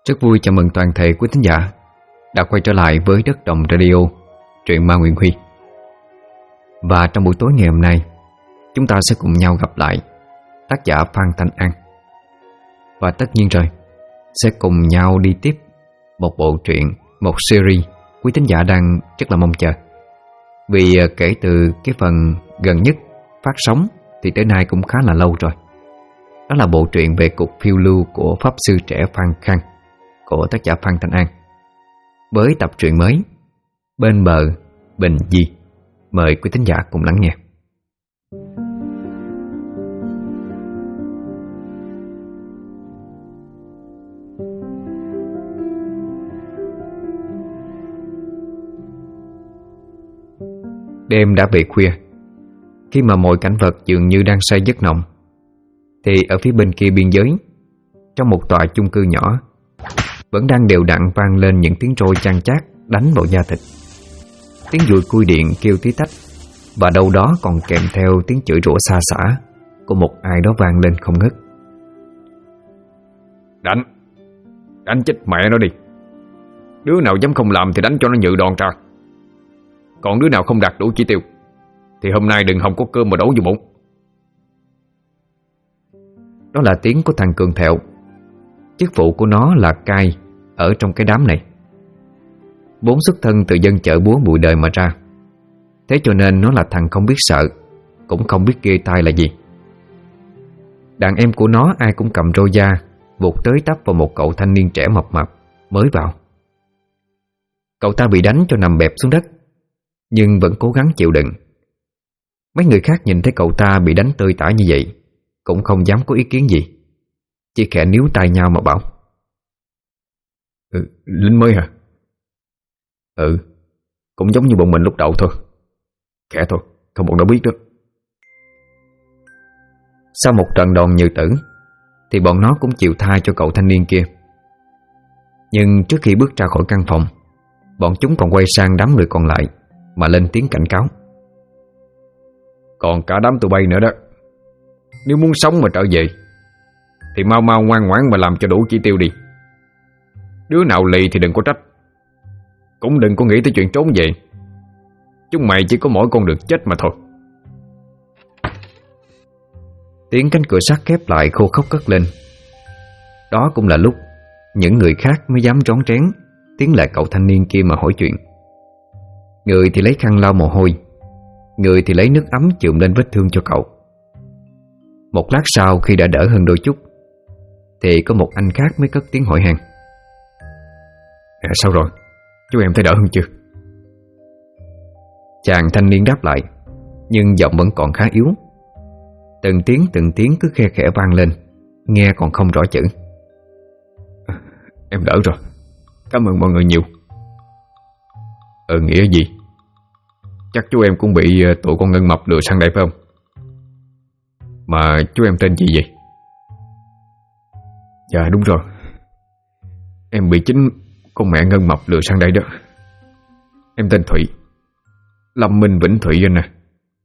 Rất vui chào mừng toàn thể quý thính giả đã quay trở lại với Đất Đồng Radio, truyện ma Nguyễn Huy. Và trong buổi tối ngày hôm nay, chúng ta sẽ cùng nhau gặp lại tác giả Phan Thanh An. Và tất nhiên rồi, sẽ cùng nhau đi tiếp một bộ truyện, một series quý thính giả đang rất là mong chờ. Vì kể từ cái phần gần nhất phát sóng thì tới nay cũng khá là lâu rồi. Đó là bộ truyện về cuộc phiêu lưu của Pháp Sư trẻ Phan Khang của tác giả Phan Thanh An, với tập truyện mới Bên bờ Bình Di. Mời quý thính giả cùng lắng nghe. Đêm đã về khuya. Khi mà mọi cảnh vật dường như đang say giấc nồng, thì ở phía bên kia biên giới, trong một tòa chung cư nhỏ, vẫn đang đều đặn vang lên những tiếng trôi chan chát đánh vào da thịt. Tiếng dùi cui điện kêu tí tách, và đâu đó còn kèm theo tiếng chửi rủa xa xả của một ai đó vang lên không ngớt. Đánh chết mẹ nó đi. Đứa nào dám không làm thì đánh cho nó nhự đòn ra. Còn đứa nào không đạt đủ chỉ tiêu thì hôm nay đừng hòng có cơm mà đổ vô bụng. Đó là tiếng của thằng Cường Thẹo. Chức vụ của nó là cai ở trong cái đám này. Vốn xuất thân từ dân chợ búa bụi đời mà ra, thế cho nên nó là thằng không biết sợ, cũng không biết ghê tai là gì. Đàn em của nó ai cũng cầm roi da vụt tới tấp vào một cậu thanh niên trẻ mập mạp mới vào. Cậu ta bị đánh cho nằm bẹp xuống đất, nhưng vẫn cố gắng chịu đựng. Mấy người khác nhìn thấy cậu ta bị đánh tơi tả như vậy cũng không dám có ý kiến gì, chỉ khẽ níu tay nhau mà bảo: Lính mới hả? Cũng giống như bọn mình lúc đầu thôi. Khẽ thôi, không bọn nó biết đó. Sau một trận đòn như tử thì bọn nó cũng chịu tha cho cậu thanh niên kia. Nhưng trước khi bước ra khỏi căn phòng, bọn chúng còn quay sang đám người còn lại mà lên tiếng cảnh cáo: Còn cả đám tụi bay nữa đó. Nếu muốn sống mà trở về thì mau mau ngoan ngoãn mà làm cho đủ chỉ tiêu đi. Đứa nào lì thì đừng có trách, cũng đừng có nghĩ tới chuyện trốn về. Chúng mày chỉ có mỗi con đường chết mà thôi. Tiếng cánh cửa sắt khép lại khô khốc cất lên. Đó cũng là lúc những người khác mới dám rón rén tiến lại cậu thanh niên kia mà hỏi chuyện. Người thì lấy khăn lau mồ hôi, người thì lấy nước ấm chườm lên vết thương cho cậu. Một lát sau, khi đã đỡ hơn đôi chút, thì có một anh khác mới cất tiếng hỏi han: Sao rồi? Chú em thấy đỡ hơn chưa? Chàng thanh niên đáp lại, nhưng giọng vẫn còn khá yếu. Từng tiếng cứ khe khẽ vang lên, nghe còn không rõ chữ. Em đỡ rồi, cảm ơn mọi người nhiều. Nghĩa gì? Chắc chú em cũng bị tụi con Ngân Mập lừa sang đây phải không? Mà chú em tên gì vậy? Dạ đúng rồi, em bị chính con mẹ Ngân Mập lừa sang đây đó. Em tên Thụy, Lâm Minh Vĩnh Thụy anh nè.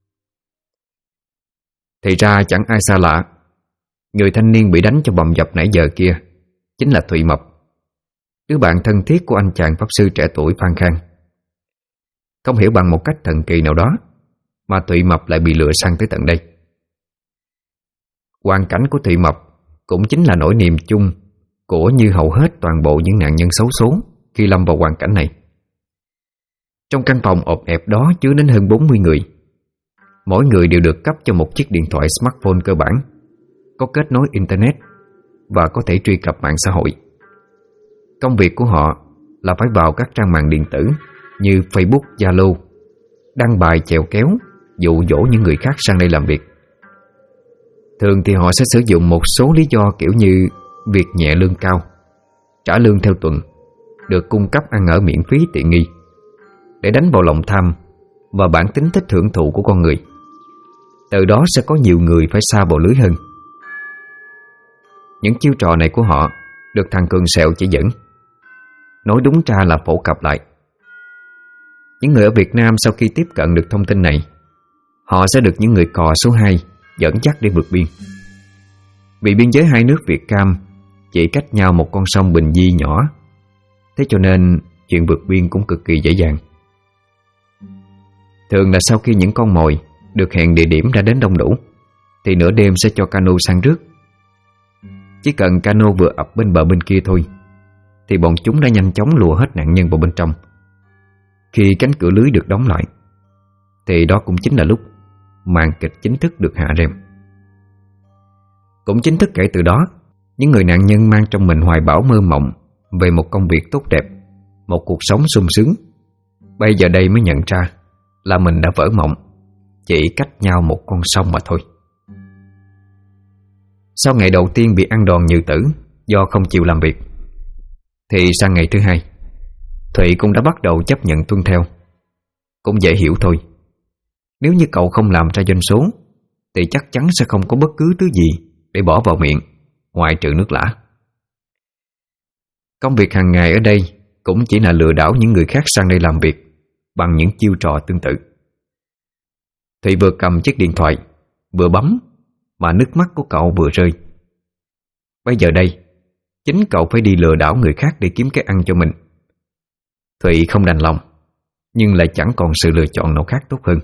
Thì ra chẳng ai xa lạ, người thanh niên bị đánh cho bầm dập nãy giờ kia chính là Thụy Mập, đứa bạn thân thiết của anh chàng pháp sư trẻ tuổi Phan Khang. Không hiểu bằng một cách thần kỳ nào đó mà Thụy Mập lại bị lừa sang tới tận đây. Hoàn cảnh của Thụy Mập cũng chính là nỗi niềm chung của như hầu hết toàn bộ những nạn nhân xấu số khi lâm vào hoàn cảnh này. Trong căn phòng ộp ẹp đó chứa đến hơn 40 người. Mỗi người đều được cấp cho một chiếc điện thoại smartphone cơ bản, có kết nối internet và có thể truy cập mạng xã hội. Công việc của họ là phải vào các trang mạng điện tử như Facebook, Zalo, đăng bài chèo kéo, dụ dỗ những người khác sang đây làm việc. Thường thì họ sẽ sử dụng một số lý do kiểu như việc nhẹ lương cao, trả lương theo tuần, được cung cấp ăn ở miễn phí tiện nghi, để đánh vào lòng tham và bản tính thích hưởng thụ của con người. Từ đó sẽ có nhiều người phải sa vào lưới hơn. Những chiêu trò này của họ được thằng Cường Sẹo chỉ dẫn. Nói đúng ra là phổ cập lại. Những người ở Việt Nam sau khi tiếp cận được thông tin này, họ sẽ được những người cò số 2 dẫn dắt để vượt biên. Vì biên giới hai nước Việt Cam chỉ cách nhau một con sông Bình Di nhỏ, thế cho nên chuyện vượt biên cũng cực kỳ dễ dàng. Thường là sau khi những con mồi được hẹn địa điểm đã đến đông đủ thì nửa đêm sẽ cho cano sang rước. Chỉ cần cano vừa ập bên bờ bên kia thôi thì bọn chúng đã nhanh chóng lùa hết nạn nhân vào bên trong. Khi cánh cửa lưới được đóng lại thì đó cũng chính là lúc màn kịch chính thức được hạ rèm. Cũng chính thức kể từ đó, những người nạn nhân mang trong mình hoài bão mơ mộng về một công việc tốt đẹp, một cuộc sống sung sướng, bây giờ đây mới nhận ra là mình đã vỡ mộng, chỉ cách nhau một con sông mà thôi. Sau ngày đầu tiên bị ăn đòn như tử do không chịu làm việc, thì sang ngày thứ hai, Thụy cũng đã bắt đầu chấp nhận tuân theo. Cũng dễ hiểu thôi, nếu như cậu không làm ra doanh số thì chắc chắn sẽ không có bất cứ thứ gì để bỏ vào miệng ngoại trừ nước lã. Công việc hàng ngày ở đây cũng chỉ là lừa đảo những người khác sang đây làm việc bằng những chiêu trò tương tự. Thụy vừa cầm chiếc điện thoại vừa bấm mà nước mắt của cậu vừa rơi. Bây giờ đây, chính cậu phải đi lừa đảo người khác để kiếm cái ăn cho mình. Thụy không đành lòng, nhưng lại chẳng còn sự lựa chọn nào khác tốt hơn.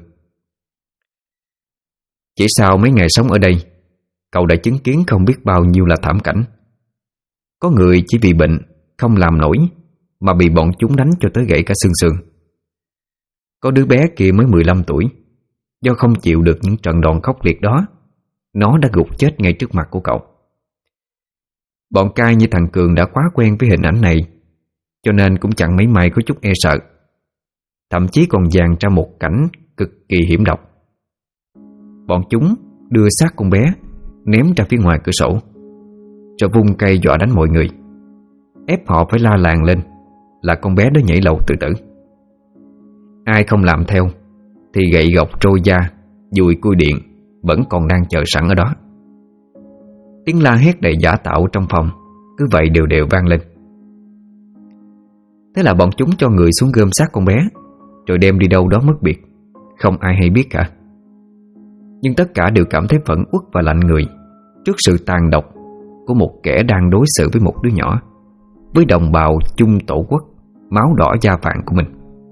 Chỉ sau mấy ngày sống ở đây, cậu đã chứng kiến không biết bao nhiêu là thảm cảnh. Có người chỉ vì bệnh không làm nổi mà bị bọn chúng đánh cho tới gãy cả xương sườn. Có đứa bé kia mới 15 tuổi, do không chịu được những trận đòn khốc liệt đó, nó đã gục chết ngay trước mặt của cậu. Bọn cai như thằng Cường đã quá quen với hình ảnh này, cho nên cũng chẳng mấy may có chút e sợ. Thậm chí còn dàn ra một cảnh cực kỳ hiểm độc. Bọn chúng đưa xác con bé ném ra phía ngoài cửa sổ, rồi vung cây dọa đánh mọi người, ép họ phải la làng lên là con bé đó nhảy lầu tự tử. Ai không làm theo thì gậy gộc trôi da, dùi cui điện vẫn còn đang chờ sẵn ở đó. Tiếng la hét đầy giả tạo trong phòng cứ vậy đều đều vang lên. Thế là bọn chúng cho người xuống gom xác con bé, rồi đem đi đâu đó mất biệt, không ai hay biết cả. Nhưng tất cả đều cảm thấy phẫn uất và lạnh người trước sự tàn độc của một kẻ đang đối xử với một đứa nhỏ, với đồng bào chung tổ quốc, máu đỏ da vàng của mình.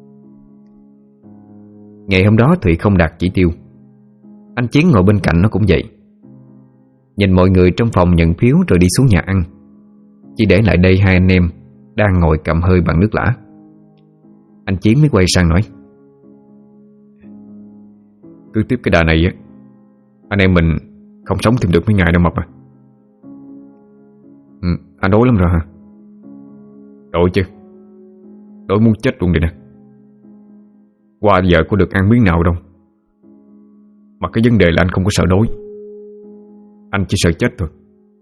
Ngày hôm đó Thụy không đạt chỉ tiêu. Anh Chiến ngồi bên cạnh nó cũng vậy. Nhìn mọi người trong phòng nhận phiếu rồi đi xuống nhà ăn, chỉ để lại đây hai anh em đang ngồi cầm hơi bằng nước lã. Anh Chiến mới quay sang nói: "Cứ tiếp cái đà này á, anh em mình không sống thêm được mấy ngày đâu Mập à." Anh đói lắm rồi hả? Đói chứ, đói muốn chết luôn đây nè. Qua giờ có được ăn miếng nào đâu. Mà cái vấn đề là anh không có sợ đói, anh chỉ sợ chết thôi.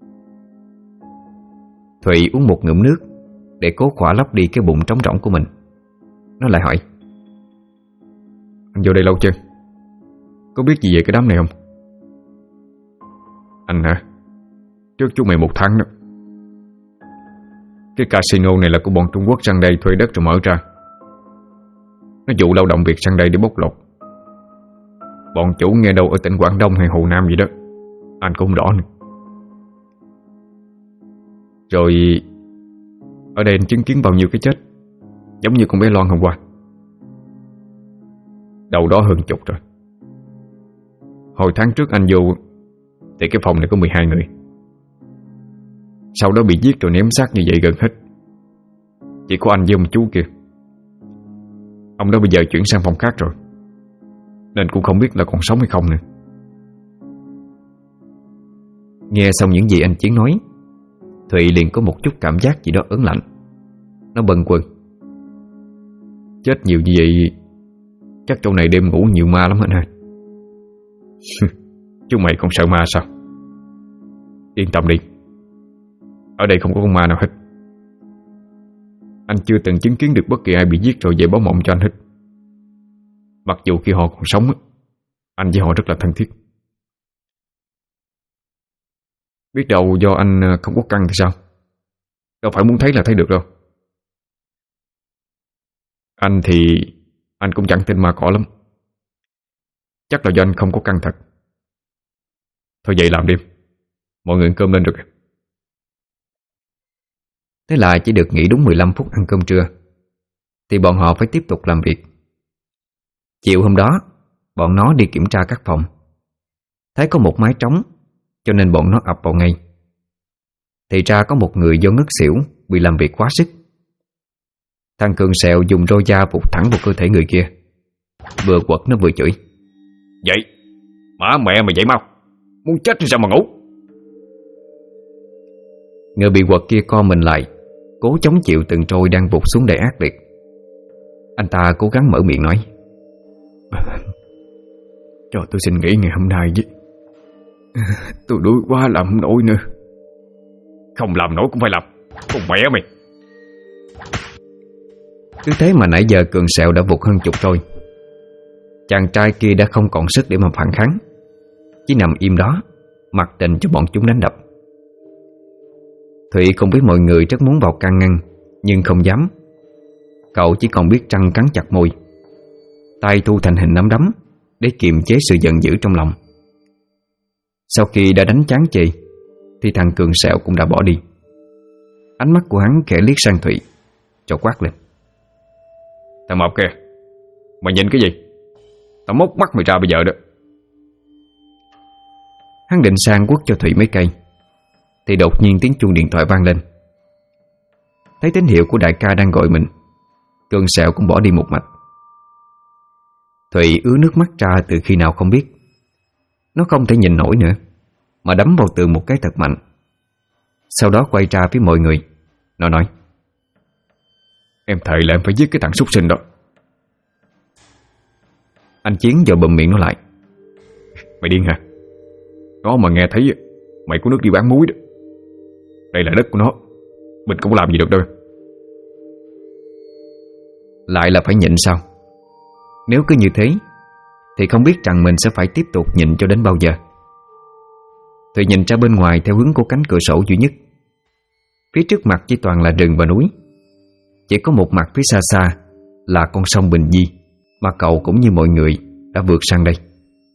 Thụy uống một ngụm nước để cố khỏa lấp đi cái bụng trống rỗng của mình. Nó lại hỏi: "Anh vô đây lâu chưa? Có biết gì về cái đám này không?" "Anh hả? Trước chú mày 1 tháng đó. Cái casino này là của bọn Trung Quốc sang đây thuê đất rồi mở ra. Nó dụ lao động Việt sang đây để bóc lột. Bọn chủ nghe đâu ở tỉnh Quảng Đông hay Hồ Nam gì đó, anh cũng không rõ nữa. Rồi ở đây anh chứng kiến bao nhiêu cái chết, giống như con bé Loan hôm qua. Đầu đó hơn chục rồi. Hồi tháng trước anh vô thì cái phòng này có 12 người. Sau đó bị giết rồi ném xác như vậy gần hết. Chỉ có anh với ông chú kia. Ông đó bây giờ chuyển sang phòng khác rồi, nên cũng không biết là còn sống hay không nữa." Nghe xong những gì anh Chiến nói, Thụy liền có một chút cảm giác gì đó ớn lạnh. Nó bần quần: "Chết nhiều như vậy chắc trong này đêm ngủ nhiều ma lắm anh ha." "Chú mày không sợ ma sao? Yên tâm đi, ở đây không có con ma nào hết. Anh chưa từng chứng kiến được bất kỳ ai bị giết rồi về báo mộng cho anh hết. Mặc dù khi họ còn sống, anh với họ rất là thân thiết. Biết đâu do anh không có căn thì sao? Đâu phải muốn thấy là thấy được đâu." "Anh thì anh cũng chẳng tin ma cỏ lắm. Chắc là do anh không có căn thật. Thôi vậy làm đi, mọi người ăn cơm lên được." Thế là chỉ được nghỉ đúng 15 phút ăn cơm trưa, thì bọn họ phải tiếp tục làm việc. Chiều hôm đó, bọn nó đi kiểm tra các phòng, thấy có một mái trống, cho nên bọn nó ập vào ngay. Thì ra có một người do ngất xỉu vì làm việc quá sức. Thằng Cường Sẹo dùng roi da vụt thẳng vào cơ thể người kia, vừa quật nó vừa chửi: Dậy, má mẹ mày dậy mau, muốn chết thì sao mà ngủ. Người bị quật kia co mình lại, cố chống chịu từng trôi đang vụt xuống đầy ác liệt. Anh ta cố gắng mở miệng nói: Cho tôi xin nghỉ ngày hôm nay chứ. Tôi đuối quá làm không nổi nữa. Không làm nổi cũng phải làm, con mẹ mày. Cứ thế mà nãy giờ Cường Sẹo đã vụt hơn chục trôi. Chàng trai kia đã không còn sức để mà phản kháng, chỉ nằm im đó mặc tình cho bọn chúng đánh đập. Thụy cùng với mọi người rất muốn vào can ngăn, nhưng không dám. Cậu chỉ còn biết răng cắn chặt môi, tay thu thành hình nắm đấm để kiềm chế sự giận dữ trong lòng. Sau khi đã đánh chán chê, thì thằng Cường Sẹo cũng đã bỏ đi. Ánh mắt của hắn khẽ liếc sang Thụy, cho quát lên: Thằng Mộc kìa, mày nhìn cái gì? Tao móc mắt mày ra bây giờ đó. Hắn định sang quất cho Thụy mấy cây, thì đột nhiên tiếng chuông điện thoại vang lên. Thấy tín hiệu của đại ca đang gọi mình, Cường Sẹo cũng bỏ đi một mạch. Thụy ứa nước mắt ra từ khi nào không biết. Nó không thể nhìn nổi nữa, mà đấm vào tường một cái thật mạnh. Sau đó quay ra với mọi người. Nó nói: Em thề là em phải giết cái thằng súc sinh đó. Anh Chiến giờ bụm miệng nó lại: Mày điên hả? Nó mà nghe thấy mày có nước đi bán muối đó. Đây là đất của nó, mình không làm gì được đâu. Lại là phải nhịn sao? Nếu cứ như thế thì không biết rằng mình sẽ phải tiếp tục nhịn cho đến bao giờ. Thụy nhìn ra bên ngoài theo hướng của cánh cửa sổ duy nhất. Phía trước mặt chỉ toàn là rừng và núi. Chỉ có một mặt phía xa xa là con sông Bình Di mà cậu cũng như mọi người đã vượt sang đây.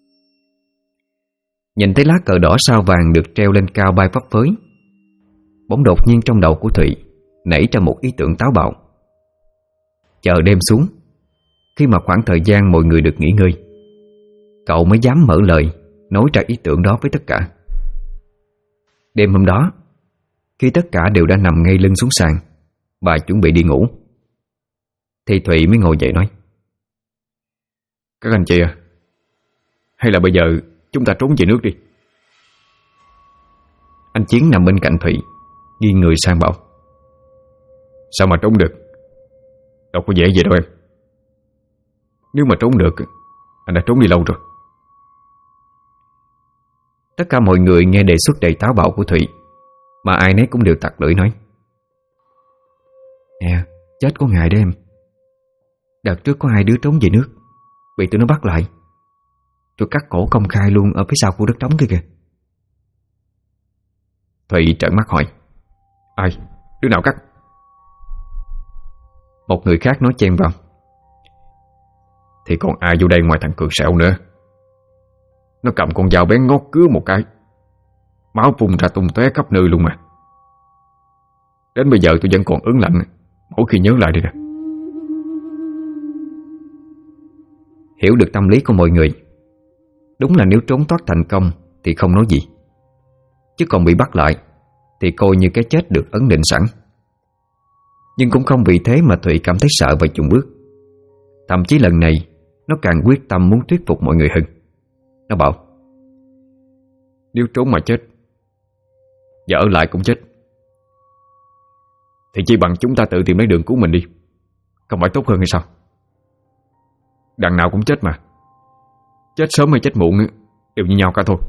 Nhìn thấy lá cờ đỏ sao vàng được treo lên cao bay phấp phới, bỗng đột nhiên trong đầu của Thụy nảy ra một ý tưởng táo bạo. Chờ đêm xuống, khi mà khoảng thời gian mọi người được nghỉ ngơi, cậu mới dám mở lời nói ra ý tưởng đó với tất cả. Đêm hôm đó, khi tất cả đều đã nằm ngay lưng xuống sàn và chuẩn bị đi ngủ, thì Thụy mới ngồi dậy nói: Các anh chị à, hay là bây giờ chúng ta trốn về nước đi. Anh Chiến nằm bên cạnh Thụy, nghiêng người sang bảo: Sao mà trốn được? Đâu có dễ vậy đâu em. Nếu mà trốn được, anh đã trốn đi lâu rồi. Tất cả mọi người nghe đề xuất đầy táo bạo của Thụy, mà ai nấy cũng đều tặc lưỡi nói: Nè, chết có ngày đó em. Đợt trước có 2 đứa trốn về nước, bị tụi nó bắt lại, rồi cắt cổ công khai luôn ở phía sau khu đất trống kia kìa. Thụy trợn mắt hỏi: Ai? Đứa nào cắt? Một người khác nói chen vào: Thì còn ai vô đây ngoài thằng Cường Sẹo nữa. Nó cầm con dao bén ngót cứa một cái, máu phun ra tung tóe khắp nơi luôn mà. Đến bây giờ tôi vẫn còn ớn lạnh mỗi khi nhớ lại đây nè. Hiểu được tâm lý của mọi người. Đúng là nếu trốn thoát thành công thì không nói gì, chứ còn bị bắt lại thì coi như cái chết được ấn định sẵn. Nhưng cũng không vì thế mà Thụy cảm thấy sợ và chùn bước. Thậm chí lần này nó càng quyết tâm muốn thuyết phục mọi người hơn. Nó bảo: Nếu trốn mà chết và ở lại cũng chết, thì chỉ bằng chúng ta tự tìm lấy đường cứu mình đi, không phải tốt hơn hay sao? Đằng nào cũng chết mà. Chết sớm hay chết muộn đều như nhau cả thôi.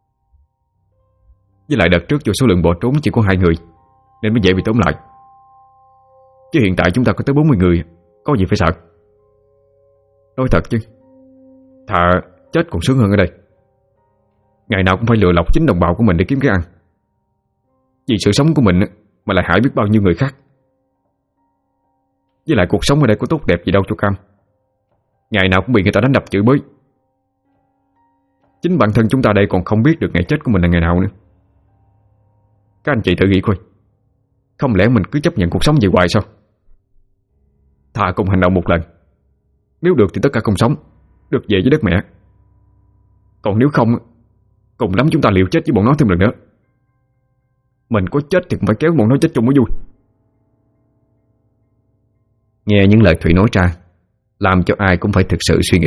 Với lại đợt trước do số lượng bỏ trốn chỉ có 2 người nên mới dễ bị tóm lại. Chứ hiện tại chúng ta có tới 40 người, có gì phải sợ. Nói thật chứ, thà chết còn sướng hơn ở đây. Ngày nào cũng phải lừa lọc chính đồng bào của mình để kiếm cái ăn. Vì sự sống của mình mà lại hại biết bao nhiêu người khác. Với lại cuộc sống ở đây có tốt đẹp gì đâu cho cam. Ngày nào cũng bị người ta đánh đập chửi bới. Chính bản thân chúng ta đây còn không biết được ngày chết của mình là ngày nào nữa. Các anh chị thử nghĩ coi, Không lẽ mình cứ chấp nhận cuộc sống vậy hoài sao? Thà cùng hành động một lần, nếu được thì tất cả cùng sống, được về với đất mẹ. Còn nếu không, cùng lắm chúng ta liều chết với bọn nó thêm lần nữa. Mình có chết thì cũng phải kéo bọn nó chết chung mới vui. Nghe những lời Thủy nói ra làm cho ai cũng phải thực sự suy nghĩ.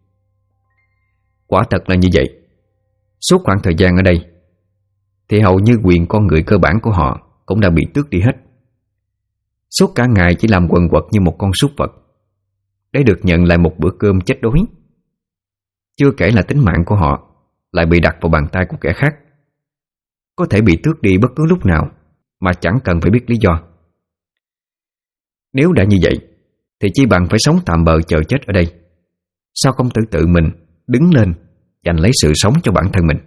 Quả thật là như vậy. Suốt khoảng thời gian ở đây thì hầu như quyền con người cơ bản của họ cũng đã bị tước đi hết. Suốt cả ngày chỉ làm quần quật như một con súc vật để được nhận lại một bữa cơm chết đói. Chưa kể là tính mạng của họ lại bị đặt vào bàn tay của kẻ khác, có thể bị tước đi bất cứ lúc nào mà chẳng cần phải biết lý do. Nếu đã như vậy thì chi bằng phải sống tạm bợ chờ chết ở đây. Sao không tự mình đứng lên giành lấy sự sống cho bản thân mình?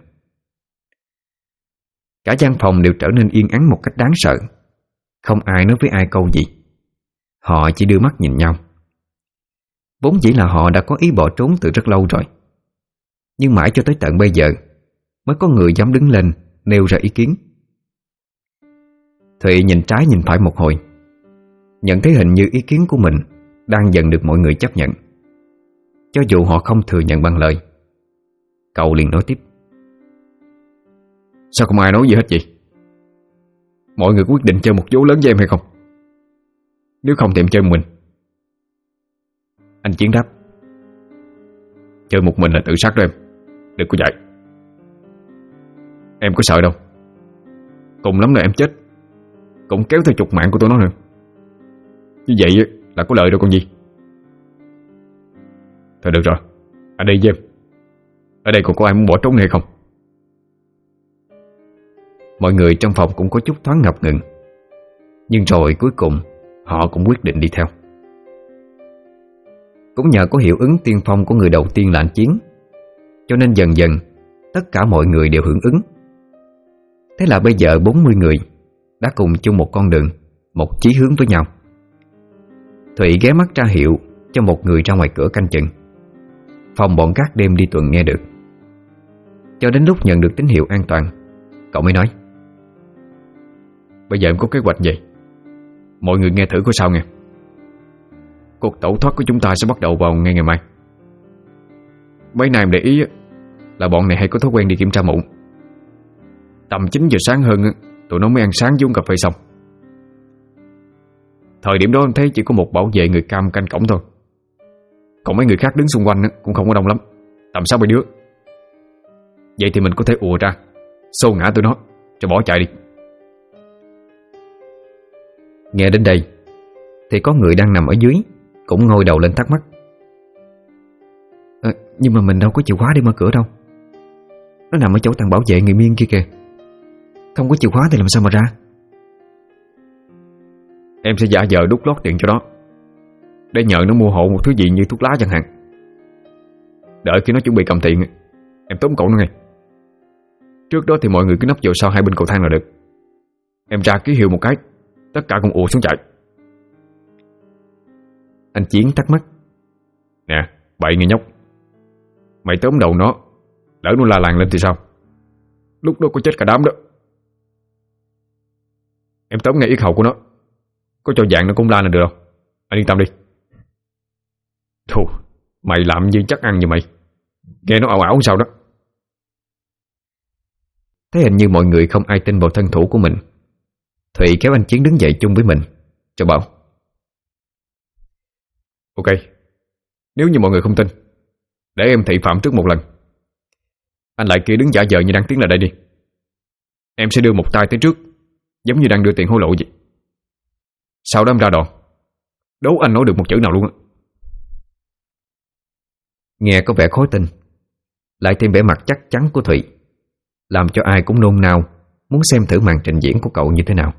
Cả gian phòng đều trở nên yên ắng một cách đáng sợ. Không ai nói với ai câu gì. Họ chỉ đưa mắt nhìn nhau. Vốn dĩ là họ đã có ý bỏ trốn từ rất lâu rồi, nhưng mãi cho tới tận bây giờ mới có người dám đứng lên nêu ra ý kiến. Thụy nhìn trái nhìn phải một hồi, nhận thấy hình như ý kiến của mình đang dần được mọi người chấp nhận, cho dù họ không thừa nhận bằng lời. Cậu liền nói tiếp: Sao không ai nói gì hết vậy? Mọi người có quyết định chơi một vố lớn với em hay không? Nếu không thì em chơi một mình. Anh Chiến đáp: Chơi một mình là tự sát đó em, đừng có dạy. Em có sợ đâu. Cùng lắm là em chết cũng kéo theo chục mạng của tụi nó nữa. Như vậy là có lợi đâu còn gì. Thôi được rồi, anh đi với em. Ở đây còn có ai muốn bỏ trốn hay không? Mọi người trong phòng cũng có chút thoáng ngập ngừng, nhưng rồi cuối cùng họ cũng quyết định đi theo. Cũng nhờ có hiệu ứng tiên phong của người đầu tiên là anh Chiến, cho nên dần dần tất cả mọi người đều hưởng ứng. Thế là bây giờ 40 người đã cùng chung một con đường, một chí hướng với nhau. Thụy ghé mắt ra hiệu cho một người ra ngoài cửa canh chừng, phòng bọn gác đêm đi tuần nghe được. Cho đến lúc nhận được tín hiệu an toàn, cậu mới nói: Bây giờ em có kế hoạch gì? Mọi người nghe thử có sao nghe. Cuộc tẩu thoát của chúng ta sẽ bắt đầu vào ngay ngày mai. Mấy nay em để ý là bọn này hay có thói quen đi kiểm tra muộn. Tầm 9 giờ sáng hơn tụi nó mới ăn sáng với uống cà phê xong. Thời điểm đó em thấy chỉ có một bảo vệ người cam canh cổng thôi, còn mấy người khác đứng xung quanh cũng không có đông lắm, tầm 6-7 đứa. Vậy thì mình có thể ùa ra xô ngã tụi nó rồi bỏ chạy đi. Nghe đến đây thì có người đang nằm ở dưới cũng ngoi đầu lên thắc mắc: Nhưng mà mình đâu có chìa khóa để mở cửa đâu. Nó nằm ở chỗ thằng bảo vệ người Miên kia kìa. Không có chìa khóa thì làm sao mà ra? Em sẽ giả vờ đút lót tiền cho nó, để nhờ nó mua hộ một thứ gì như thuốc lá chẳng hạn. Đợi khi nó chuẩn bị cầm tiền, em tóm cậu nó ngay. Trước đó thì mọi người cứ nấp vào sau hai bên cầu thang là được. Em ra ký hiệu một cái, tất cả cùng ùa xuống chạy. Anh Chiến thắc mắc: Nè, bậy người nhóc, mày tóm đầu nó, lỡ nó la làng lên thì sao? Lúc đó có chết cả đám đó. Em tóm ngay yết hầu của nó, có cho dạng nó cũng la là được đâu. Anh yên tâm đi. Thù, mày làm như chắc ăn như mày, nghe nó ảo ảo sao đó. Thế hình như mọi người không ai tin vào thân thủ của mình. Thụy kéo anh Chiến đứng dậy chung với mình, cho bảo: Ok, nếu như mọi người không tin, để em thị phạm trước một lần. Anh lại kia đứng giả vờ như đang tiến lại đây đi. Em sẽ đưa một tay tới trước, giống như đang đưa tiền hối lộ vậy. Sau đó em ra đòn, đố anh nói được một chữ nào luôn á. Nghe có vẻ khó tin, lại thêm vẻ mặt chắc chắn của Thụy, làm cho ai cũng nôn nao muốn xem thử màn trình diễn của cậu như thế nào.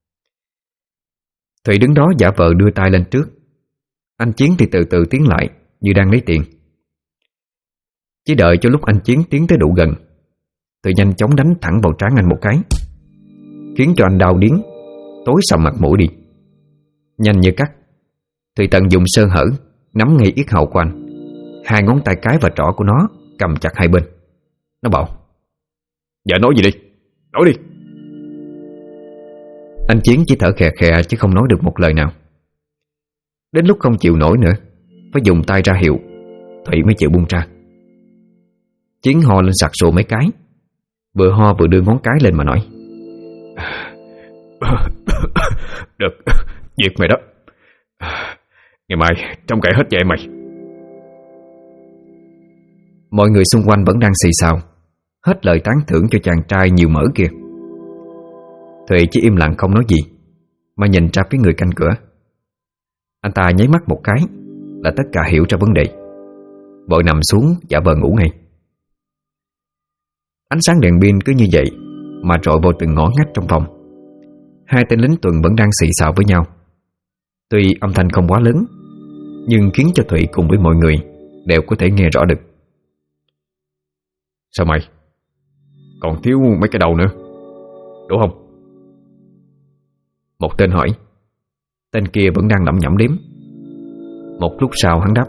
Thụy đứng đó giả vờ đưa tay lên trước, anh Chiến thì từ từ tiến lại như đang lấy tiền. Chỉ đợi cho lúc anh Chiến tiến tới đủ gần, Thụy nhanh chóng đánh thẳng vào trán anh một cái, khiến cho anh đau điếng, tối sầm mặt mũi đi. Nhanh như cắt, Thụy tận dụng sơ hở nắm ngay yết hầu của anh, hai ngón tay cái và trỏ của nó cầm chặt hai bên. Nó bảo: Dạ nói gì đi, nói đi. Anh Chiến chỉ thở khè khè chứ không nói được một lời nào. Đến lúc không chịu nổi nữa, phải dùng tay ra hiệu, Thủy mới chịu buông ra. Chiến ho lên sặc sụa mấy cái, vừa ho vừa đưa ngón cái lên mà nói: Được, việc mày đó. Ngày mai trông cậy hết vậy mày. Mọi người xung quanh vẫn đang xì xào, hết lời tán thưởng cho chàng trai nhiều mỡ kia. Thụy chỉ im lặng không nói gì, mà nhìn ra phía người canh cửa. Anh ta nháy mắt một cái là tất cả hiểu ra vấn đề, vội nằm xuống giả vờ ngủ ngay. Ánh sáng đèn pin cứ như vậy mà rọi vào từng ngõ ngách trong phòng. Hai tên lính tuần vẫn đang xì xào với nhau. Tuy âm thanh không quá lớn, nhưng khiến cho Thụy cùng với mọi người đều có thể nghe rõ được. Sao mày? Còn thiếu mấy cái đầu nữa, đủ không? Một tên hỏi. Tên kia vẫn đang lẩm nhẩm đếm. Một lúc sau hắn đáp: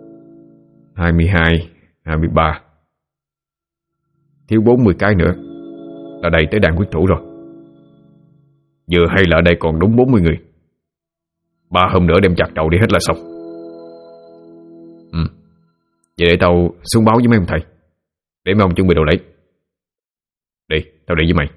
22, 23. Thiếu 40 cái nữa là đầy tới đàn quyết thủ rồi. Vừa hay là ở đây còn đúng 40 người. 3 hôm nữa đem chặt đầu đi hết là xong. Vậy để tao xuống báo với mấy ông thầy, để mấy ông chuẩn bị đồ lấy. Đi, tao đi với mày.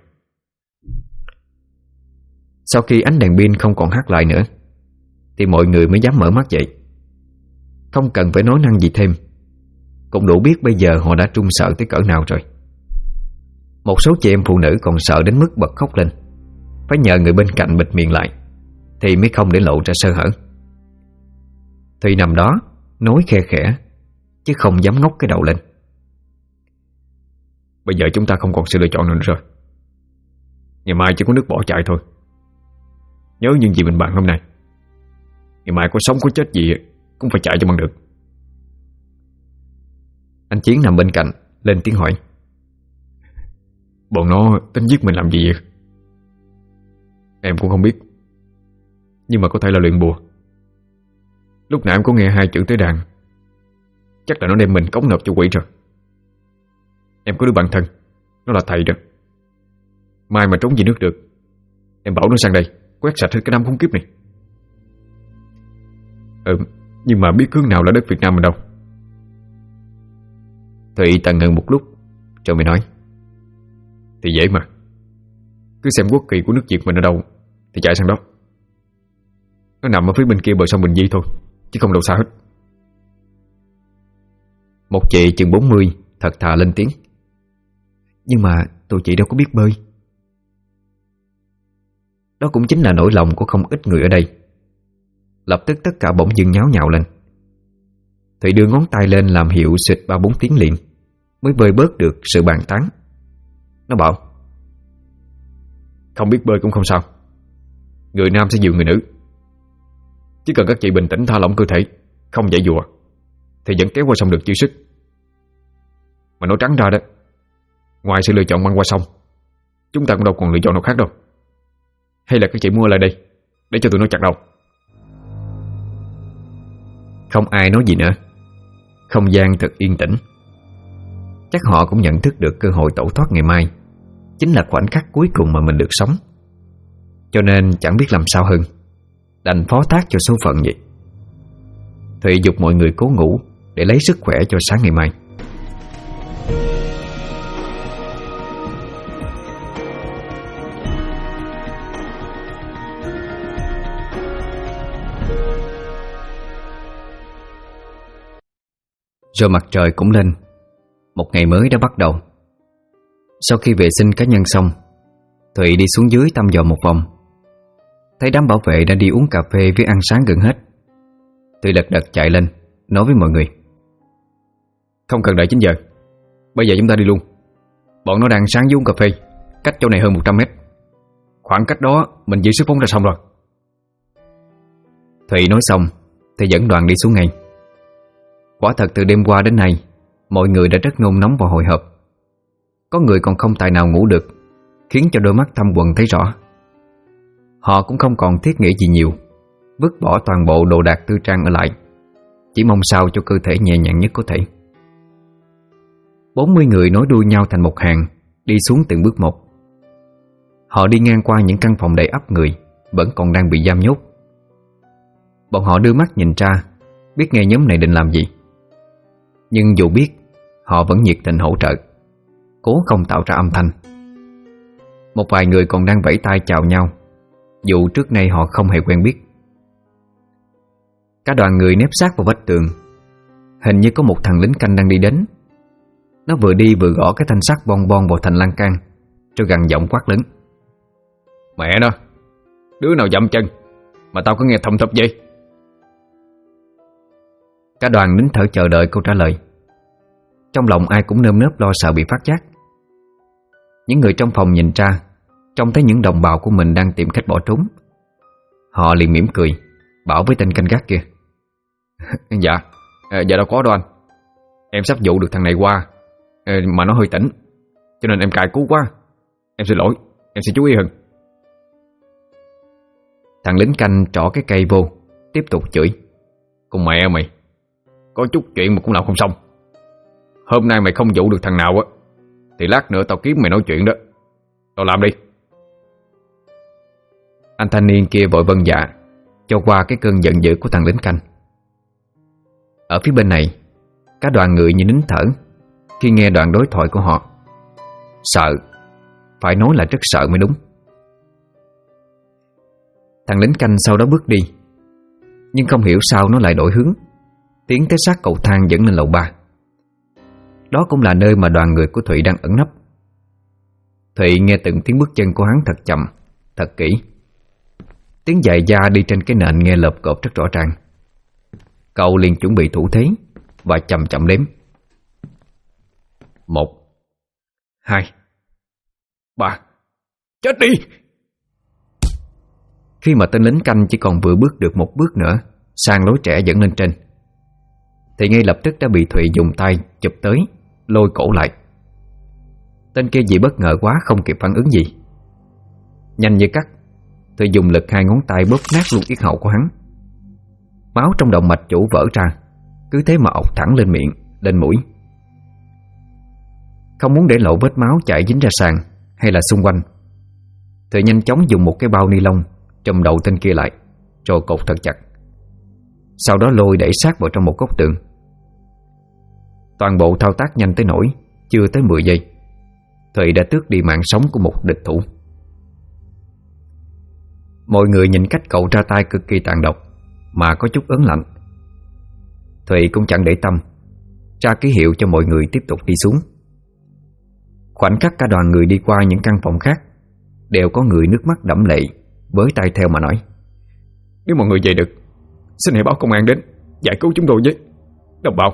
Sau khi ánh đèn pin không còn hắt lại nữa, thì mọi người mới dám mở mắt dậy. Không cần phải nói năng gì thêm, cũng đủ biết bây giờ họ đã trung sợ tới cỡ nào rồi. Một số chị em phụ nữ còn sợ đến mức bật khóc lên, phải nhờ người bên cạnh bịt miệng lại thì mới không để lộ ra sơ hở. Thùy nằm đó nói khe khẽ, chứ không dám ngóc cái đầu lên. Bây giờ chúng ta không còn sự lựa chọn nào nữa rồi. Ngày mai chỉ có nước bỏ chạy thôi. Nhớ những gì mình bàn hôm nay. Ngày mai có sống có chết gì cũng phải chạy cho bằng được. Anh Chiến nằm bên cạnh lên tiếng hỏi: Bọn nó tính giết mình làm gì vậy? Em cũng không biết, nhưng mà có thể là luyện bùa. Lúc nãy em có nghe 2 chữ tế đàn, chắc là nó đem mình cống nộp cho quỷ rồi. Em có đứa bạn thân, nó là thầy đó. Mai mà trốn về nước được, em bảo nó sang đây quét sạch hết cái đám khốn kiếp này. Nhưng mà biết hướng nào là đất Việt Nam mình đâu. Thụy tần ngần một lúc rồi mới nói: Thì dễ mà. Cứ xem quốc kỳ của nước Việt mình ở đâu thì chạy sang đó. Nó nằm ở phía bên kia bờ sông Bình Di thôi, chứ không đâu xa hết. Một chị chừng 40 thật thà lên tiếng: Nhưng mà tụi chị đâu có biết bơi. Đó cũng chính là nỗi lòng của không ít người ở đây. Lập tức tất cả bỗng dưng nháo nhào lên. Thụy đưa ngón tay lên làm hiệu xịt 3-4 tiếng liền mới vơi bớt được sự bàn tán. Nó bảo: Không biết bơi cũng không sao. Người nam sẽ dìu người nữ. Chỉ cần các chị bình tĩnh thả lỏng cơ thể, không dãy dụa, thì vẫn kéo qua sông được chưa sức. Mà nói trắng ra đó, ngoài sự lựa chọn băng qua sông, chúng ta cũng đâu còn lựa chọn nào khác đâu. Hay là các chị mua lại đây để cho tụi nó chặt đầu. Không ai nói gì nữa. Không gian thật yên tĩnh. Chắc họ cũng nhận thức được cơ hội tẩu thoát ngày mai chính là khoảnh khắc cuối cùng mà mình được sống. Cho nên chẳng biết làm sao hơn, đành phó thác cho số phận vậy. Thụy giục mọi người cố ngủ để lấy sức khỏe cho sáng ngày mai. Rồi mặt trời cũng lên. Một ngày mới đã bắt đầu. Sau khi vệ sinh cá nhân xong, Thụy đi xuống dưới thăm dò một vòng. Thấy đám bảo vệ đã đi uống cà phê với ăn sáng gần hết. Thụy lật đật chạy lên nói với mọi người: Không cần đợi 9 giờ, bây giờ chúng ta đi luôn. Bọn nó đang sáng với uống cà phê, cách chỗ này hơn 100 mét. Khoảng cách đó mình giữ sức phóng ra xong rồi. Thụy nói xong thì dẫn đoàn đi xuống ngay. Quả thật từ đêm qua đến nay, mọi người đã rất nôn nóng và hồi hộp. Có người còn không tài nào ngủ được, khiến cho đôi mắt thâm quầng thấy rõ. Họ cũng không còn thiết nghĩ gì nhiều, vứt bỏ toàn bộ đồ đạc tư trang ở lại, chỉ mong sao cho cơ thể nhẹ nhàng nhất có thể. 40 người nối đuôi nhau thành một hàng, đi xuống từng bước một. Họ đi ngang qua những căn phòng đầy ắp người vẫn còn đang bị giam nhốt. Bọn họ đưa mắt nhìn ra, biết ngay nhóm này định làm gì. Nhưng dù biết, họ vẫn nhiệt tình hỗ trợ, cố không tạo ra âm thanh. Một vài người còn đang vẫy tay chào nhau, dù trước nay họ không hề quen biết. Cả đoàn người nép sát vào vách tường. Hình như có một thằng lính canh đang đi đến. Nó vừa đi vừa gõ cái thanh sắt bon bon vào thành lan can, rồi gằn giọng quát lớn: Mẹ nó, đứa nào dậm chân mà tao có nghe thầm thập vậy? Cả đoàn nín thở chờ đợi câu trả lời. Trong lòng ai cũng nơm nớp lo sợ bị phát giác. Những người trong phòng nhìn ra, trông thấy những đồng bào của mình đang tìm cách bỏ trốn. Họ liền mỉm cười, bảo với tên canh gác kia: Dạ đâu có đâu anh. Em sắp dụ được thằng này qua, mà nó hơi tỉnh, cho nên em cài cú quá. Em xin lỗi, em sẽ chú ý hơn. Thằng lính canh trỏ cái cây vô, tiếp tục chửi: Con mẹ mày, có chút chuyện mà cũng làm không xong. Hôm nay mày không dụ được thằng nào á, thì lát nữa tao kiếm mày nói chuyện đó. Tao làm đi. Anh thanh niên kia vội vâng dạ, cho qua cái cơn giận dữ của thằng lính canh. Ở phía bên này, cả đoàn người như nín thở khi nghe đoạn đối thoại của họ. Sợ, phải nói là rất sợ mới đúng. Thằng lính canh sau đó bước đi, nhưng không hiểu sao nó lại đổi hướng, tiến tới sát cầu thang dẫn lên lầu 3. Đó cũng là nơi mà đoàn người của Thụy đang ẩn nấp. Thụy nghe từng tiếng bước chân của hắn thật chậm, thật kỹ. Tiếng giày da đi trên cái nền nghe lợp cộp rất rõ ràng. Cậu liền chuẩn bị thủ thế và chậm chậm đếm: 1, 2, 3. Chết đi! Khi mà tên lính canh chỉ còn vừa bước được một bước nữa sang lối trẻ dẫn lên trên, thì ngay lập tức đã bị Thụy dùng tay chụp tới, lôi cổ lại. Tên kia vì bất ngờ quá không kịp phản ứng gì. Nhanh như cắt, Thụy dùng lực 2 ngón tay bóp nát luôn yết hầu của hắn. Máu trong động mạch chủ vỡ ra, cứ thế mà ọc thẳng lên miệng, lên mũi. Không muốn để lộ vết máu chảy dính ra sàn hay là xung quanh, Thụy nhanh chóng dùng một cái bao ni lông trùm đầu tên kia lại, rồi cột thật chặt. Sau đó lôi đẩy sát vào trong một góc tường. Toàn bộ thao tác nhanh tới nỗi chưa tới 10 giây, Thụy đã tước đi mạng sống của một địch thủ. Mọi người nhìn cách cậu ra tay cực kỳ tàn độc mà có chút ớn lạnh. Thụy cũng chẳng để tâm, ra ký hiệu cho mọi người tiếp tục đi xuống. Khoảnh khắc cả đoàn người đi qua những căn phòng khác, đều có người nước mắt đẫm lệ với tay theo mà nói: Nếu mọi người về được, xin hãy báo công an đến giải cứu chúng tôi với. Đồng bào.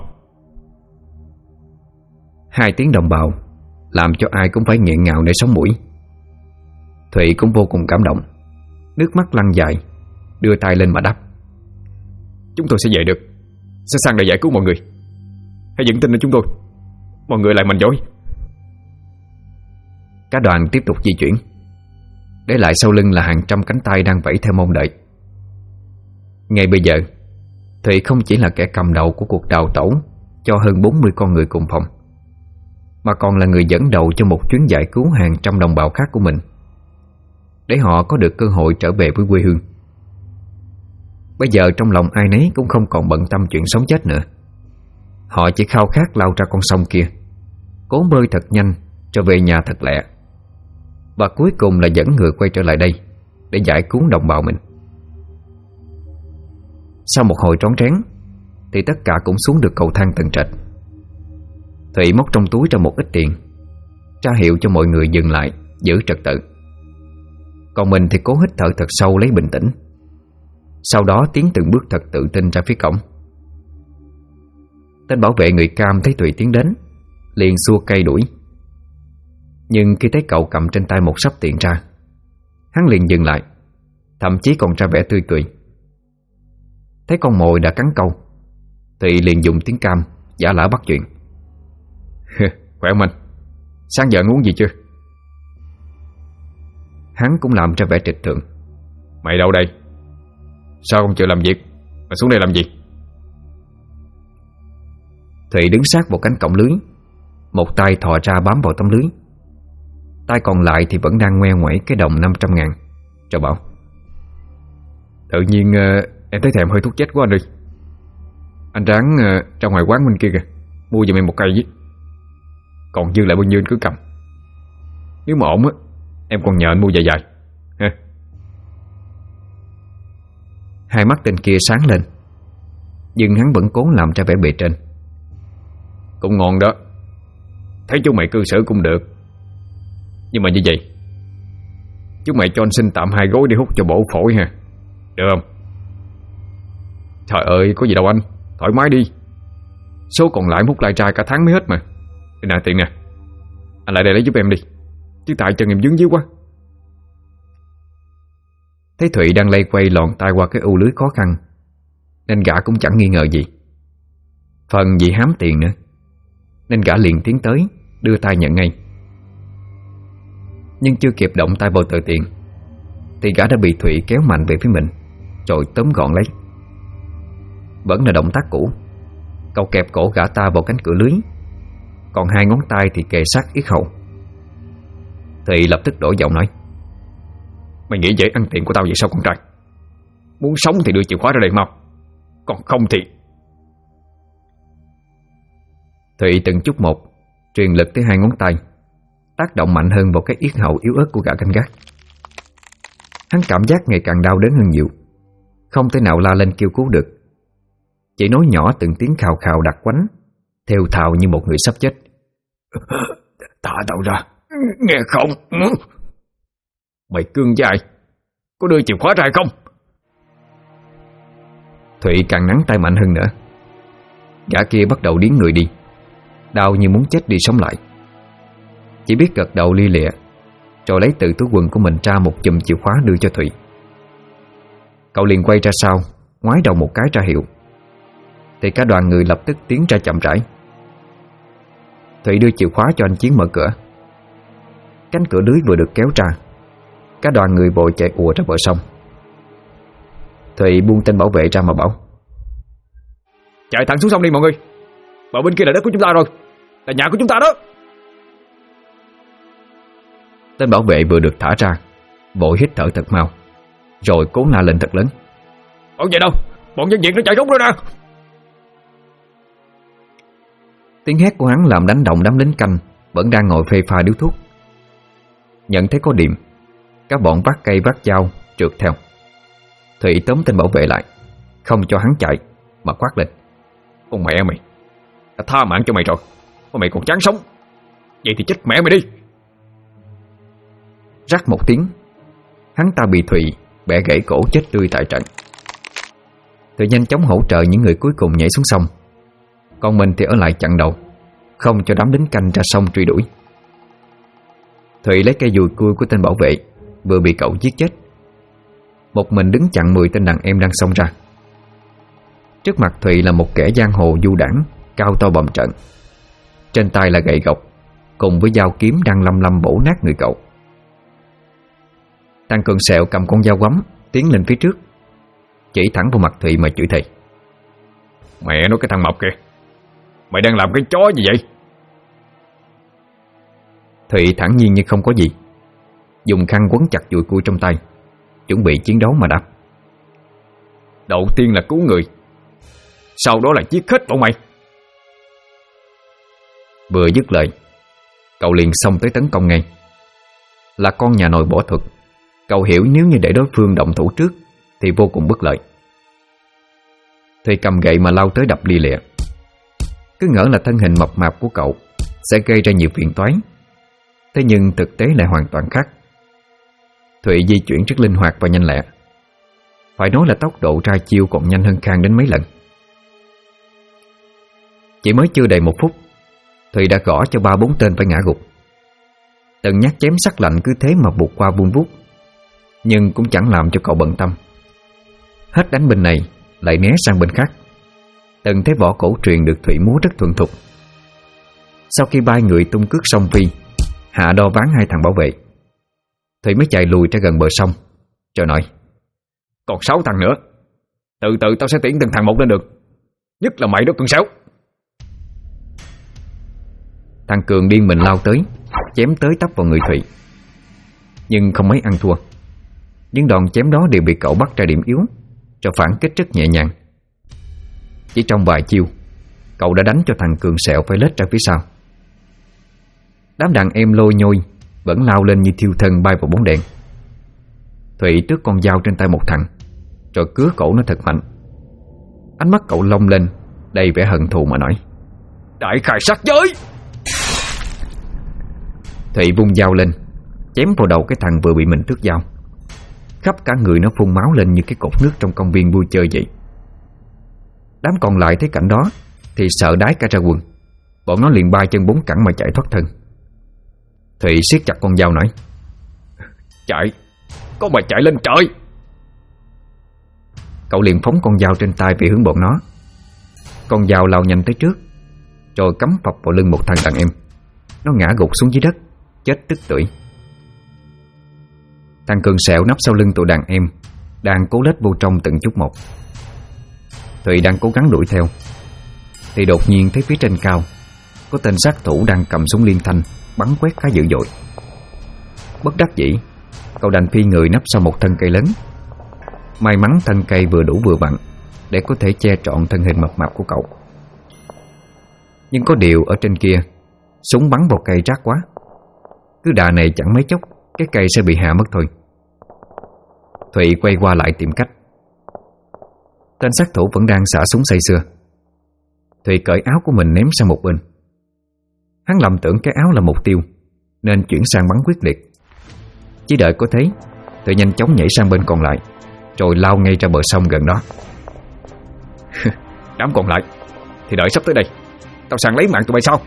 2 tiếng đồng bào làm cho ai cũng phải nghẹn ngào để sống mũi. Thụy cũng vô cùng cảm động, nước mắt lăn dài, đưa tay lên mà đáp: Chúng tôi sẽ về được, sẽ sang để giải cứu mọi người. Hãy vững tin ở chúng tôi, mọi người lại mạnh dối. Cả đoàn tiếp tục di chuyển, để lại sau lưng là hàng trăm cánh tay đang vẫy theo mong đợi. Ngay bây giờ, Thụy không chỉ là kẻ cầm đầu của cuộc đào tẩu cho hơn 40 con người cùng phòng, mà còn là người dẫn đầu cho một chuyến giải cứu hàng trăm đồng bào khác của mình, để họ có được cơ hội trở về với quê hương. Bây giờ trong lòng ai nấy cũng không còn bận tâm chuyện sống chết nữa. Họ chỉ khao khát lao ra con sông kia, cố bơi thật nhanh trở về nhà thật lẹ, và cuối cùng là dẫn người quay trở lại đây để giải cứu đồng bào mình. Sau một hồi rón rén thì tất cả cũng xuống được cầu thang tầng trệt. Thụy móc trong túi ra một ít tiền, ra hiệu cho mọi người dừng lại, giữ trật tự. Còn mình thì cố hít thở thật sâu lấy bình tĩnh. Sau đó tiến từng bước thật tự tin ra phía cổng. Tên bảo vệ người Cam thấy Thụy tiến đến, liền xua cây đuổi. Nhưng khi thấy cậu cầm trên tay một xấp tiền ra, hắn liền dừng lại, thậm chí còn ra vẻ tươi cười. Thấy con mồi đã cắn câu, Thụy liền dùng tiếng Cam giả lả bắt chuyện: Khỏe không anh? Sáng giờ uống gì chưa? Hắn cũng làm ra vẻ trịch thượng: Mày đâu đây? Sao không chịu làm việc mà xuống đây làm gì? Thụy đứng sát vào cánh cổng lưới, một tay thò ra bám vào tấm lưới. tay còn lại thì vẫn đang ngoe ngoẩy cái đồng 500.000, rồi bảo: Tự nhiên em thấy thèm hơi thuốc chết của anh đi. Anh ráng ra ngoài quán bên kia kìa, mua giùm em một cây với. Còn dư lại bao nhiêu anh cứ cầm. Nếu mà ổn á, em còn nhờ anh mua dài dài ha. Hai mắt tên kia sáng lên, nhưng hắn vẫn cố làm ra vẻ bề trên. Cũng ngon đó, thấy chú mày cư xử cũng được. Nhưng mà như vậy, chú mày cho anh xin tạm 2 gối để hút cho bổ phổi ha, được không? Trời ơi, có gì đâu anh, thoải mái đi. Số còn lại hút lai trai cả tháng mới hết mà. Đây nè, tiền nè, anh lại đây lấy giúp em đi, chứ tại chân em dướng díu quá. Thấy Thụy đang lây quay lòn tay qua cái u lưới khó khăn, nên gã cũng chẳng nghi ngờ gì. Phần vì hám tiền nữa, nên gã liền tiến tới, đưa tay nhận ngay. Nhưng chưa kịp động tay vào tờ tiền thì gã đã bị Thụy kéo mạnh về phía mình, rồi tóm gọn lấy. Vẫn là động tác cũ, cậu kẹp cổ gã ta vào cánh cửa lưới, còn 2 ngón tay thì kề sát yết hầu. Thụy lập tức đổi giọng nói: Mày nghĩ dễ ăn tiền của tao vậy sao con trai? Muốn sống thì đưa chìa khóa ra đây mau, còn không thì... Thụy từng chút một truyền lực tới 2 ngón tay, tác động mạnh hơn vào cái yết hầu yếu ớt của gã canh gác. Hắn cảm giác ngày càng đau đớn hơn nhiều, không thể nào la lên kêu cứu được, chỉ nói nhỏ từng tiếng khào khào đặc quánh, thều thào như một người sắp chết: Thả tao ra, nghe không? Mày cương với ai? Có đưa chìa khóa ra hay không? Thụy càng nắn tay mạnh hơn nữa. Gã kia bắt đầu điếng người đi, đau như muốn chết đi sống lại. Chỉ biết gật đầu lia lịa, rồi lấy từ túi quần của mình ra một chùm chìa khóa đưa cho Thụy. Cậu liền quay ra sau, ngoái đầu một cái ra hiệu, thì cả đoàn người lập tức tiến ra chậm rãi. Thụy đưa chìa khóa cho anh Chiến mở cửa. Cánh cửa lưới vừa được kéo ra, cả đoàn người vội chạy ùa ra bờ sông. Thụy buông tên bảo vệ ra mà bảo: Chạy thẳng xuống sông đi mọi người, bờ bên kia là đất của chúng ta rồi, là nhà của chúng ta đó. Tên bảo vệ vừa được thả ra, vội hít thở thật mau, rồi cố la lên thật lớn: Bọn về đâu? Bọn dân Việt nó chạy trốn rồi nè. Tiếng hét của hắn làm đánh động đám lính canh vẫn đang ngồi phê pha điếu thuốc. Nhận thấy có điểm, các bọn vác cây vác dao trượt theo. Thụy tóm tên bảo vệ lại, không cho hắn chạy, mà quát lên: Con mẹ mày, đã tha mạng cho mày rồi mà mày còn chán sống, vậy thì chết mẹ mày đi. Rắc một tiếng, hắn ta bị Thụy bẻ gãy cổ chết tươi tại trận. Thụy nhanh chóng hỗ trợ những người cuối cùng nhảy xuống sông, còn mình thì ở lại chặn đầu, không cho đám lính canh ra sông truy đuổi. Thụy lấy cây dùi cui của tên bảo vệ vừa bị cậu giết chết, một mình đứng chặn 10 tên đàn em đang xông ra. Trước mặt Thụy là một kẻ giang hồ du đãng, cao to bầm trận, trên tay là gậy gộc cùng với dao kiếm đang lăm lăm bổ nát người cậu. Thằng Cường Sẹo cầm con dao quắm tiến lên phía trước, chỉ thẳng vào mặt Thụy mà chửi thề: Mẹ nó, cái thằng mập kìa, mày đang làm cái chó gì vậy? Thụy thản nhiên như không có gì, dùng khăn quấn chặt dùi cui trong tay, chuẩn bị chiến đấu mà đáp: Đầu tiên là cứu người, sau đó là giết hết bọn mày. Vừa dứt lời, cậu liền xông tới tấn công ngay. Là con nhà nồi võ thuật, cậu hiểu nếu như để đối phương động thủ trước thì vô cùng bất lợi. Thụy cầm gậy mà lao tới đập lia lịa. Cứ ngỡ là thân hình mập mạp của cậu sẽ gây ra nhiều phiền toái, thế nhưng thực tế lại hoàn toàn khác. Thụy di chuyển rất linh hoạt và nhanh lẹ, phải nói là tốc độ ra chiêu còn nhanh hơn Khang đến mấy lần. Chỉ mới chưa đầy 1 phút, Thụy đã gõ cho 3-4 tên phải ngã gục. Từng nhát chém sắc lạnh cứ thế mà buộc qua vun vút, nhưng cũng chẳng làm cho cậu bận tâm. Hết đánh bên này lại né sang bên khác. Từng thế võ cổ truyền được Thụy múa rất thuần thục. Sau khi 3 người tung cước song phi, hạ đo ván 2 thằng bảo vệ, Thụy mới chạy lùi ra gần bờ sông, rồi nói: Còn 6 thằng nữa, từ từ tao sẽ tiễn từng thằng một lên được, nhất là mày đó Cường Sẹo. Thằng Cường điên mình lao tới, chém tới tấp vào người Thụy. nhưng không mấy ăn thua. Những đòn chém đó đều bị cậu bắt ra điểm yếu, rồi phản kích rất nhẹ nhàng. Chỉ trong vài chiêu, cậu đã đánh cho thằng Cường Sẹo phải lết ra phía sau. Đám đàn em lôi nhôi vẫn lao lên như thiêu thân bay vào bóng đèn. Thụy tước con dao trên tay một thằng, rồi cứa cổ nó thật mạnh. Ánh mắt cậu long lên đầy vẻ hận thù mà nói: "Đại khai sát giới!" Thụy vung dao lên, chém vào đầu cái thằng vừa bị mình tước dao. Khắp cả người nó phun máu lên như cái cột nước trong công viên vui chơi vậy. Đám còn lại thấy cảnh đó thì sợ đái cả ra quần. Bọn nó liền bay chân bốn cẳng mà chạy thoát thân. Thụy siết chặt con dao nói: "Chạy, có mà chạy lên trời!" Cậu liền phóng con dao trên tay về hướng bọn nó. Con dao lao nhanh tới trước, rồi cắm phập vào lưng một thằng đàn em. Nó ngã gục xuống dưới đất, chết tức tưởi. Thằng Cường Sẹo nấp sau lưng tụi đàn em, đang cố lết vô trong từng chút một. Thụy đang cố gắng đuổi theo, thì đột nhiên thấy phía trên cao có tên sát thủ đang cầm súng liên thanh bắn quét khá dữ dội. Bất đắc dĩ, cậu đành phi người nấp sau một thân cây lớn. May mắn thân cây vừa đủ vừa vặn để có thể che trọn thân hình mập mạp của cậu. Nhưng có điều ở trên kia, súng bắn vào cây rát quá. Cứ đà này chẳng mấy chốc cái cây sẽ bị hạ mất thôi. Thụy quay qua lại tìm cách. Tên sát thủ vẫn đang xả súng say sưa. Thụy cởi áo của mình ném sang một bên. Hắn lầm tưởng cái áo là mục tiêu nên chuyển sang bắn quyết liệt. Chỉ đợi có thế, Thụy nhanh chóng nhảy sang bên còn lại, rồi lao ngay ra bờ sông gần đó. "Đám còn lại thì đợi sắp tới đây, tao sang lấy mạng tụi bay sau."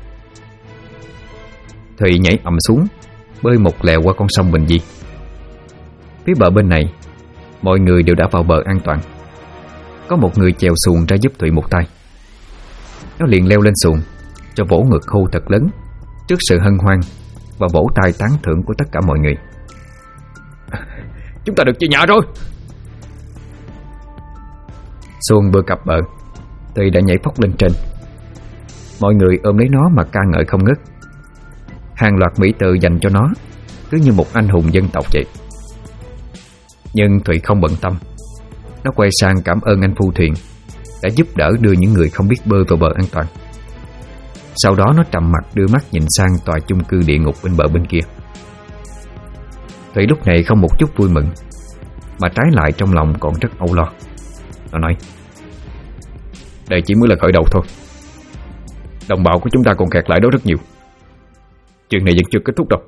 Thụy nhảy ầm xuống, bơi một lèo qua con sông Bình Di. Phía bờ bên này, mọi người đều đã vào bờ an toàn. Có một người chèo xuồng ra giúp Thụy một tay. Nó liền leo lên xuồng, cho vỗ ngực hô thật lớn trước sự hân hoan và vỗ tay tán thưởng của tất cả mọi người. "Chúng ta được về nhà rồi!" Xuồng vừa cập bờ, Thụy đã nhảy phóc lên trên. Mọi người ôm lấy nó mà ca ngợi không ngớt. Hàng loạt mỹ tự dành cho nó, cứ như một anh hùng dân tộc vậy. Nhưng Thụy không bận tâm. Nó quay sang cảm ơn anh phu thuyền đã giúp đỡ đưa những người không biết bơi vào bờ an toàn. Sau đó nó trầm mặt đưa mắt nhìn sang tòa chung cư địa ngục bên bờ bên kia. Thụy lúc này không một chút vui mừng, mà trái lại trong lòng còn rất âu lo. Nó nói: "Đây chỉ mới là khởi đầu thôi. Đồng bào của chúng ta còn kẹt lại đó rất nhiều. Chuyện này vẫn chưa kết thúc đâu."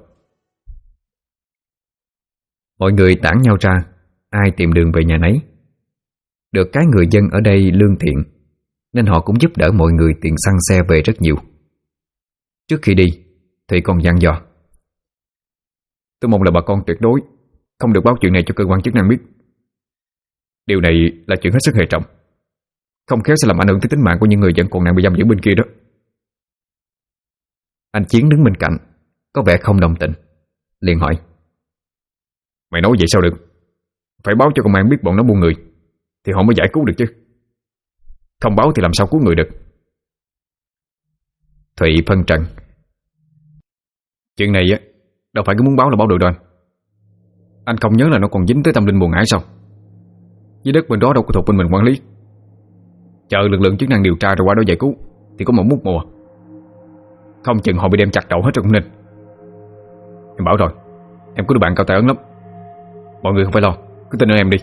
Mọi người tản nhau ra, ai tìm đường về nhà nấy. Được cái người dân ở đây lương thiện, nên họ cũng giúp đỡ mọi người tiền xăng xe về rất nhiều. Trước khi đi, Thụy còn dặn dò: "Tôi mong là bà con tuyệt đối không được báo chuyện này cho cơ quan chức năng biết. Điều này là chuyện hết sức hệ trọng, không khéo sẽ làm ảnh hưởng tới tính mạng của những người vẫn còn đang bị giam giữ bên kia đó." Anh Chiến đứng bên cạnh, có vẻ không đồng tình, liền hỏi: "Mày nói vậy sao được? Phải báo cho công an biết bọn nó buôn người thì họ mới giải cứu được chứ. Không báo thì làm sao cứu người được?" Thụy phân trần: "Chuyện này á, đâu phải cứ muốn báo là báo được đâu anh. Anh không nhớ là nó còn dính tới tâm linh Bùa Ngải sao? Dưới đất bên đó đâu có thuộc bên mình quản lý. Chờ lực lượng chức năng điều tra rồi qua đó giải cứu thì có một mút mùa. Không chừng họ bị đem chặt đầu hết rồi cũng nên. Em bảo rồi, em có đứa bạn cao tài ấn lắm. Mọi người không phải lo, cứ tin ở em đi."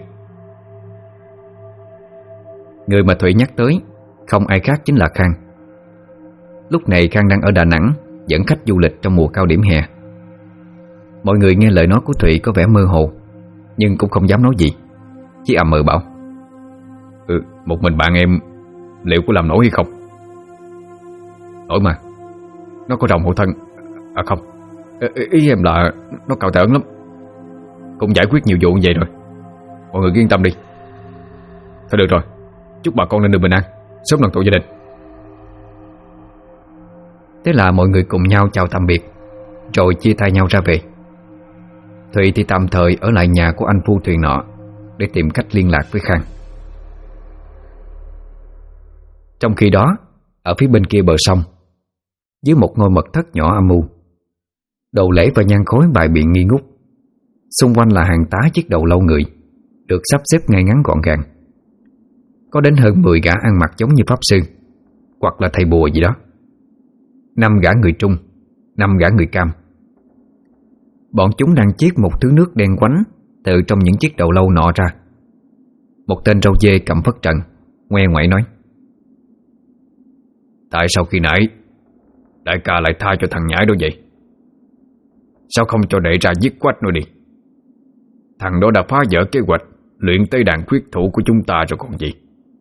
Người mà Thụy nhắc tới không ai khác chính là Khang. Lúc này Khang đang ở Đà Nẵng dẫn khách du lịch trong mùa cao điểm hè. Mọi người nghe lời nói của Thụy có vẻ mơ hồ, nhưng cũng không dám nói gì, chỉ ậm ừ bảo: "Một mình bạn em liệu có làm nổi hay không?" "Nổi mà, nó có rồng hộ thân. À không, ý em là nó cao tài ấn lắm, cũng giải quyết nhiều vụ như vậy rồi. Mọi người yên tâm đi. Thôi được rồi, chúc bà con lên đường bình an, sớm đoàn tụ gia đình." Thế là mọi người cùng nhau chào tạm biệt, rồi chia tay nhau ra về. Thụy thì tạm thời ở lại nhà của anh phu thuyền nọ để tìm cách liên lạc với Khang. Trong khi đó, ở phía bên kia bờ sông, dưới một ngôi mật thất nhỏ âm u, đồ lễ và nhang khói bày biện nghi ngút, Xung quanh là hàng tá chiếc đầu lâu người, được sắp xếp ngay ngắn gọn gàng. Có đến hơn 10 gã ăn mặc giống như pháp sư, hoặc là thầy bùa gì đó. 5 gã người Trung, 5 gã người Cam. Bọn chúng đang chiết một thứ nước đen quánh từ trong những chiếc đầu lâu nọ ra. Một tên râu dê cầm phất trần, ngoe ngoại nói: "Tại sao khi nãy đại ca lại tha cho thằng nhãi đó vậy? Sao không cho đệ ra giết quách nó đi? Thằng đó đã phá vỡ kế hoạch luyện tế đàn khuyết thủ của chúng ta rồi còn gì."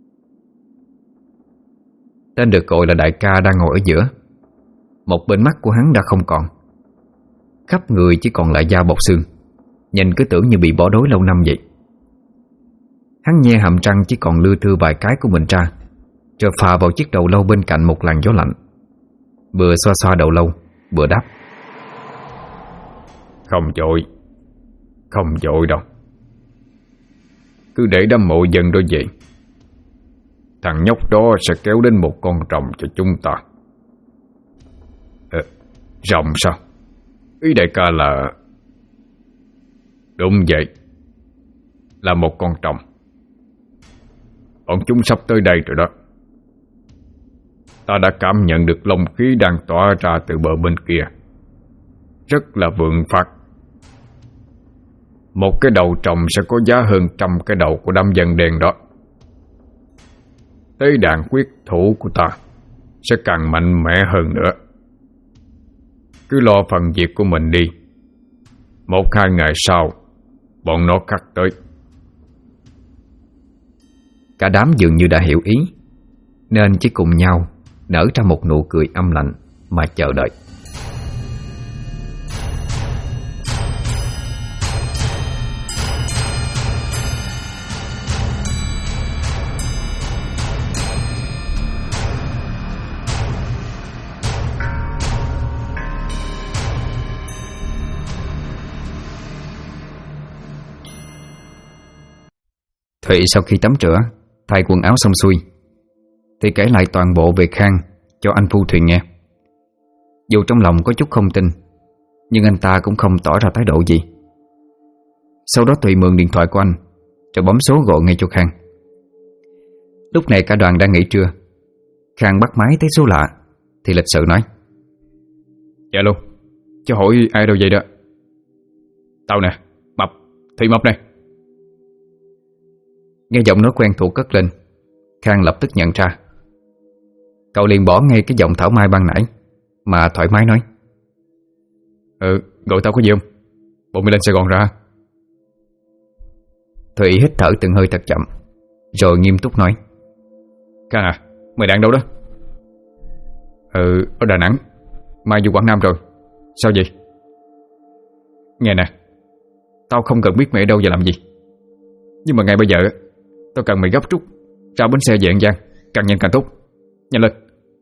Tên được gọi là đại ca đang ngồi ở giữa. Một bên mắt của hắn đã không còn, khắp người chỉ còn lại da bọc xương, nhìn cứ tưởng như bị bỏ đói lâu năm vậy. Hắn nhe hàm răng chỉ còn lưa thưa vài cái của mình ra, rồi phà vào chiếc đầu lâu bên cạnh một làn gió lạnh, vừa xoa xoa đầu lâu vừa đáp: "Không vội, không vội đâu. Cứ để đám mộ dân đó về. Thằng nhóc đó sẽ kéo đến một con rồng cho chúng ta." Rồng sao? Ý đại ca là... Đúng vậy, là một con rồng. Bọn chúng sắp tới đây rồi đó. Ta đã cảm nhận được long khí đang tỏa ra từ bờ bên kia, rất là vượng phát. Một cái đầu rồng sẽ có giá hơn 100 cái đầu của đám dân đen đó. Tế đàn quyết thủ của ta sẽ càng mạnh mẽ hơn nữa. Cứ lo phần việc của mình đi. 1-2 ngày sau bọn nó cắt tới. Cả đám dường như đã hiểu ý, nên chỉ cùng nhau nở ra một nụ cười âm lạnh mà chờ đợi. Thụy sau khi tắm rửa, thay quần áo xong xuôi, thì kể lại toàn bộ về Khang cho anh Phu Thuyền nghe. Dù trong lòng có chút không tin, nhưng anh ta cũng không tỏ ra thái độ gì. Sau đó Thụy mượn điện thoại của anh, rồi bấm số gọi ngay cho Khang. Lúc này cả đoàn đang nghỉ trưa. Khang bắt máy thấy số lạ thì lịch sự nói: "Dạ luôn, cho hỏi ai đâu vậy đó?" "Tao nè, Mập, Thị Mập nè." Nghe giọng nói quen thuộc cất lên, Khang lập tức nhận ra. Cậu liền bỏ ngay cái giọng thảo mai ban nãy mà thoải mái nói: "Gọi tao có gì không? Bọn mày lên Sài Gòn ra." Thụy hít thở từng hơi thật chậm, rồi nghiêm túc nói: "Khang à, mày đang đâu đó?" "Ở Đà Nẵng, mai vô Quảng Nam rồi." "Sao vậy?" "Nghe nè, tao không cần biết mày ở đâu và làm gì, nhưng mà ngay bây giờ tao cần mày gấp rút ra bến xe về An Giang, càng nhanh càng tốt. Nhanh lên."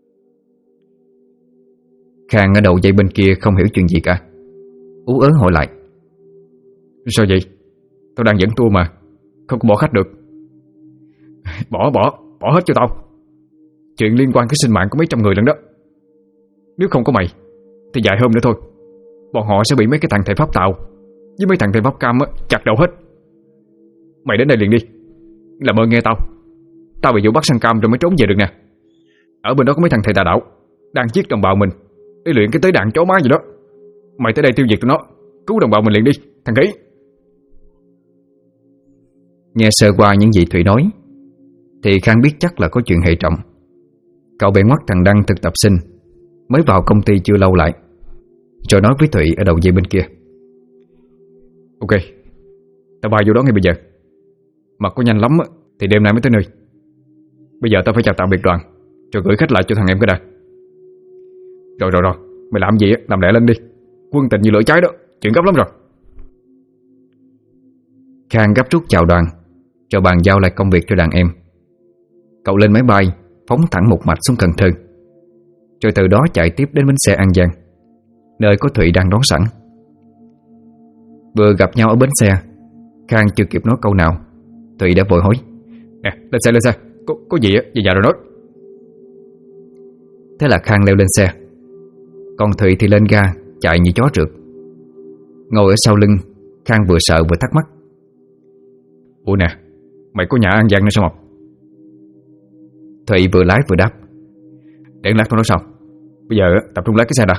Khang ở đầu dây bên kia không hiểu chuyện gì cả, ú ớ hỏi lại: "Sao vậy? Tao đang dẫn tour mà, không có bỏ khách được." Bỏ hết cho tao. Chuyện liên quan tới sinh mạng của mấy trăm người lần đó. Nếu không có mày thì vài hôm nữa thôi, bọn họ sẽ bị mấy cái thằng thầy pháp Tàu với mấy thằng thầy pháp Cam chặt đầu hết. Mày đến đây liền đi, làm ơn nghe tao. Tao bị vụ bắt săn cam rồi mới trốn về được nè. Ở bên đó có mấy thằng thầy tà đạo đang giết đồng bào mình để luyện cái tế đàn chó má gì đó. Mày tới đây tiêu diệt tụi nó, cứu đồng bào mình liền đi, thằng khỉ." Nghe sơ qua những gì Thụy nói thì Khang biết chắc là có chuyện hệ trọng. Cậu bèn ngoắt thằng Đăng thực tập sinh mới vào công ty chưa lâu lại, rồi nói với Thụy ở đầu dây bên kia: "Ok, tao bay vô đó ngay bây giờ. Mà có nhanh lắm thì đêm nay mới tới nơi. Bây giờ tao phải chào tạm biệt đoàn, rồi gửi khách lại cho thằng em cái đã." Rồi, mày làm gì làm lẹ lên đi. Quân tình như lửa cháy đó, chuyện gấp lắm rồi." Khang gấp rút chào đoàn, rồi bàn giao lại công việc cho đàn em. Cậu lên máy bay phóng thẳng một mạch xuống Cần Thơ, rồi từ đó chạy tiếp đến bến xe An Giang, nơi có Thụy đang đón sẵn. Vừa gặp nhau ở bến xe, Khang chưa kịp nói câu nào, Thụy đã vội hỏi: "Nè, lên xe, có gì về nhà rồi nói." Thế là Khang leo lên xe, còn Thụy thì lên ga chạy như chó trượt. Ngồi ở sau lưng, Khang vừa sợ vừa thắc mắc. Ủa nè, mày có nhà ăn gian nữa sao Mộc? Thụy vừa lái vừa đáp. Để lát tao nói sau. Bây giờ tập trung lái cái xe đã.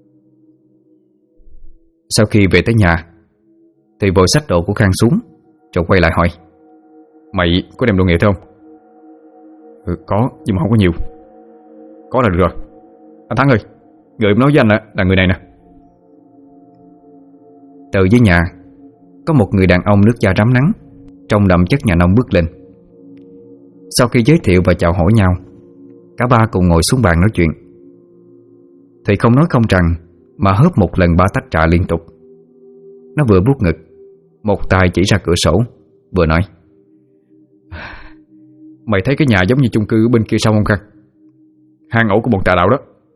Sau khi về tới nhà, Thụy vội xách đồ của Khang xuống, rồi quay lại hỏi. Mày có đem đồ nghề theo không? Có, nhưng mà không có nhiều. Có là được rồi. Anh Thắng ơi, người em nói với anh là người này nè. Từ dưới nhà có một người đàn ông nước da rám nắng, trông đậm chất nhà nông bước lên. Sau khi giới thiệu và chào hỏi nhau, cả ba cùng ngồi xuống bàn nói chuyện. Thụy không nói không rằng mà hớp một lần 3 tách trà liên tục. Nó vừa vuốt ngực, một tay chỉ ra cửa sổ, vừa nói. Mày thấy cái nhà giống như chung cư bên kia sao không Khang? Hang ổ của bọn tà đạo đó.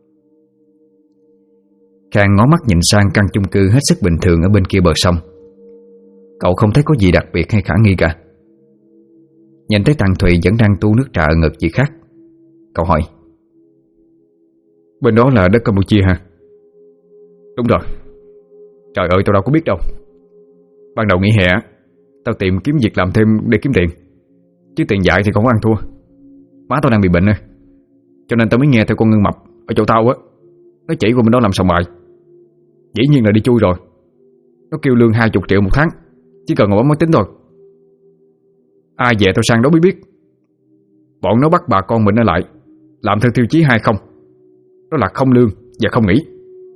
Khang ngó mắt nhìn sang căn chung cư hết sức bình thường ở bên kia bờ sông. Cậu không thấy có gì đặc biệt hay khả nghi cả. Nhìn thấy thằng Thụy vẫn đang tu nước trà ở ngực chị khác, cậu hỏi. Bên đó là đất Campuchia hả? Đúng rồi. Trời ơi, tao đâu có biết đâu. Ban đầu nghỉ hè tao tìm kiếm việc làm thêm để kiếm tiền, chứ tiền dại thì không có ăn thua. Má tao đang bị bệnh rồi, cho nên tao mới nghe theo con Ngân Mập ở chỗ tao á, nó chỉ qua bên đó làm sòng bài. Dĩ nhiên là đi chui rồi. Nó kêu lương 20 triệu một tháng, chỉ cần ngồi bấm máy tính thôi. Ai về tao sang đó mới biết. Bọn nó bắt bà con mình ở lại làm theo tiêu chí 20. Đó là không lương và không nghỉ.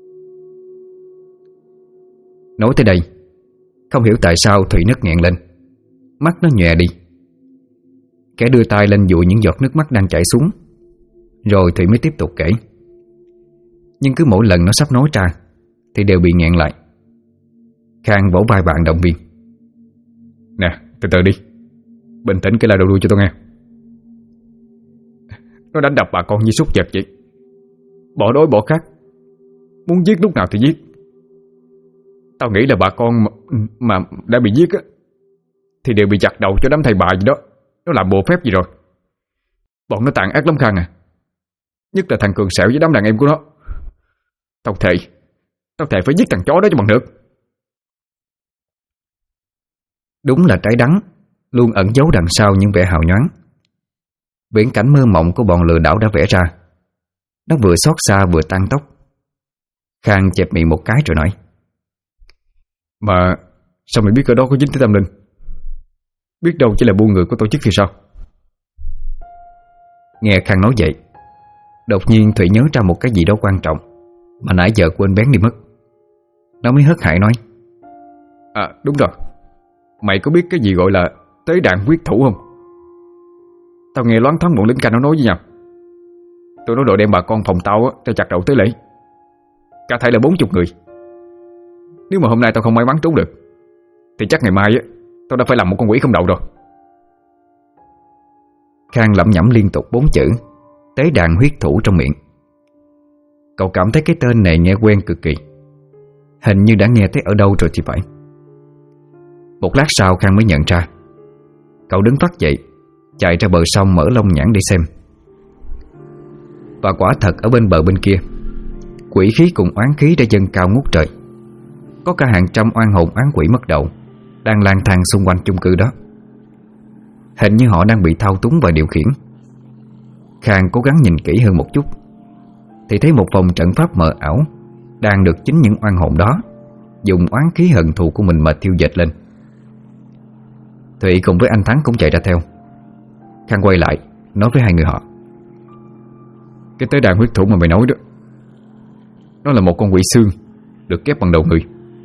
Nói tới đây, không hiểu tại sao Thụy nức nghẹn lên, mắt nó nhòe đi. Kẻ đưa tay lên dụi những giọt nước mắt đang chảy xuống, rồi Thụy mới tiếp tục kể. Nhưng cứ mỗi lần nó sắp nói ra thì đều bị nghẹn lại. Khang vỗ vai bạn động viên. Nè, từ từ đi, bình tĩnh kể lại đầu đuôi cho tôi nghe. Nó đánh đập bà con như súc vật vậy, bỏ đói bỏ khát, muốn giết lúc nào thì giết. Tao nghĩ là bà con mà đã bị giết á thì đều bị chặt đầu cho đám thầy bà gì đó. Nó làm bộ phép gì rồi. Bọn nó tàn ác lắm Khang à. Nhất là thằng Cường Sẹo với đám đàn em của nó. Tao thề phải giết thằng chó đó cho bằng được. Đúng là trái đắng luôn ẩn giấu đằng sau những vẻ hào nhoáng. Viễn cảnh mơ mộng của bọn lừa đảo đã vẽ ra. Nó vừa xót xa vừa tan tóc. Khang chẹp miệng một cái rồi nói. Mà sao mày biết ở đó có dính tới tâm linh? Biết đâu chỉ là buôn người của tổ chức thì sao? Nghe Khang nói vậy, đột nhiên Thụy nhớ ra một cái gì đó quan trọng mà nãy giờ quên bén đi mất. Nó mới hớt hải nói. À đúng rồi, mày có biết cái gì gọi là tế đàn huyết thủ không? Tao nghe loáng thoáng bọn lính canh nó nói với nhau. Tụi nó đội đem bà con phòng tao á cho chặt đầu tế lễ, cả thảy là 40 người. Nếu mà hôm nay tao không may mắn trốn được thì chắc ngày mai á tao đã phải làm một con quỷ không đầu rồi. Khang lẩm nhẩm liên tục 4 chữ tế đàn huyết thủ trong miệng. Cậu cảm thấy cái tên này nghe quen cực kỳ, hình như đã nghe thấy ở đâu rồi thì phải. Một lát sau Khang mới nhận ra. Cậu đứng phắt dậy, chạy ra bờ sông mở lông nhãn để xem. Và quả thật ở bên bờ bên kia, quỷ khí cùng oán khí đã dâng cao ngút trời. Có cả hàng trăm oan hồn oán quỷ mất đầu đang lang thang xung quanh chung cư đó. Hình như họ đang bị thao túng và điều khiển. Khang cố gắng nhìn kỹ hơn một chút thì thấy một vòng trận pháp mờ ảo đang được chính những oan hồn đó dùng oán khí hận thù của mình mà thiêu dệt lên. Thụy cùng với anh Thắng cũng chạy ra theo. Khang quay lại nói với hai người họ. Cái tế đàn huyết thủ mà mày nói đó, nó là một con quỷ xương được ghép bằng đầu người.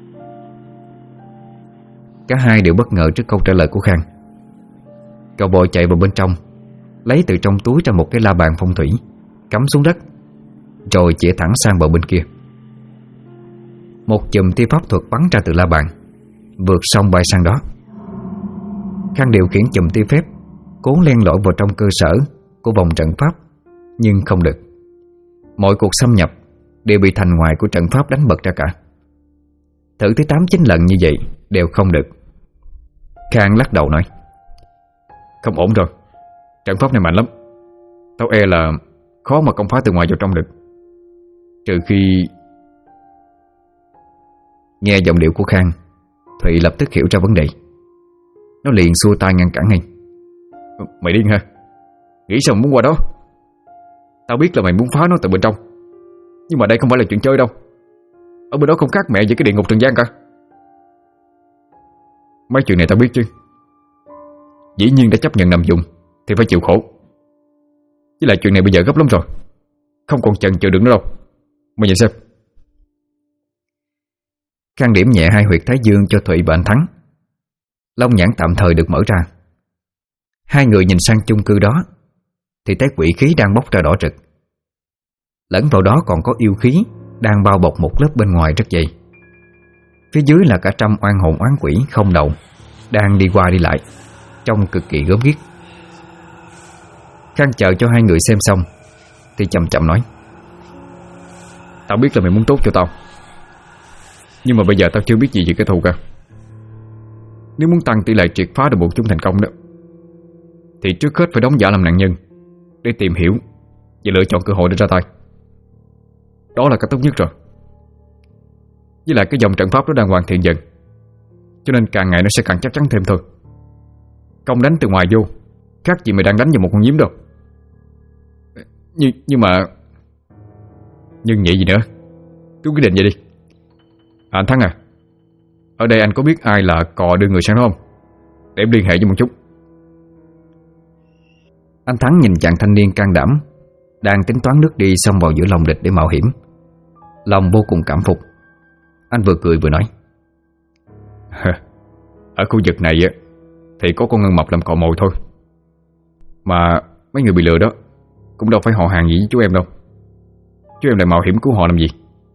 Cả hai đều bất ngờ trước câu trả lời của Khang. Cậu vội chạy vào bên trong, lấy từ trong túi ra một cái la bàn phong thủy, cắm xuống đất, rồi chĩa thẳng sang bờ bên kia. Một chùm tia pháp thuật bắn ra từ la bàn, vượt sông bay sang đó. Khang điều khiển chùm tia phép cố len lỏi vào trong cơ sở của vòng trận pháp, nhưng không được. Mọi cuộc xâm nhập đều bị thành ngoài của trận pháp đánh bật ra cả. Thử tới 8-9 lần như vậy đều không được. Khang lắc đầu nói. Không ổn rồi, trận pháp này mạnh lắm. Tao e là khó mà công phá từ ngoài vào trong được. Trừ khi... Nghe giọng điệu của Khang, Thụy lập tức hiểu ra vấn đề. Nó liền xua tay ngăn cản ngay. Mày điên hả? Nghĩ sao mà muốn qua đó? Tao biết là mày muốn phá nó từ bên trong, nhưng mà đây không phải là chuyện chơi đâu. Ở bên đó không khác mẹ với cái địa ngục trần gian cả. Mấy chuyện này tao biết chứ. Dĩ nhiên đã chấp nhận nằm vùng thì phải chịu khổ. Với lại chuyện này bây giờ gấp lắm rồi, không còn chần chừ được nữa đâu. Mày nhìn xem. Khang điểm nhẹ hai huyệt thái dương cho Thụy và anh Thắng. Long nhãn tạm thời được mở ra. Hai người nhìn sang chung cư đó thì thấy quỷ khí đang bốc ra đỏ rực. Lẫn vào đó còn có yêu khí đang bao bọc một lớp bên ngoài rất dày. Phía dưới là cả trăm oan hồn oán quỷ không đầu đang đi qua đi lại, trông cực kỳ gớm ghiếc. Khang chờ cho hai người xem xong thì chậm chậm nói: Tao biết là mày muốn tốt cho tao, nhưng mà bây giờ tao chưa biết gì về cái thù cả. Nếu muốn tăng tỷ lệ triệt phá được bọn chúng thành công đó, thì trước hết phải đóng giả làm nạn nhân để tìm hiểu và lựa chọn cơ hội để ra tay. Đó là cách tốt nhất rồi. Với lại cái dòng trận pháp đó đang hoàn thiện dần, cho nên càng ngày nó sẽ càng chắc chắn thêm thôi. Công đánh từ ngoài vô khác gì mày đang đánh vào một con nhím đâu. Nhưng mà nhưng vậy gì nữa, cứ quyết định vậy đi. Anh Thắng à, ở đây anh có biết ai là cò đưa người sang đó không? Để em liên hệ với một chút. Anh Thắng nhìn chàng thanh niên can đảm đang tính toán nước đi xông vào giữa lòng địch để mạo hiểm, lòng vô cùng cảm phục. Anh vừa cười vừa nói: Ở khu vực này thì có con ngân mập làm cò mồi thôi. Mà mấy người bị lừa đó cũng đâu phải họ hàng gì với chú em đâu. Chú em lại mạo hiểm cứu họ làm gì?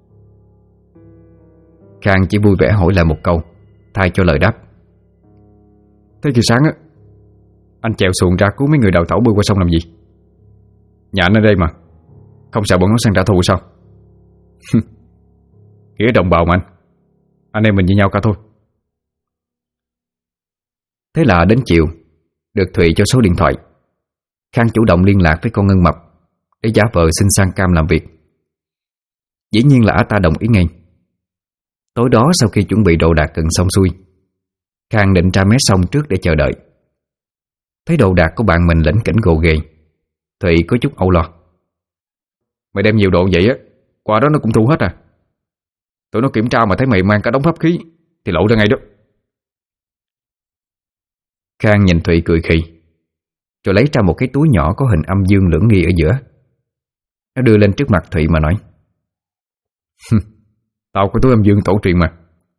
Khang chỉ vui vẻ hỏi lại một câu thay cho lời đáp. Thế khi sáng anh chèo xuồng ra cứu mấy người đào tẩu bơi qua sông làm gì? Nhà anh ở đây mà, không sợ bọn nó sang trả thù sao? Nghĩa đồng bào mà anh em mình với nhau cả thôi. Thế là đến chiều, được Thụy cho số điện thoại. Khang chủ động liên lạc với con ngân mập để giả vờ xin sang cam làm việc. Dĩ nhiên là ả ta đồng ý ngay. Tối đó sau khi chuẩn bị đồ đạc cần xong xuôi, Khang định ra mé sông trước để chờ đợi. Thấy đồ đạc của bạn mình lỉnh kỉnh gồ ghề, Thụy có chút âu lo. Mày đem nhiều đồ vậy qua đó nó cũng thu hết à? Tụi nó kiểm tra mà thấy mày mang cả đống pháp khí thì lộ ra ngay đó. Khang nhìn Thụy cười khì, rồi lấy ra một cái túi nhỏ có hình âm dương lưỡng nghi ở giữa. Nó đưa lên trước mặt Thụy mà nói: Tao có túi âm dương tổ truyền mà.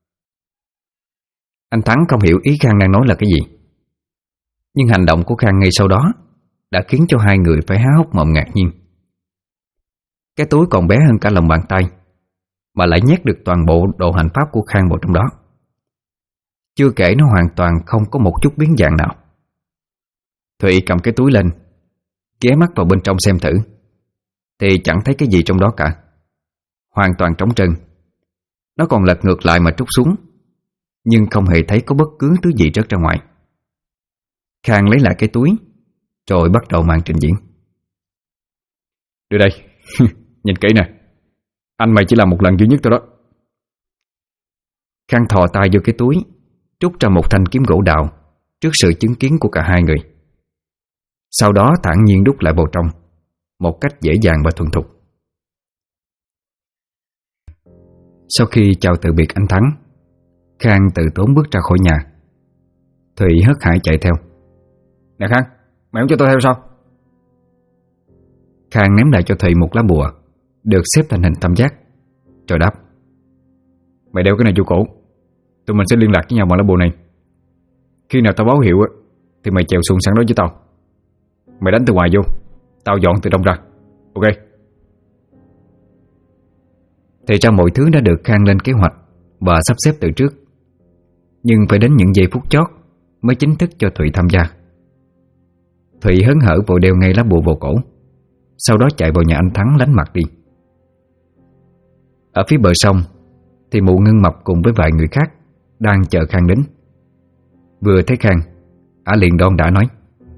Anh Thắng không hiểu ý Khang đang nói là cái gì, nhưng hành động của Khang ngay sau đó đã khiến cho hai người phải há hốc mồm ngạc nhiên. Cái túi còn bé hơn cả lòng bàn tay, mà lại nhét được toàn bộ đồ hành pháp của Khang vào trong đó. Chưa kể nó hoàn toàn không có một chút biến dạng nào. Thụy cầm cái túi lên, ghé mắt vào bên trong xem thử, thì chẳng thấy cái gì trong đó cả. Hoàn toàn trống trơn. Nó còn lật ngược lại mà trút xuống, nhưng không hề thấy có bất cứ thứ gì rớt ra ngoài. Khang lấy lại cái túi, rồi bắt đầu màn trình diễn. Đưa đây, nhìn kỹ nè. Anh mày chỉ làm một lần duy nhất thôi đó. Khang thò tay vô cái túi, rút ra một thanh kiếm gỗ đào trước sự chứng kiến của cả hai người. Sau đó thản nhiên đút lại vào trong, một cách dễ dàng và thuần thục. Sau khi chào từ biệt anh Thắng, Khang từ tốn bước ra khỏi nhà. Thụy hớt hải chạy theo. Nè Khang, mày không cho tôi theo sao? Khang ném lại cho Thụy một lá bùa được xếp thành hình tam giác, rồi đáp: Mày đeo cái này vô cổ, tụi mình sẽ liên lạc với nhau bằng lá bùa này. Khi nào tao báo hiệu thì mày chèo xuồng sang đó với tao. Mày đánh từ ngoài vô, tao dọn từ trong ra. Ok. Thì ra mọi thứ đã được Khang lên kế hoạch và sắp xếp từ trước, nhưng phải đến những giây phút chót mới chính thức cho Thụy tham gia. Thụy hớn hở vội đeo ngay lá bùa vào cổ, sau đó chạy vào nhà anh Thắng lánh mặt đi. Ở phía bờ sông thì mụ Ngân Mập cùng với vài người khác đang chờ Khang đến. Vừa thấy Khang, ả liền đon đã nói: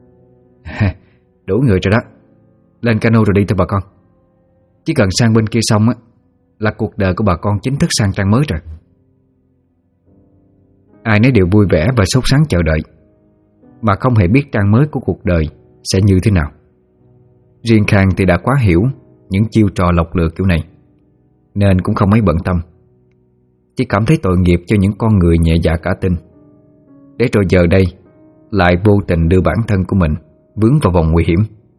Đủ người rồi đó, lên cano rồi đi thôi bà con. Chỉ cần sang bên kia sông là cuộc đời của bà con chính thức sang trang mới rồi. Ai nấy đều vui vẻ và sốt sắng chờ đợi, mà không hề biết trang mới của cuộc đời sẽ như thế nào. Riêng Khang thì đã quá hiểu những chiêu trò lọc lừa kiểu này, nên cũng không mấy bận tâm. Chỉ cảm thấy tội nghiệp cho những con người nhẹ dạ cả tin, để rồi giờ đây lại vô tình đưa bản thân của mình vướng vào vòng nguy hiểm.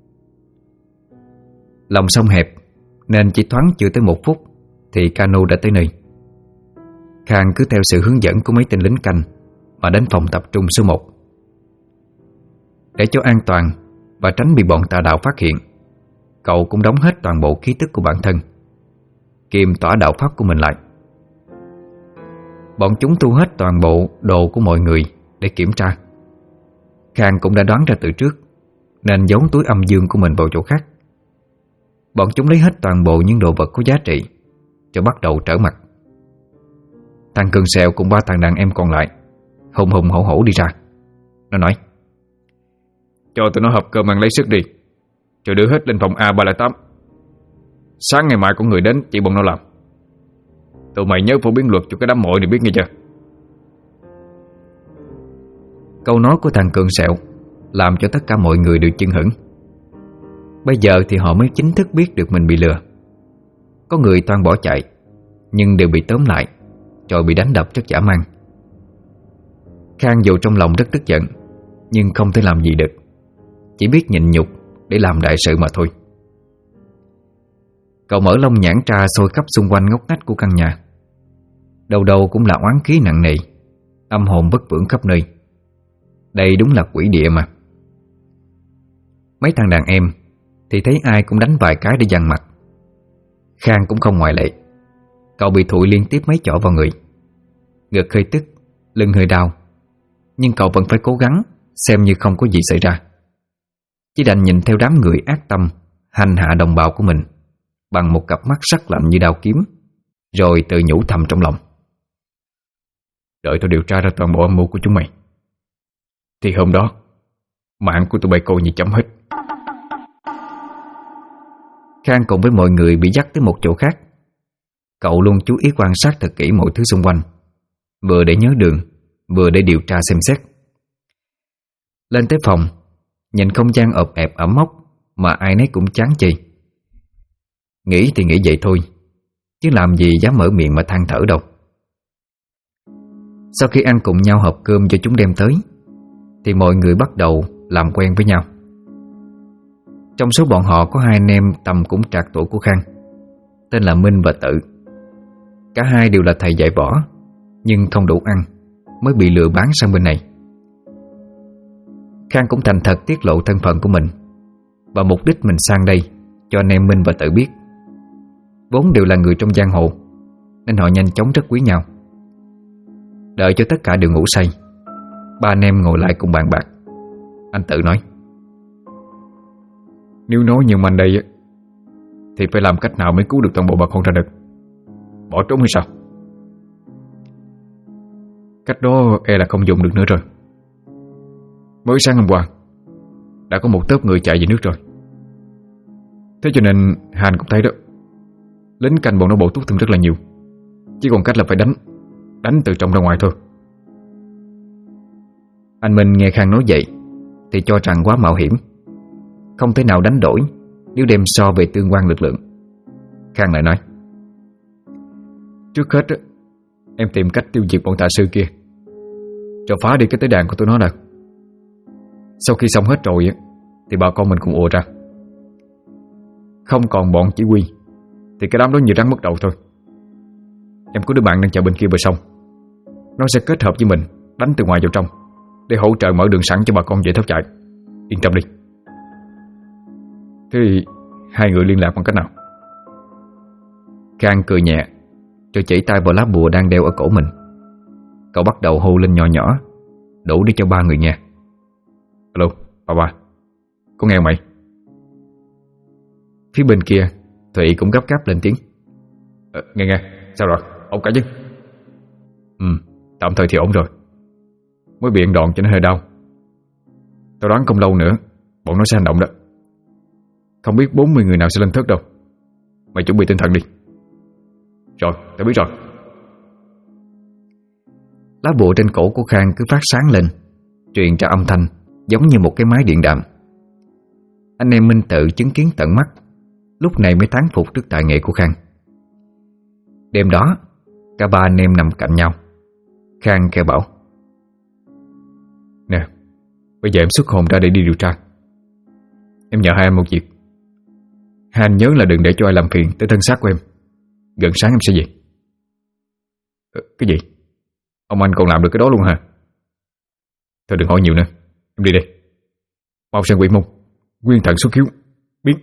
Lòng sông hẹp nên chỉ thoáng chưa tới 1 phút thì cano đã tới nơi. Khang cứ theo sự hướng dẫn của mấy tên lính canh mà đến phòng tập trung số 1. Để cho an toàn và tránh bị bọn tà đạo phát hiện, cậu cũng đóng hết toàn bộ khí tức của bản thân, kiềm tỏa đạo pháp của mình lại. Bọn chúng thu hết toàn bộ đồ của mọi người để kiểm tra. Khang cũng đã đoán ra từ trước, nên giấu túi âm dương của mình vào chỗ khác. Bọn chúng lấy hết toàn bộ những đồ vật có giá trị, cho bắt đầu trở mặt. Thằng Cường Sẹo cùng 3 thằng đàn em còn lại hùng hùng hổ hổ đi ra. Nó nói: cho tụi nó hộp cơm ăn lấy sức đi, rồi đưa hết lên phòng A308. Sáng ngày mai có người đến chỉ bọn nó làm. Tụi mày nhớ phổ biến luật cho cái đám muội này biết nghe chưa. Câu nói của thằng Cường Sẹo làm cho tất cả mọi người đều chưng hửng. Bây giờ thì họ mới chính thức biết được mình bị lừa. Có người toan bỏ chạy, nhưng đều bị tóm lại, rồi bị đánh đập rất dã man. Khang dù trong lòng rất tức giận, nhưng không thể làm gì được, chỉ biết nhịn nhục để làm đại sự mà thôi. Cậu mở lông nhãn tra sôi khắp xung quanh ngóc ngách của căn nhà. Đầu đầu cũng là oán khí nặng nề, âm hồn bất vượng khắp nơi. Đây đúng là quỷ địa mà. Mấy thằng đàn em thì thấy ai cũng đánh vài cái để dằn mặt. Khang cũng không ngoại lệ. Cậu bị thụi liên tiếp mấy chỏ vào người, ngực hơi tức, lưng hơi đau, nhưng cậu vẫn phải cố gắng xem như không có gì xảy ra. Chỉ đành nhìn theo đám người ác tâm hành hạ đồng bào của mình bằng một cặp mắt sắc lạnh như đao kiếm, rồi tự nhủ thầm trong lòng: đợi tôi điều tra ra toàn bộ âm mưu của chúng mày, thì hôm đó mạng của tụi bay coi như chấm hết. Khang cùng với mọi người bị dắt tới một chỗ khác. Cậu luôn chú ý quan sát thật kỹ mọi thứ xung quanh, vừa để nhớ đường, vừa để điều tra xem xét. Lên tới phòng, nhìn không gian ộp ẹp ẩm mốc mà ai nấy cũng chán chê. Nghĩ thì nghĩ vậy thôi, chứ làm gì dám mở miệng mà than thở đâu. Sau khi ăn cùng nhau hộp cơm cho chúng đem tới, thì mọi người bắt đầu làm quen với nhau. Trong số bọn họ có 2 anh em tầm cũng trạc tuổi của Khang, tên là Minh và Tự. Cả hai đều là thầy dạy võ, nhưng không đủ ăn mới bị lừa bán sang bên này. Khang cũng thành thật tiết lộ thân phận của mình và mục đích mình sang đây cho anh em Minh và Tự biết. Vốn đều là người trong giang hồ, nên họ nhanh chóng rất quý nhau. Đợi cho tất cả đều ngủ say, 3 anh em ngồi lại cùng bàn bạc. Anh Tự nói: nếu nói như anh đây thì phải làm cách nào mới cứu được toàn bộ bà con ra được. Bỏ trốn hay sao? Cách đó e là không dùng được nữa rồi. Mới sáng hôm qua đã có một tớp người chạy về nước rồi. Thế cho nên Hàn cũng thấy đó, lính canh bọn nó bổ túc thêm rất là nhiều. Chỉ còn cách là phải đánh từ trong ra ngoài thôi. Anh Minh nghe Khang nói vậy thì cho rằng quá mạo hiểm, không thể nào đánh đổi nếu đem so về tương quan lực lượng. Khang lại nói: trước hết em tìm cách tiêu diệt bọn tà sư kia, rồi phá đi cái tế đàn của tụi nó nè. Sau khi xong hết rồi thì bà con mình cùng ùa ra. Không còn bọn chỉ huy thì cái đám đó như rắn mất đầu thôi. Em có đứa bạn đang chờ bên kia bờ sông, nó sẽ kết hợp với mình đánh từ ngoài vào trong để hỗ trợ mở đường sẵn cho bà con dễ thoát chạy. Yên tâm đi. Thế thì 2 người liên lạc bằng cách nào? Khang cười nhẹ, rồi chỉ tay vào lá bùa đang đeo ở cổ mình. Cậu bắt đầu hô lên nhỏ nhỏ, đủ để cho 3 người nghe. Alo, ba, có nghe không mày? Phía bên kia Thụy cũng gấp gáp lên tiếng: Nghe, sao rồi, ổn cả chứ? Tạm thời thì ổn rồi. Mới bị ăn đòn cho nên hơi đau. Tao đoán không lâu nữa bọn nó sẽ hành động đó. Không biết 40 người nào sẽ lên thớt đâu. Mày chuẩn bị tinh thần đi. Rồi, tao biết rồi. Lá bùa trên cổ của Khang cứ phát sáng lên, truyền ra âm thanh giống như một cái máy điện đàm. Anh em Minh Tự chứng kiến tận mắt, lúc này mới thán phục trước tài nghệ của Khang. Đêm đó, cả ba anh em nằm cạnh nhau. Khang kêu bảo: "Nè, bây giờ em xuất hồn ra để đi điều tra. Em nhờ hai anh một việc. Hai anh nhớ là đừng để cho ai làm phiền tới thân xác của em. Gần sáng em sẽ về." "Cái gì? Ông anh còn làm được cái đó luôn hả?" "Thôi đừng hỏi nhiều nữa, em đi đây. Mau sang quỷ môn, nguyên thần xuất hiếu, biết."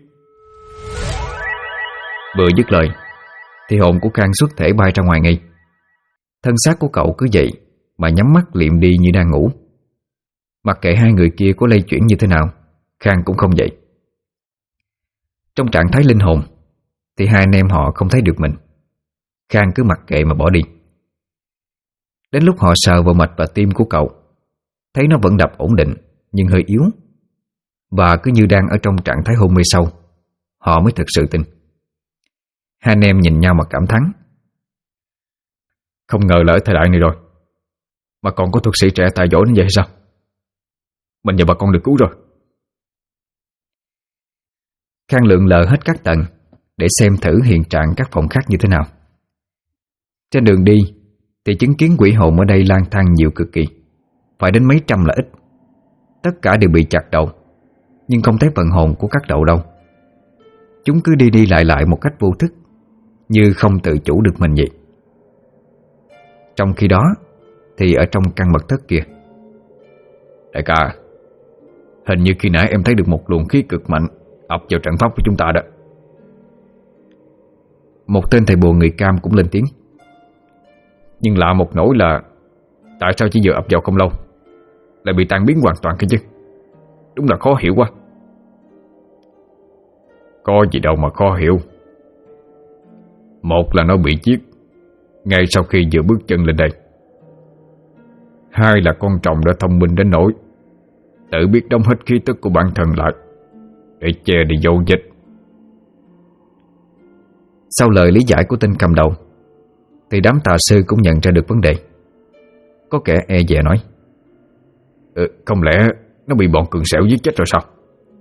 Vừa dứt lời thì hồn của Khang xuất thể bay ra ngoài ngay. Thân xác của cậu cứ vậy mà nhắm mắt liệm đi như đang ngủ. Mặc kệ hai người kia có lay chuyển như thế nào, Khang cũng không dậy. Trong trạng thái linh hồn thì hai anh em họ không thấy được mình. Khang cứ mặc kệ mà bỏ đi. Đến lúc họ sờ vào mạch và tim của cậu, thấy nó vẫn đập ổn định nhưng hơi yếu, và cứ như đang ở trong trạng thái hôn mê sâu, họ mới thực sự tin. Hai anh em nhìn nhau mà cảm thán: "Không ngờ là ở thời đại này rồi mà còn có thuật sĩ trẻ tài giỏi đến vậy hay sao? Mình và bà con được cứu rồi." Khang lượn lờ hết các tầng để xem thử hiện trạng các phòng khác như thế nào. Trên đường đi thì chứng kiến quỷ hồn ở đây lang thang nhiều cực kỳ, phải đến mấy trăm là ít. Tất cả đều bị chặt đầu, nhưng không thấy phần hồn của các đầu đâu. Chúng cứ đi đi lại lại một cách vô thức, như không tự chủ được mình vậy. Trong khi đó thì ở trong căn mật thất kia: "Đại ca, hình như khi nãy em thấy được một luồng khí cực mạnh ập vào trận pháp của chúng ta đó." Một tên thầy bùa người Cam cũng lên tiếng: "Nhưng lạ một nỗi là tại sao chỉ vừa ập vào không lâu lại bị tan biến hoàn toàn kia chứ? Đúng là khó hiểu quá." "Có gì đâu mà khó hiểu. Một là nó bị giết ngay sau khi vừa bước chân lên đây. Hai là con tròng đã thông minh đến nỗi tự biết đóng hết khí tức của bản thân lại để che đi dấu vết." Sau lời lý giải của tên cầm đầu thì đám tà sư cũng nhận ra được vấn đề. Có kẻ e dè nói: Không lẽ nó bị bọn cường sẹo giết chết rồi sao?"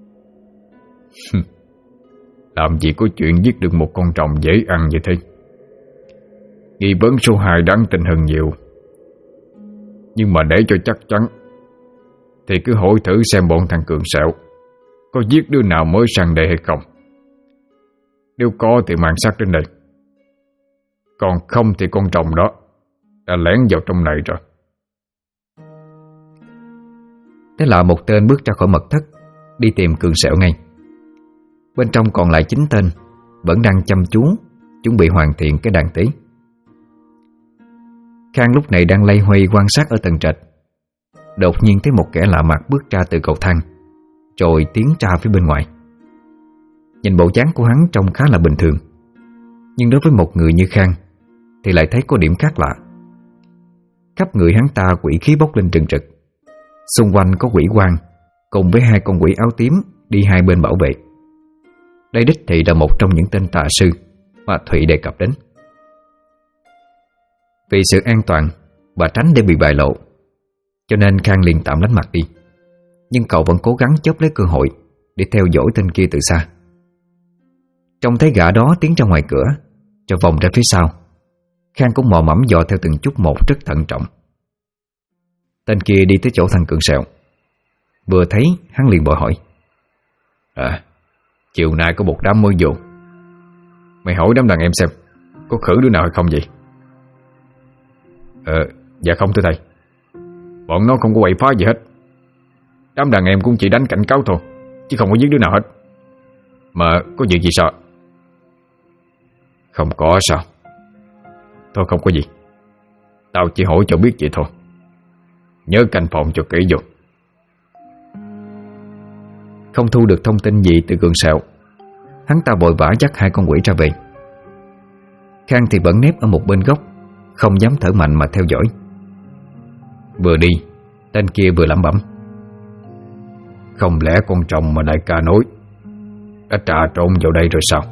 "Làm gì có chuyện giết được một con tròng dễ ăn như thế. Nghi vấn số 2 đáng tin hơn nhiều. Nhưng mà để cho chắc chắn thì cứ hỏi thử xem bọn thằng cường sẹo có giết đứa nào mới sang đây hay không. Nếu có thì mang xác đến đây, còn không thì con tròng đó đã lén vào trong này rồi." Thế là một tên bước ra khỏi mật thất đi tìm cường sẹo ngay. Bên trong còn lại 9 tên vẫn đang chăm chú chuẩn bị hoàn thiện cái đàn tế. Khang lúc này đang loay hoay quan sát ở tầng trệt. Đột nhiên thấy một kẻ lạ mặt bước ra từ cầu thang, rồi tiến ra phía bên ngoài. Nhìn bộ dáng của hắn trông khá là bình thường, nhưng đối với một người như Khang thì lại thấy có điểm khác lạ. Khắp người hắn ta quỷ khí bốc lên trừng trực. Xung quanh có quỷ quan cùng với 2 con quỷ áo tím đi hai bên bảo vệ. Đây đích thị là một trong những tên tà sư mà Thụy đề cập đến. Vì sự an toàn và tránh để bị bại lộ, cho nên Khang liền tạm lánh mặt đi. Nhưng cậu vẫn cố gắng chớp lấy cơ hội để theo dõi tên kia từ xa. Trông thấy gã đó tiến ra ngoài cửa rồi vòng ra phía sau, Khang cũng mò mẫm dò theo từng chút một rất thận trọng. Tên kia đi tới chỗ thằng cường sẹo. Vừa thấy hắn liền bội hỏi: Chiều nay có một đám mới vô, mày hỏi đám đàn em xem có khử đứa nào hay không vậy?" Dạ không thưa thầy, bọn nó không có quậy phá gì hết. Đám đàn em cũng chỉ đánh cảnh cáo thôi, chứ không có giết đứa nào hết. Mà có việc gì sao?" "Không có sao? Thôi không có gì, tao chỉ hỏi cho biết vậy thôi. Nhớ canh phòng cho kỹ vô." Không thu được thông tin gì từ cường sẹo, hắn ta vội vã dắt 2 con quỷ ra về. Khang thì vẫn nép ở một bên góc, không dám thở mạnh mà theo dõi. Vừa đi, tên kia vừa lẩm bẩm: "Không lẽ con tròng mà đại ca nói đã trà trộn vào đây rồi sao?"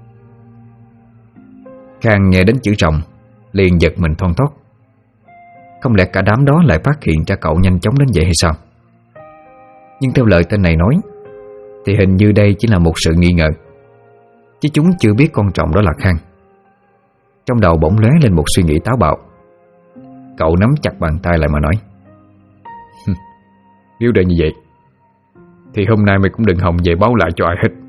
Khang nghe đến chữ tròng liền giật mình thon thót. Không lẽ cả đám đó lại phát hiện ra cậu nhanh chóng đến vậy hay sao? Nhưng theo lời tên này nói thì hình như đây chỉ là một sự nghi ngờ, chứ chúng chưa biết con trọng đó là Khang. Trong đầu bỗng lóe lên một suy nghĩ táo bạo. Cậu nắm chặt bàn tay lại mà nói: Nếu để như vậy thì hôm nay mày cũng đừng hòng về báo lại cho ai hết.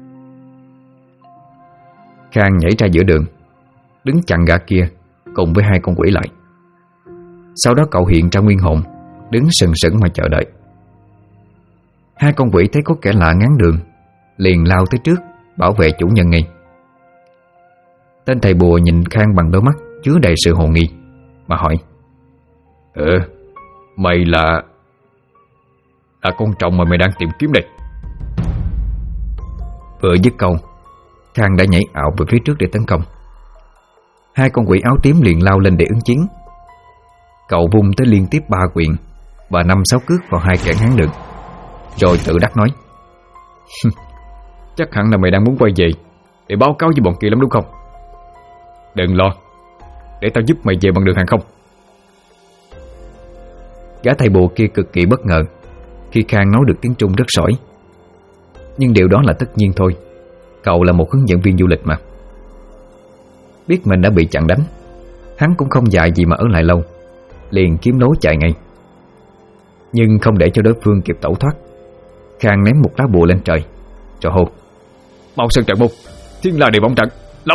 Khang nhảy ra giữa đường, đứng chặn gã kia cùng với hai con quỷ lại. Sau đó cậu hiện ra nguyên hồn, đứng sừng sững mà chờ đợi. Hai con quỷ thấy có kẻ lạ ngáng đường, liền lao tới trước bảo vệ chủ nhân ngay. Tên thầy bùa nhìn Khang bằng đôi mắt chứa đầy sự hồ nghi mà hỏi: Mày là con trọng mà mày đang tìm kiếm đây? Vừa dứt câu, Khang đã nhảy ảo về phía trước để tấn công. Hai con quỷ áo tím liền lao lên để ứng chiến. Cậu vung tới liên tiếp 3 quyền và 5-6 cước vào hai kẻ ngáng đường, rồi tự đắc nói: Chắc hẳn là mày đang muốn quay về để báo cáo với bọn kia lắm đúng không? Đừng lo, để tao giúp mày về bằng đường hàng không. Gã thầy bùa kia cực kỳ bất ngờ khi Khang nói được tiếng Trung rất sỏi. Nhưng điều đó là tất nhiên thôi, cậu là một hướng dẫn viên du lịch mà. Biết mình đã bị chặn đánh, hắn cũng không dại gì mà ở lại lâu, liền kiếm lối chạy ngay. Nhưng không để cho đối phương kịp tẩu thoát, Khang ném một lá bùa lên trời rồi hô: Mau sơn trận môn, thiên la địa võng trận, lóc!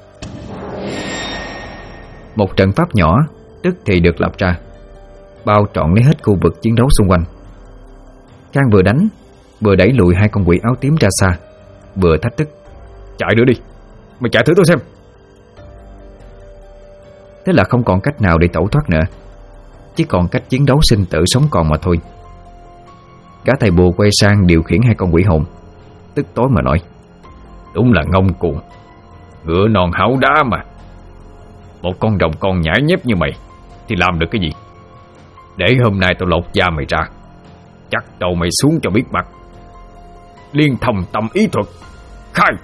Một trận pháp nhỏ tức thì được lập ra, bao trọn lấy hết khu vực chiến đấu xung quanh. Khang vừa đánh vừa đẩy lùi hai con quỷ áo tím ra xa, vừa thách thức: Chạy nữa đi, mày chạy thử tôi xem. Thế là không còn cách nào để tẩu thoát nữa, chỉ còn cách chiến đấu sinh tử sống còn mà thôi. Gã thầy bùa quay sang điều khiển hai con quỷ hồn, tức tối mà nói: Đúng là ngông cuồng, ngựa non háo đá mà. Một con rồng con nhãi nhép như mày thì làm được cái gì? Để hôm nay tao lột da mày ra, chắc đầu mày xuống cho biết mặt. Liên thông tâm ý thuật, khai!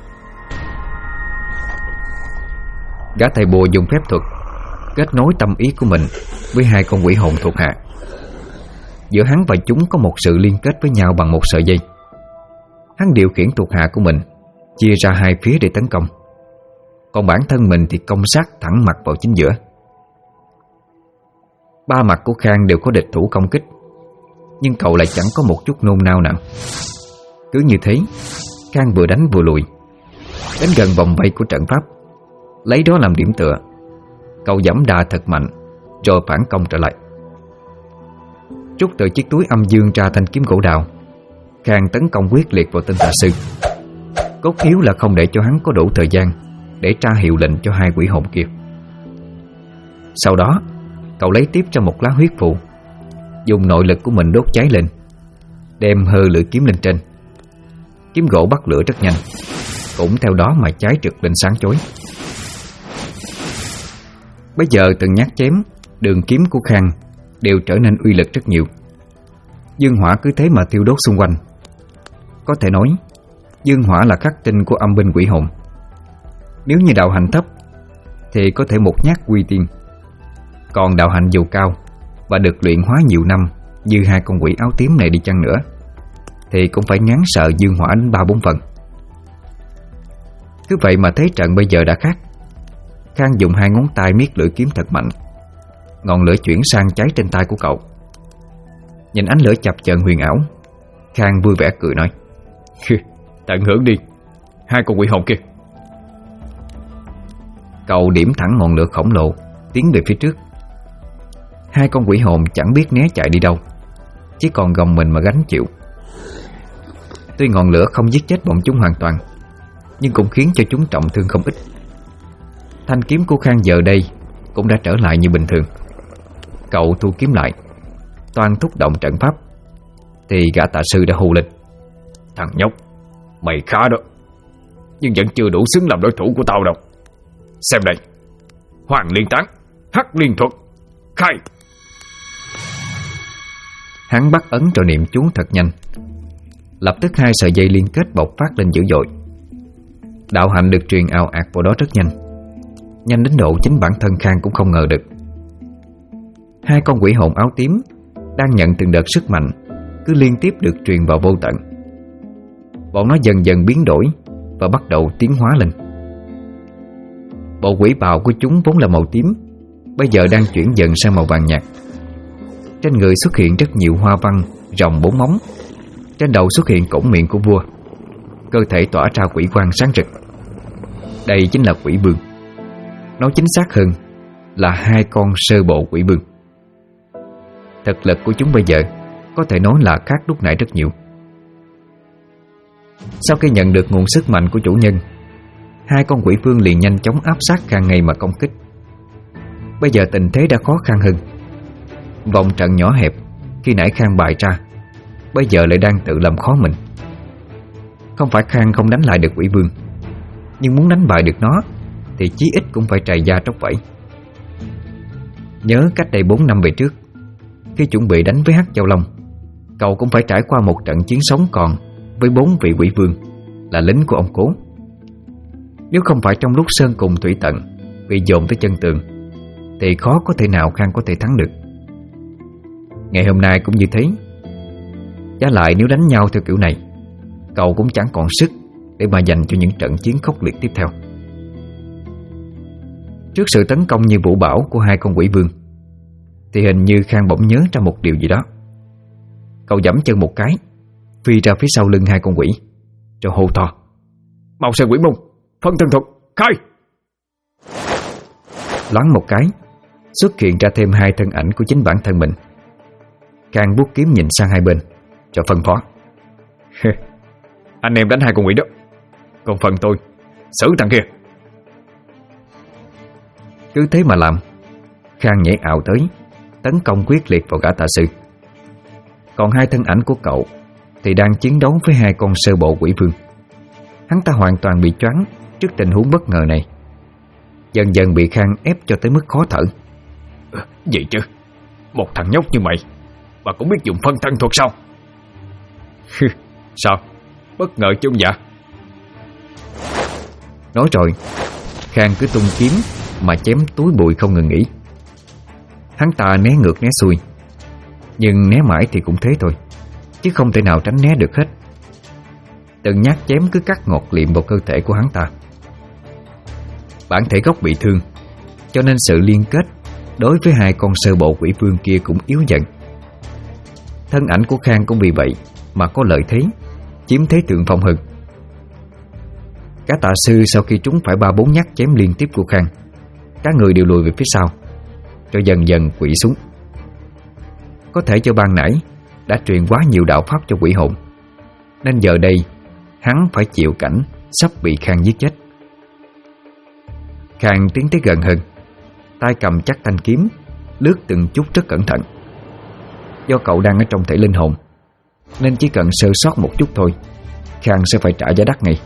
Gã thầy bùa dùng phép thuật kết nối tâm ý của mình với hai con quỷ hồn thuộc hạ. Giữa hắn và chúng có một sự liên kết với nhau bằng một sợi dây. Hắn điều khiển thuộc hạ của mình chia ra hai phía để tấn công, còn bản thân mình thì công sát thẳng mặt vào chính giữa. 3 mặt của Khang đều có địch thủ công kích, nhưng cậu lại chẳng có một chút nôn nao nào. Cứ như thế, Khang vừa đánh vừa lùi, đến gần vòng vây của trận pháp, lấy đó làm điểm tựa. Cậu giẫm đà thật mạnh rồi phản công trở lại. Rút từ chiếc túi âm dương ra thanh kiếm gỗ đào, Khang tấn công quyết liệt vào tên tà sư. Cốt yếu là không để cho hắn có đủ thời gian để tra hiệu lệnh cho hai quỷ hồn kia. Sau đó, cậu lấy tiếp ra một lá huyết phù, dùng nội lực của mình đốt cháy lên, đem hơ lưỡi kiếm lên trên. Kiếm gỗ bắt lửa rất nhanh, cũng theo đó mà cháy rực lên sáng chói. Bây giờ từng nhát chém, đường kiếm của Khang đều trở nên uy lực rất nhiều. Dương hỏa cứ thế mà thiêu đốt xung quanh. Có thể nói, dương hỏa là khắc tinh của âm binh quỷ hồn. Nếu như đạo hạnh thấp thì có thể một nhát quy tiên, còn đạo hạnh dù cao và được luyện hóa nhiều năm như hai con quỷ áo tím này đi chăng nữa thì cũng phải ngán sợ dương hỏa đến 3-4 phần. Cứ vậy mà thế trận bây giờ đã khác. Khang dùng hai ngón tay miết lưỡi kiếm thật mạnh, ngọn lửa chuyển sang cháy trên tay của cậu. Nhìn ánh lửa chập chờn huyền ảo, Khang vui vẻ cười nói: Tận hưởng đi, hai con quỷ hồn kia. Cậu điểm thẳng ngọn lửa khổng lồ tiến về phía trước. Hai con quỷ hồn chẳng biết né chạy đi đâu, chỉ còn gồng mình mà gánh chịu. Tuy ngọn lửa không giết chết bọn chúng hoàn toàn, nhưng cũng khiến cho chúng trọng thương không ít. Thanh kiếm của Khang giờ đây cũng đã trở lại như bình thường. Cậu thu kiếm lại, toan thúc động trận pháp, thì gã tà sư đã hù lên: Thằng nhóc, mày khá đó, nhưng vẫn chưa đủ xứng làm đối thủ của tao đâu. Xem đây, Hoàng Liên Tán, Hắc Liên Thuật, khai! Hắn bắt ấn rồi niệm chú thật nhanh. Lập tức hai sợi dây liên kết bộc phát lên dữ dội. Đạo hạnh được truyền ào ạt vào đó rất nhanh, nhanh đến độ chính bản thân Khang cũng không ngờ được. Hai con quỷ hồn áo tím đang nhận từng đợt sức mạnh cứ liên tiếp được truyền vào vô tận. Bọn nó dần dần biến đổi và bắt đầu tiến hóa lên. Bộ quỷ bào của chúng vốn là màu tím, bây giờ đang chuyển dần sang màu vàng nhạt. Trên người xuất hiện rất nhiều hoa văn rồng 4 móng. Trên đầu xuất hiện cổng miệng của vua. Cơ thể tỏa ra quỷ quang sáng rực. Đây chính là quỷ vương. Nói chính xác hơn là hai con sơ bộ quỷ vương. Thực lực của chúng bây giờ có thể nói là khác lúc nãy rất nhiều. Sau khi nhận được nguồn sức mạnh của chủ nhân, hai con quỷ vương liền nhanh chóng áp sát Khang ngay mà công kích. Bây giờ tình thế đã khó khăn hơn. Vòng trận nhỏ hẹp khi nãy Khang bày ra bây giờ lại đang tự làm khó mình. Không phải Khang không đánh lại được quỷ vương, nhưng muốn đánh bại được nó thì chí ít cũng phải trầy da tróc vảy. Nhớ cách đây 4 năm về trước, khi chuẩn bị đánh với Hắc Châu Long, cậu cũng phải trải qua một trận chiến sống còn với 4 vị quỷ vương là lính của ông Cố. Nếu không phải trong lúc sơn cùng thủy tận bị dồn tới chân tường thì khó có thể nào Khang có thể thắng được. Ngày hôm nay cũng như thế. Giá lại nếu đánh nhau theo kiểu này, cậu cũng chẳng còn sức để mà dành cho những trận chiến khốc liệt tiếp theo. Trước sự tấn công như vũ bão của hai con quỷ vương thì hình như Khang bỗng nhớ ra một điều gì đó. Cậu giẫm chân một cái, phi ra phía sau lưng hai con quỷ, rồi hô to: "Mau sơn quỷ môn, phân thân thuật, khai!" Loáng một cái, xuất hiện ra thêm hai thân ảnh của chính bản thân mình. Khang vuốt kiếm nhìn sang hai bên, rồi phân phó: "Anh em đánh hai con quỷ đó, còn phần tôi xử thằng kia." Cứ thế mà làm, Khang nhảy ảo tới, tấn công quyết liệt vào gã tà sư. Còn hai thân ảnh của cậu thì đang chiến đấu với hai con sơ bộ quỷ vương. Hắn ta hoàn toàn bị choáng trước tình huống bất ngờ này, dần dần bị Khang ép cho tới mức khó thở. Gì chứ, một thằng nhóc như mày mà cũng biết dùng phân thân thuật sao? Sao, bất ngờ chứ ông dạ? Nói rồi, Khang cứ tung kiếm mà chém túi bụi không ngừng nghỉ. Hắn ta né ngược né xuôi, nhưng né mãi thì cũng thế thôi, chứ không thể nào tránh né được hết. Từng nhát chém cứ cắt ngọt liệm vào cơ thể của hắn ta. Bản thể gốc bị thương, cho nên sự liên kết đối với hai con sơ bộ quỷ vương kia cũng yếu dần. Thân ảnh của Khang cũng vì vậy mà có lợi thế, chiếm thế thượng phong hơn. Cả tà sư sau khi trúng phải 3-4 nhát chém liên tiếp của Khang, cả người đều lùi về phía sau, rồi dần dần quỵ xuống. Có thể do ban nãy đã truyền quá nhiều đạo pháp cho quỷ hồn, nên giờ đây hắn phải chịu cảnh sắp bị Khang giết chết. Khang tiến tới gần hơn, tay cầm chắc thanh kiếm, lướt từng chút rất cẩn thận. Do cậu đang ở trong thể linh hồn, nên chỉ cần sơ sót một chút thôi, Khang sẽ phải trả giá đắt ngay.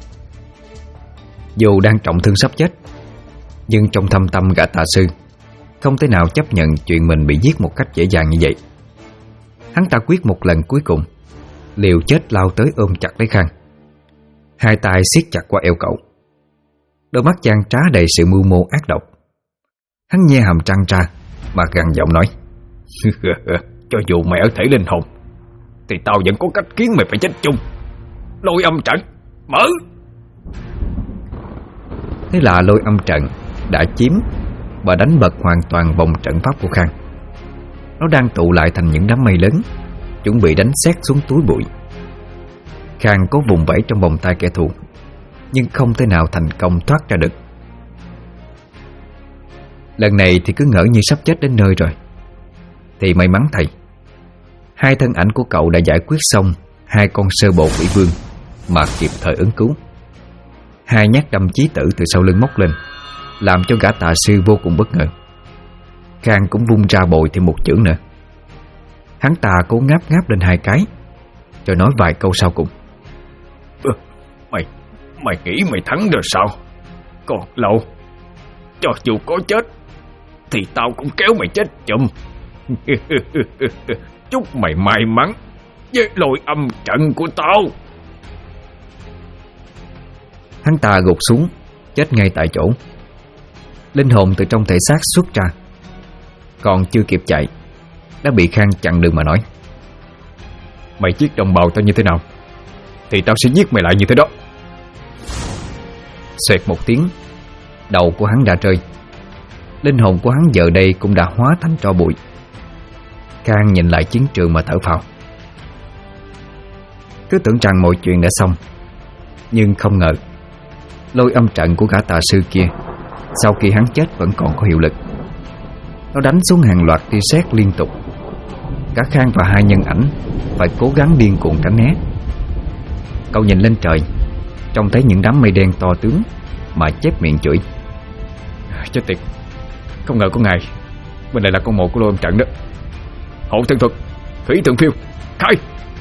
Dù đang trọng thương sắp chết, nhưng trong thâm tâm gã tà sư không thể nào chấp nhận chuyện mình bị giết một cách dễ dàng như vậy. Hắn ta quyết một lần cuối cùng, liều chết lao tới ôm chặt lấy Khang. Hai tay siết chặt qua eo cậu, đôi mắt gian trá đầy sự mưu mô ác độc. Hắn nhe hàm răng ra mà gằn giọng nói: Cho dù mày ở thể linh hồn thì tao vẫn có cách khiến mày phải chết chung. Lôi âm trận, mở! Thế là lôi âm trận đã chiếm và đánh bật hoàn toàn vòng trận pháp của Khang. Nó đang tụ lại thành những đám mây lớn, chuẩn bị đánh sét xuống túi bụi. Khang cố vùng vẫy trong vòng tay kẻ thù, nhưng không thể nào thành công thoát ra được. Lần này thì cứ ngỡ như sắp chết đến nơi rồi. Thì may mắn thầy, hai thân ảnh của cậu đã giải quyết xong hai con sơ bộ quỷ vương mà kịp thời ứng cứu. Hai nhát đâm chí tử từ sau lưng móc lên, làm cho gã tà sư vô cùng bất ngờ. Khang cũng vung ra bồi thêm một chưởng nữa. Hắn ta cố ngáp ngáp lên hai cái, rồi nói vài câu sau cùng: Mày nghĩ mày thắng rồi sao? Còn lâu. Cho dù có chết thì tao cũng kéo mày chết chùm. Chúc mày may mắn với lôi âm trận của tao. Hắn ta gục xuống, chết ngay tại chỗ. Linh hồn từ trong thể xác xuất ra. Còn chưa kịp chạy đã bị Khang chặn đường mà nói: Mày giết đồng bào tao như thế nào thì tao sẽ giết mày lại như thế đó. Xoẹt một tiếng, đầu của hắn đã rơi. Linh hồn của hắn giờ đây cũng đã hóa thành tro bụi. Khang nhìn lại chiến trường mà thở phào. Cứ tưởng rằng mọi chuyện đã xong, nhưng không ngờ lôi âm trận của gã tà sư kia sau khi hắn chết vẫn còn có hiệu lực. Nó đánh xuống hàng loạt tia sét liên tục. Cả Khang và hai nhân ảnh phải cố gắng điên cuồng tránh né. Cậu nhìn lên trời, trông thấy những đám mây đen to tướng mà chép miệng chửi: Chết tiệt, không ngờ có ngày bên này là con mồi của lôi âm trận đó. Hộ thân thuật, thủy tượng phiêu, khai!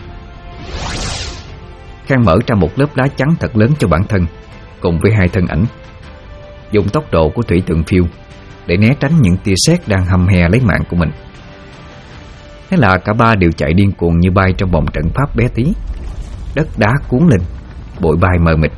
Khang mở ra một lớp lá chắn thật lớn cho bản thân cùng với hai thân ảnh, dùng tốc độ của thủy tượng phiêu để né tránh những tia sét đang hăm he lấy mạng của mình. Thế là cả ba đều chạy điên cuồng như bay trong vòng trận pháp bé tí. Đất đá cuốn lên, bụi bay mờ mịt.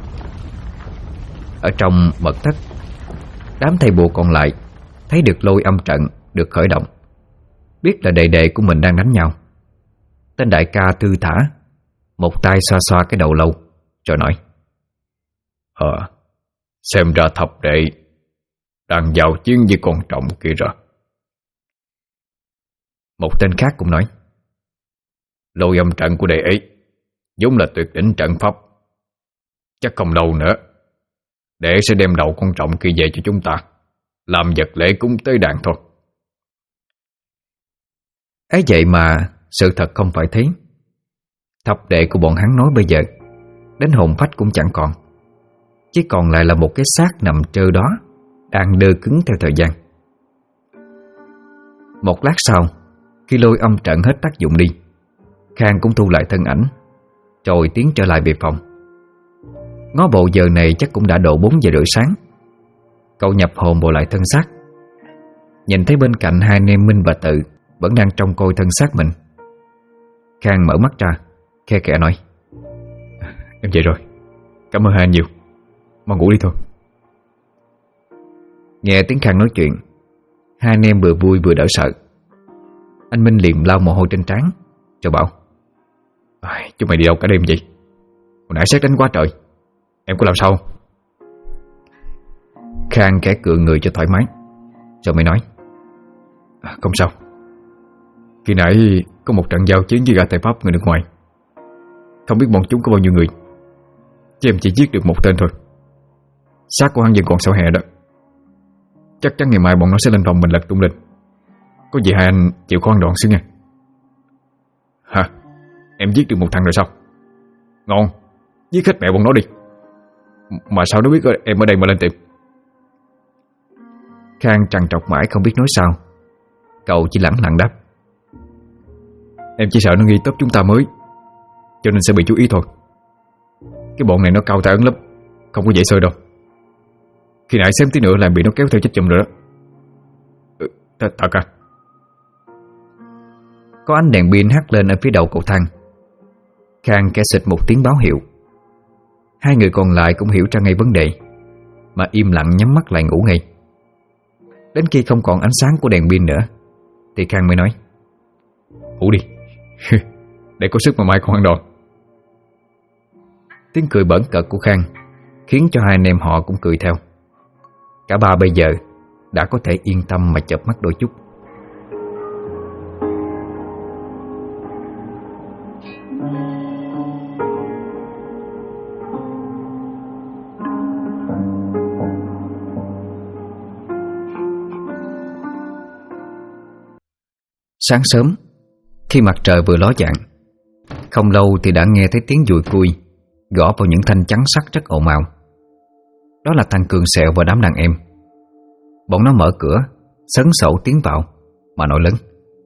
Ở trong mật thất, đám thầy bùa còn lại thấy được lôi âm trận được khởi động, biết là đệ đệ của mình đang đánh nhau. Tên đại ca thư thả, một tay xoa xoa cái đầu lâu, rồi nói: Xem ra thập đệ đang giao chiến với con trọng kia rồi. Một tên khác cũng nói: Lôi âm trận của đệ ấy vốn là tuyệt đỉnh trận pháp. Chắc không lâu nữa đệ sẽ đem đầu con trọng kia về cho chúng ta làm vật lễ cúng tế đàn thôi. Ấy vậy mà sự thật không phải thế. Thập đệ của bọn hắn nói bây giờ đến hồn phách cũng chẳng còn, chỉ còn lại là một cái xác nằm trơ đó, đang đơ cứng theo thời gian. Một lát sau, khi lôi âm trận hết tác dụng đi, Khang cũng thu lại thân ảnh, rồi tiến trở lại về phòng. Ngó bộ giờ này chắc cũng đã độ 4 giờ rưỡi sáng. Cậu nhập hồn bộ lại thân xác, nhìn thấy bên cạnh hai anh em Minh và Tự vẫn đang trông coi thân xác mình. Khang mở mắt ra, khe khẽ nói: Em về rồi, cảm ơn hai anh nhiều. Mau ngủ đi thôi. Nghe tiếng Khang nói chuyện, hai anh em vừa vui vừa đỡ sợ. Anh Minh liền lau mồ hôi trên trán, rồi bảo: Chúng mày đi đâu cả đêm vậy? Hồi nãy sét đánh quá trời, em có làm sao không? Khang khẽ cựa người cho thoải mái, rồi mới nói: Không sao. Khi nãy có một trận giao chiến với gã thầy pháp người nước ngoài. Không biết bọn chúng có bao nhiêu người, chứ em chỉ giết được một tên thôi. Xác của hắn vẫn còn sau hè đó. Chắc chắn ngày mai bọn nó sẽ lên phòng mình lật tung lên. Có gì hai anh chịu khó ăn đòn xíu nha. Hả? Em giết được một thằng rồi sao? Ngon, giết hết mẹ bọn nó đi. Mà sao nó biết em ở đây mà lên tìm? Khang trằn trọc mãi không biết nói sao. Cậu chỉ lẳng lặng đáp: Em chỉ sợ nó nghi tớp chúng ta mới, cho nên sẽ bị chú ý thôi. Cái bọn này nó cao tay ấn lắm, không có dễ sơi đâu. Khi nãy xém tí nữa làm bị nó kéo theo chết chùm rồi đó. Thật à? Có ánh đèn pin hắt lên ở phía đầu cầu thang. Khang kẻ xịt một tiếng báo hiệu. Hai người còn lại cũng hiểu ra ngay vấn đề, mà im lặng nhắm mắt lại ngủ ngay. Đến khi không còn ánh sáng của đèn pin nữa thì Khang mới nói: Ngủ đi để có sức mà mai còn ăn đòn. Tiếng cười bỡn cợt của Khang khiến cho hai anh em họ cũng cười theo. Cả ba bây giờ đã có thể yên tâm mà chợp mắt đôi chút. Sáng sớm, khi mặt trời vừa ló dạng, không lâu thì đã nghe thấy tiếng dùi cui gõ vào những thanh trắng sắt rất ồn ào. Đó là thằng Cường Sẹo và đám đàn em. Bọn nó mở cửa, sấn sổ tiến vào mà nói lớn: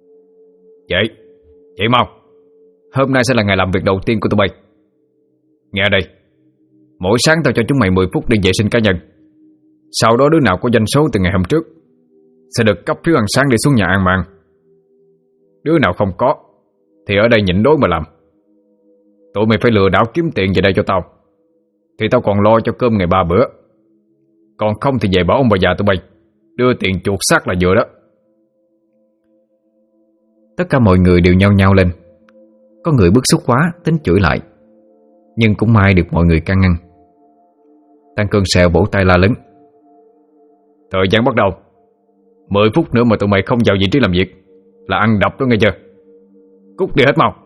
Dậy mau, hôm nay sẽ là ngày làm việc đầu tiên của tụi bay. Nghe đây, mỗi sáng tao cho chúng mày 10 phút đi vệ sinh cá nhân. Sau đó đứa nào có doanh số từ ngày hôm trước sẽ được cấp phiếu ăn sáng để xuống nhà ăn mà ăn. Đứa nào không có thì ở đây nhịn đói mà làm. Tụi mày phải lừa đảo kiếm tiền về đây cho tao, thì tao còn lo cho cơm ngày 3 bữa. Còn không thì về bảo ông bà già tụi bay đưa tiền chuột xác là vừa đó. Tất cả mọi người đều nhao nhao lên. Có người bức xúc quá tính chửi lại, nhưng cũng may được mọi người can ngăn. Tăng Cơn Sẹo vỗ tay la lớn: Thời gian bắt đầu. 10 phút nữa mà tụi mày không vào vị trí làm việc là ăn đập đó nghe chưa? Cút đi hết mau.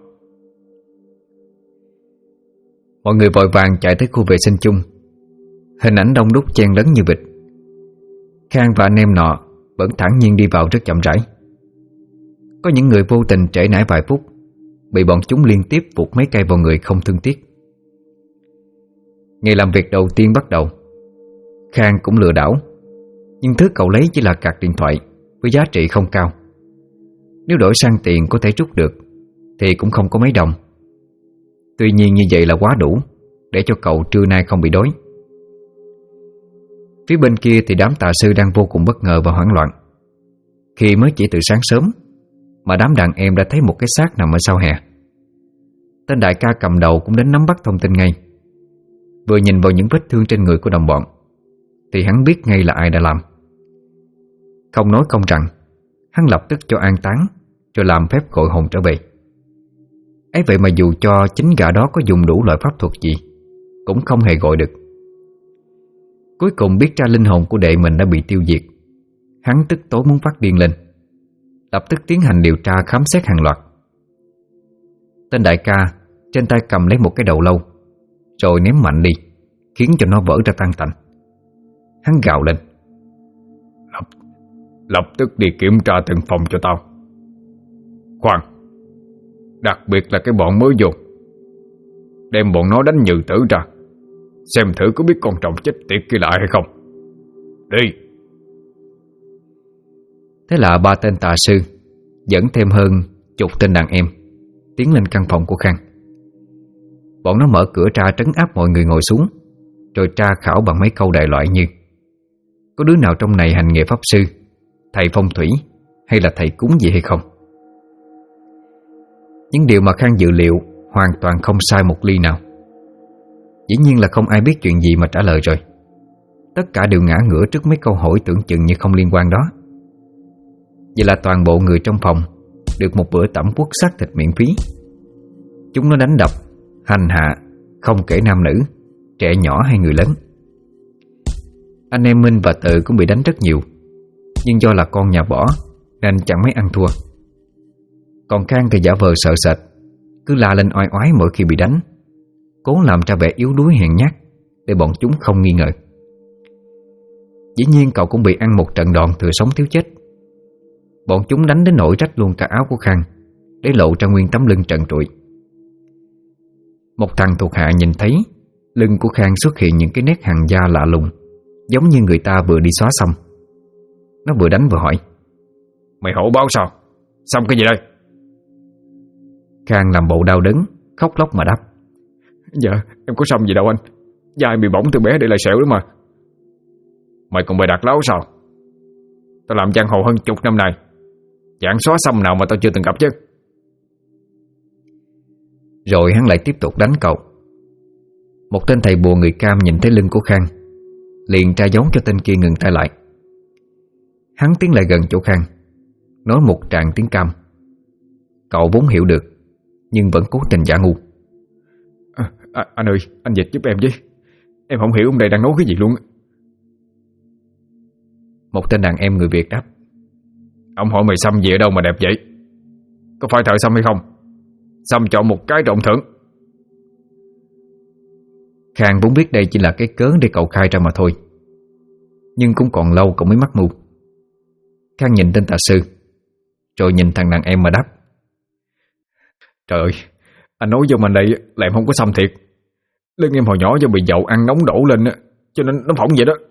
Mọi người vội vàng chạy tới khu vệ sinh chung. Hình ảnh đông đúc chen lấn như vịt. Khang và anh em nọ vẫn thản nhiên đi vào rất chậm rãi. Có những người vô tình trễ nải vài phút, bị bọn chúng liên tiếp vụt mấy cây vào người không thương tiếc. Ngày làm việc đầu tiên bắt đầu. Khang cũng lừa đảo, nhưng thứ cậu lấy chỉ là card điện thoại với giá trị không cao. Nếu đổi sang tiền có thể rút được thì cũng không có mấy đồng. Tuy nhiên như vậy là quá đủ để cho cậu trưa nay không bị đói. Phía bên kia thì đám tà sư đang vô cùng bất ngờ và hoảng loạn. Khi mới chỉ từ sáng sớm mà đám đàn em đã thấy một cái xác nằm ở sau hè. Tên đại ca cầm đầu cũng đến nắm bắt thông tin ngay. Vừa nhìn vào những vết thương trên người của đồng bọn thì hắn biết ngay là ai đã làm. Không nói không rằng, hắn lập tức cho an táng rồi làm phép gọi hồn trở về. Ấy vậy mà dù cho chính gã đó có dùng đủ loại pháp thuật gì cũng không hề gọi được. Cuối cùng biết ra linh hồn của đệ mình đã bị tiêu diệt, hắn tức tối muốn phát điên lên, lập tức tiến hành điều tra khám xét hàng loạt. Tên đại ca trên tay cầm lấy một cái đầu lâu rồi ném mạnh đi, khiến cho nó vỡ ra tan tành. Hắn gào lên: Lập tức đi kiểm tra từng phòng cho tao. Khoan, đặc biệt là cái bọn mới vô, đem bọn nó đánh nhừ tử ra, xem thử có biết con trọng chết tiệt kia lại hay không. Đi. Thế là 3 tên tà sư dẫn thêm hơn chục tên đàn em tiến lên căn phòng của Khang. Bọn nó mở cửa ra trấn áp mọi người ngồi xuống, rồi tra khảo bằng mấy câu đại loại như: có đứa nào trong này hành nghề pháp sư, thầy phong thủy hay là thầy cúng gì hay không? Những điều mà Khang dự liệu hoàn toàn không sai một ly nào. Dĩ nhiên là không ai biết chuyện gì mà trả lời rồi. Tất cả đều ngã ngửa trước mấy câu hỏi tưởng chừng như không liên quan đó. Vậy là toàn bộ người trong phòng được một bữa tẩm quất xác thịt miễn phí. Chúng nó đánh đập, hành hạ, không kể nam nữ, trẻ nhỏ hay người lớn. Anh em Minh và Tự cũng bị đánh rất nhiều, nhưng do là con nhà bỏ nên chẳng mấy ăn thua. Còn Khang thì giả vờ sợ sệt, cứ la lên oai oái mỗi khi bị đánh, cố làm ra vẻ yếu đuối hèn nhát để bọn chúng không nghi ngờ. Dĩ nhiên cậu cũng bị ăn một trận đòn thừa sống thiếu chết. Bọn chúng đánh đến nỗi rách luôn cả áo của Khang, để lộ ra nguyên tấm lưng trần trụi. Một thằng thuộc hạ nhìn thấy lưng của Khang xuất hiện những cái nét hằn da lạ lùng, giống như người ta vừa đi xóa xong. Nó vừa đánh vừa hỏi: Mày hổ báo sao? Xong cái gì đây? Khang làm bộ đau đớn, khóc lóc mà đáp: Dạ em có xong gì đâu anh, da em bị bỏng từ bé để lại sẹo đó mà. Mày còn bày đặt láo sao? Tao làm giang hồ hơn chục năm nay, dạng xóa xăm nào mà tao chưa từng gặp chứ. Rồi hắn lại tiếp tục đánh cậu. Một tên thầy bùa người Cam nhìn thấy lưng của Khang, liền tra dấu cho tên kia ngừng tay lại. Hắn tiến lại gần chỗ Khang, nói một tràng tiếng Cam. Cậu vốn hiểu được, nhưng vẫn cố tình giả ngu. Anh ơi, anh dịch giúp em với. Em không hiểu ông đây đang nói cái gì luôn. Một tên đàn em người Việt đáp: Ông hỏi mày xăm gì ở đâu mà đẹp vậy? Có phải thợ xăm hay không? Xăm chọn một cái trọng thưởng. Khang vốn biết đây chỉ là cái cớ để cậu khai ra mà thôi, nhưng cũng còn lâu cậu mới mắc mưu. Khang nhìn tên tà sư, rồi nhìn thằng đàn em mà đáp: Trời ơi, anh nói với mình đây là em không có xăm thiệt. Lưng em hồi nhỏ do bị dậu ăn nóng đổ lên cho nên nó phỏng vậy đó.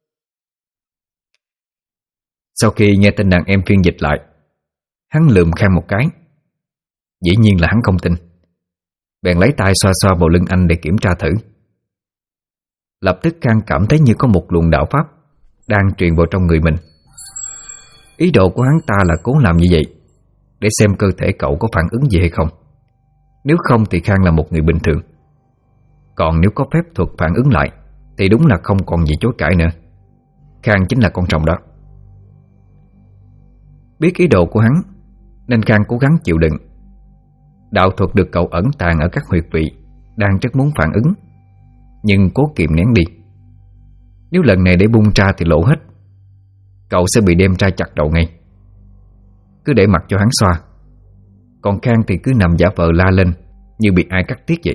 Sau khi nghe tên đàn em phiên dịch lại, hắn lườm Khang một cái. Dĩ nhiên là hắn không tin, bèn lấy tay xoa xoa vào lưng anh để kiểm tra thử. Lập tức Khang cảm thấy như có một luồng đạo pháp đang truyền vào trong người mình. Ý đồ của hắn ta là cố làm như vậy để xem cơ thể cậu có phản ứng gì hay không. Nếu không thì Khang là một người bình thường, còn nếu có phép thuật phản ứng lại thì đúng là không còn gì chối cãi nữa. Khang chính là con rồng đó. Biết ý đồ của hắn, nên Khang cố gắng chịu đựng. Đạo thuật được cậu ẩn tàng ở các huyệt vị đang rất muốn phản ứng, nhưng cố kiềm nén đi. Nếu lần này để bung ra thì lộ hết, cậu sẽ bị đem ra chặt đầu ngay. Cứ để mặc cho hắn xoa, còn Khang thì cứ nằm giả vờ la lên như bị ai cắt tiết vậy.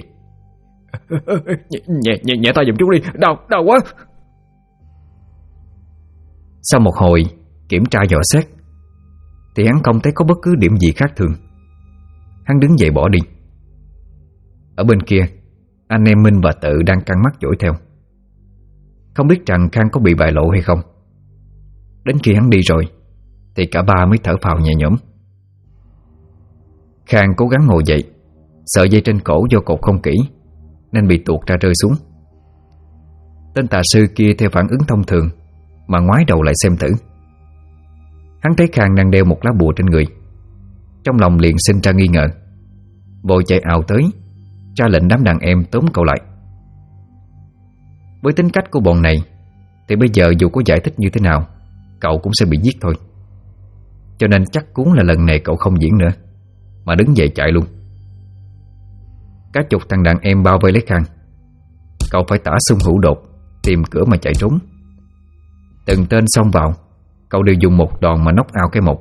Nhẹ tay giùm chú đi, đau quá. Sau một hồi kiểm tra dò xét thì hắn không thấy có bất cứ điểm gì khác thường. Hắn đứng dậy bỏ đi. Ở bên kia, anh em Minh và Tự đang căng mắt dõi theo, không biết rằng Khang có bị bại lộ hay không. Đến khi hắn đi rồi thì cả ba mới thở phào nhẹ nhõm. Khang cố gắng ngồi dậy, sợi dây trên cổ do cột không kỹ nên bị tuột ra rơi xuống. Tên tà sư kia theo phản ứng thông thường mà ngoái đầu lại xem thử. Hắn thấy Khang đang đeo một lá bùa trên người, trong lòng liền sinh ra nghi ngờ, vội chạy ào tới, ra lệnh đám đàn em tóm cậu lại. Với tính cách của bọn này thì bây giờ dù có giải thích như thế nào, cậu cũng sẽ bị giết thôi. Cho nên chắc cuốn là lần này cậu không diễn nữa, mà đứng dậy chạy luôn. Cả chục thằng đàn em bao vây lấy Khang. Cậu phải tả xung hữu đột, tìm cửa mà chạy trốn. Từng tên xông vào, cậu đều dùng một đòn mà knock out cái một.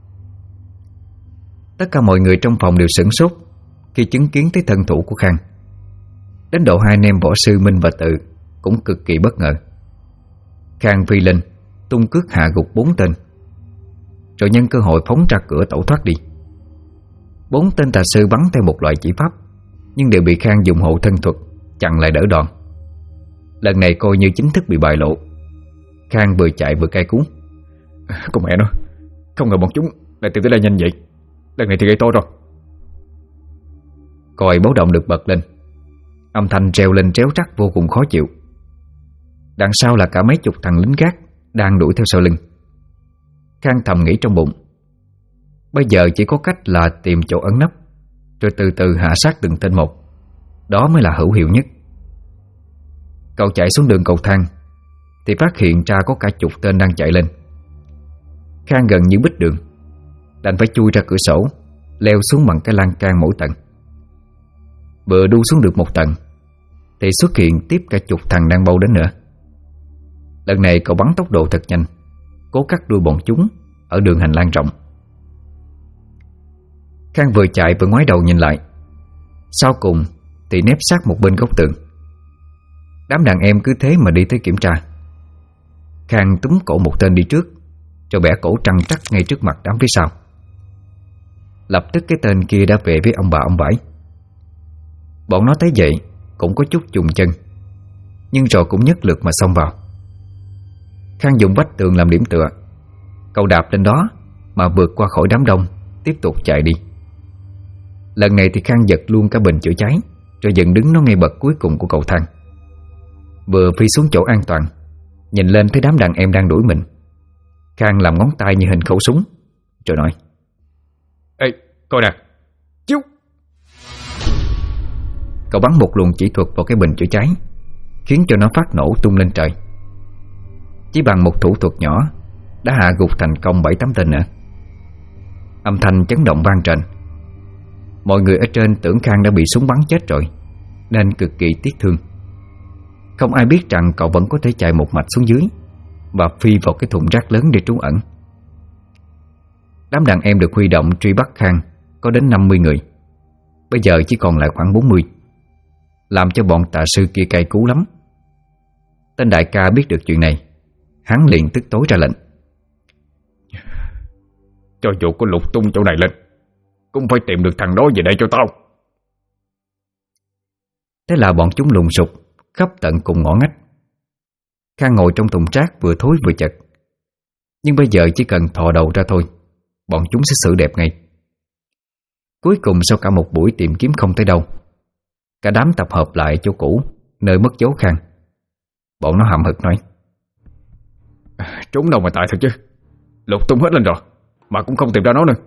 Tất cả mọi người trong phòng đều sửng sốt khi chứng kiến thấy thân thủ của Khang. Đến độ hai anh em võ sư Minh và Tự cũng cực kỳ bất ngờ. Khang phi lên, tung cước hạ gục 4 tên, rồi nhân cơ hội phóng ra cửa tẩu thoát đi. 4 tên tà sư bắn theo một loại chỉ pháp, nhưng đều bị Khang dùng hộ thân thuật chặn lại đỡ đòn. Lần này coi như chính thức bị bại lộ. Khang vừa chạy vừa cay cú. Con mẹ nó, không ngờ bọn chúng lại tìm tới đây nhanh vậy. Lần này thì gây to rồi. Còi báo động được bật lên, âm thanh reo lên réo rắt vô cùng khó chịu. Đằng sau là cả mấy chục thằng lính gác đang đuổi theo sau lưng. Khang thầm nghĩ trong bụng, bây giờ chỉ có cách là tìm chỗ ẩn nấp, rồi từ từ hạ sát từng tên một. Đó mới là hữu hiệu nhất. Cậu chạy xuống đường cầu thang thì phát hiện ra có cả chục tên đang chạy lên. Khang gần như bít đường, đành phải chui ra cửa sổ, leo xuống bằng cái lan can mỗi tầng. Vừa đu xuống được một tầng thì xuất hiện tiếp cả chục thằng đang bâu đến nữa. Lần này cậu bắn tốc độ thật nhanh, cố cắt đuôi bọn chúng ở đường hành lang rộng. Khang vừa chạy vừa ngoái đầu nhìn lại. Sau cùng thì nép sát một bên góc tường. Đám đàn em cứ thế mà đi tới kiểm tra. Khang túm cổ một tên đi trước, rồi bẻ cổ trăng trắc ngay trước mặt đám phía sau. Lập tức cái tên kia đã về với ông bà ông vải. Bọn nó thấy vậy cũng có chút chùng chân, nhưng rồi cũng nhất lực mà xông vào. Khang dùng vách tường làm điểm tựa, cậu đạp lên đó mà vượt qua khỏi đám đông, tiếp tục chạy đi. Lần này thì Khang giật luôn cả bình chữa cháy, rồi dựng đứng nó ngay bậc cuối cùng của cầu thang. Vừa phi xuống chỗ an toàn, nhìn lên thấy đám đàn em đang đuổi mình. Khang làm ngón tay như hình khẩu súng, rồi nói: Ê, coi nè, chiếu. Cậu bắn một luồng chỉ thuật vào cái bình chữa cháy, khiến cho nó phát nổ tung lên trời. Chỉ bằng một thủ thuật nhỏ đã hạ gục thành công 7-8 tên nữa. Âm thanh chấn động vang trên. Mọi người ở trên tưởng Khang đã bị súng bắn chết rồi, nên cực kỳ tiếc thương. Không ai biết rằng cậu vẫn có thể chạy một mạch xuống dưới và phi vào cái thùng rác lớn để trú ẩn. Đám đàn em được huy động truy bắt Khang có đến 50 người. Bây giờ chỉ còn lại khoảng 40, làm cho bọn tà sư kia cay cú lắm. Tên đại ca biết được chuyện này, hắn liền tức tối ra lệnh: Cho dù có lục tung chỗ này lên, cũng phải tìm được thằng đó về đây cho tao. Thế là bọn chúng lùng sục khắp tận cùng ngõ ngách. Khang ngồi trong thùng rác vừa thối vừa chật, nhưng bây giờ chỉ cần thò đầu ra thôi, bọn chúng sẽ xử đẹp ngay. Cuối cùng sau cả một buổi tìm kiếm không thấy đâu, cả đám tập hợp lại chỗ cũ, nơi mất dấu Khang. Bọn nó hậm hực nói: Trốn đâu mà tại thật chứ, lục tung hết lên rồi mà cũng không tìm ra nó nữa.